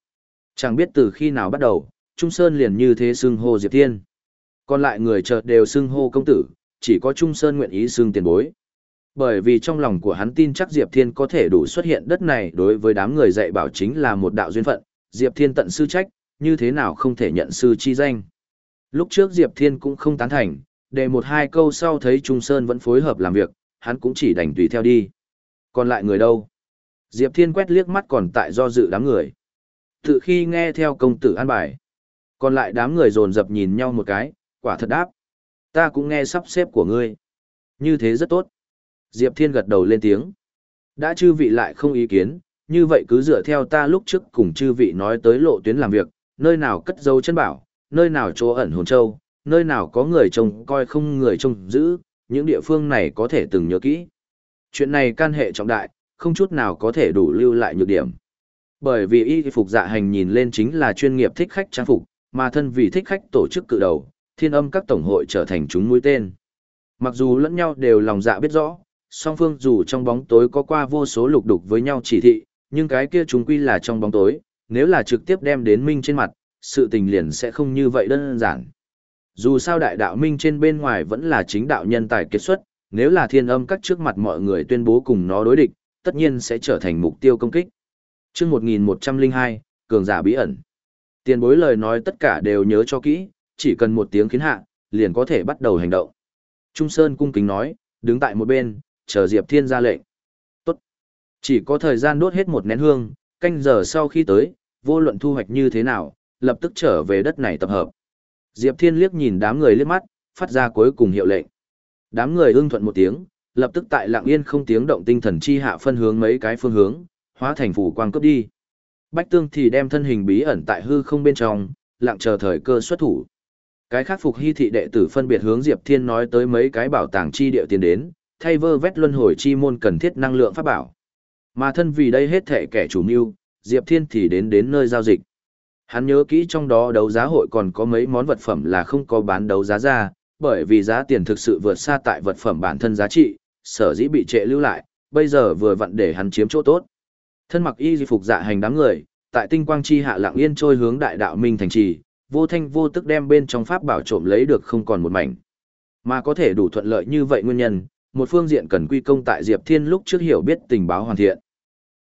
Chẳng biết từ khi nào bắt đầu, Trung Sơn liền như thế xưng hô Diệp Thiên. Còn lại người chợt đều xưng hô công tử, chỉ có Trung Sơn nguyện ý xưng tiền bối. Bởi vì trong lòng của hắn tin chắc Diệp Thiên có thể đủ xuất hiện đất này đối với đám người dạy bảo chính là một đạo duyên phận, Diệp Thiên tận sư trách, như thế nào không thể nhận sư chi danh. Lúc trước Diệp Thiên cũng không tán thành, để một hai câu sau thấy Trung Sơn vẫn phối hợp làm việc, hắn cũng chỉ đành tùy theo đi. Còn lại người đâu? Diệp Thiên quét liếc mắt còn tại do dự đám người. Tự khi nghe theo công tử an bài, còn lại đám người dồn dập nhìn nhau một cái, quả thật đáp. Ta cũng nghe sắp xếp của ngươi. Như thế rất tốt. Diệp Thiên gật đầu lên tiếng. Đã chư vị lại không ý kiến, như vậy cứ dựa theo ta lúc trước cùng chư vị nói tới lộ tuyến làm việc, nơi nào cất dấu chân bảo, nơi nào chỗ ẩn hồn châu, nơi nào có người trông coi không người trông giữ, những địa phương này có thể từng nhớ kỹ. Chuyện này can hệ trọng đại, không chút nào có thể đủ lưu lại nhược điểm. Bởi vì y phục dạ hành nhìn lên chính là chuyên nghiệp thích khách trang phục, mà thân vì thích khách tổ chức cự đầu, thiên âm các tổng hội trở thành chúng mũi tên. Mặc dù lẫn nhau đều lòng dạ biết rõ, song phương dù trong bóng tối có qua vô số lục đục với nhau chỉ thị, nhưng cái kia chúng quy là trong bóng tối, nếu là trực tiếp đem đến minh trên mặt, sự tình liền sẽ không như vậy đơn giản. Dù sao đại đạo minh trên bên ngoài vẫn là chính đạo nhân tài kiệt xuất, nếu là thiên âm các trước mặt mọi người tuyên bố cùng nó đối địch, tất nhiên sẽ trở thành mục tiêu công kích. Chương một nghìn một trăm lẻ hai, cường giả bí ẩn. Tiền bối lời nói tất cả đều nhớ cho kỹ, chỉ cần một tiếng khiến hạ, liền có thể bắt đầu hành động. Trung Sơn cung kính nói, đứng tại một bên, chờ Diệp Thiên ra lệnh. Tốt. Chỉ có thời gian đốt hết một nén hương, canh giờ sau khi tới, vô luận thu hoạch như thế nào, lập tức trở về đất này tập hợp. Diệp Thiên liếc nhìn đám người liếc mắt, phát ra cuối cùng hiệu lệnh. Đám người ưng thuận một tiếng, lập tức tại lặng yên không tiếng động tinh thần chi hạ phân hướng mấy cái phương hướng, hóa thành phủ quang cấp đi. Bách Tương thì đem thân hình bí ẩn tại hư không bên trong, lặng chờ thời cơ xuất thủ. Cái khác phục hy thị đệ tử phân biệt hướng Diệp Thiên nói tới mấy cái bảo tàng chi địa tiến đến, thay vơ vét luân hồi chi môn cần thiết năng lượng pháp bảo. Mà thân vì đây hết thể kẻ chủ mưu, Diệp Thiên thì đến đến nơi giao dịch. Hắn nhớ kỹ trong đó đấu giá hội còn có mấy món vật phẩm là không có bán đấu giá ra, bởi vì giá tiền thực sự vượt xa tại vật phẩm bản thân giá trị, sở dĩ bị trệ lưu lại, bây giờ vừa vặn để hắn chiếm chỗ tốt. Thân mặc y phục dạ hành đám người, tại tinh quang chi hạ lặng yên trôi hướng đại đạo minh thành trì, vô thanh vô tức đem bên trong pháp bảo trộm lấy được không còn một mảnh. Mà có thể đủ thuận lợi như vậy nguyên nhân, một phương diện cần quy công tại Diệp Thiên lúc trước hiểu biết tình báo hoàn thiện.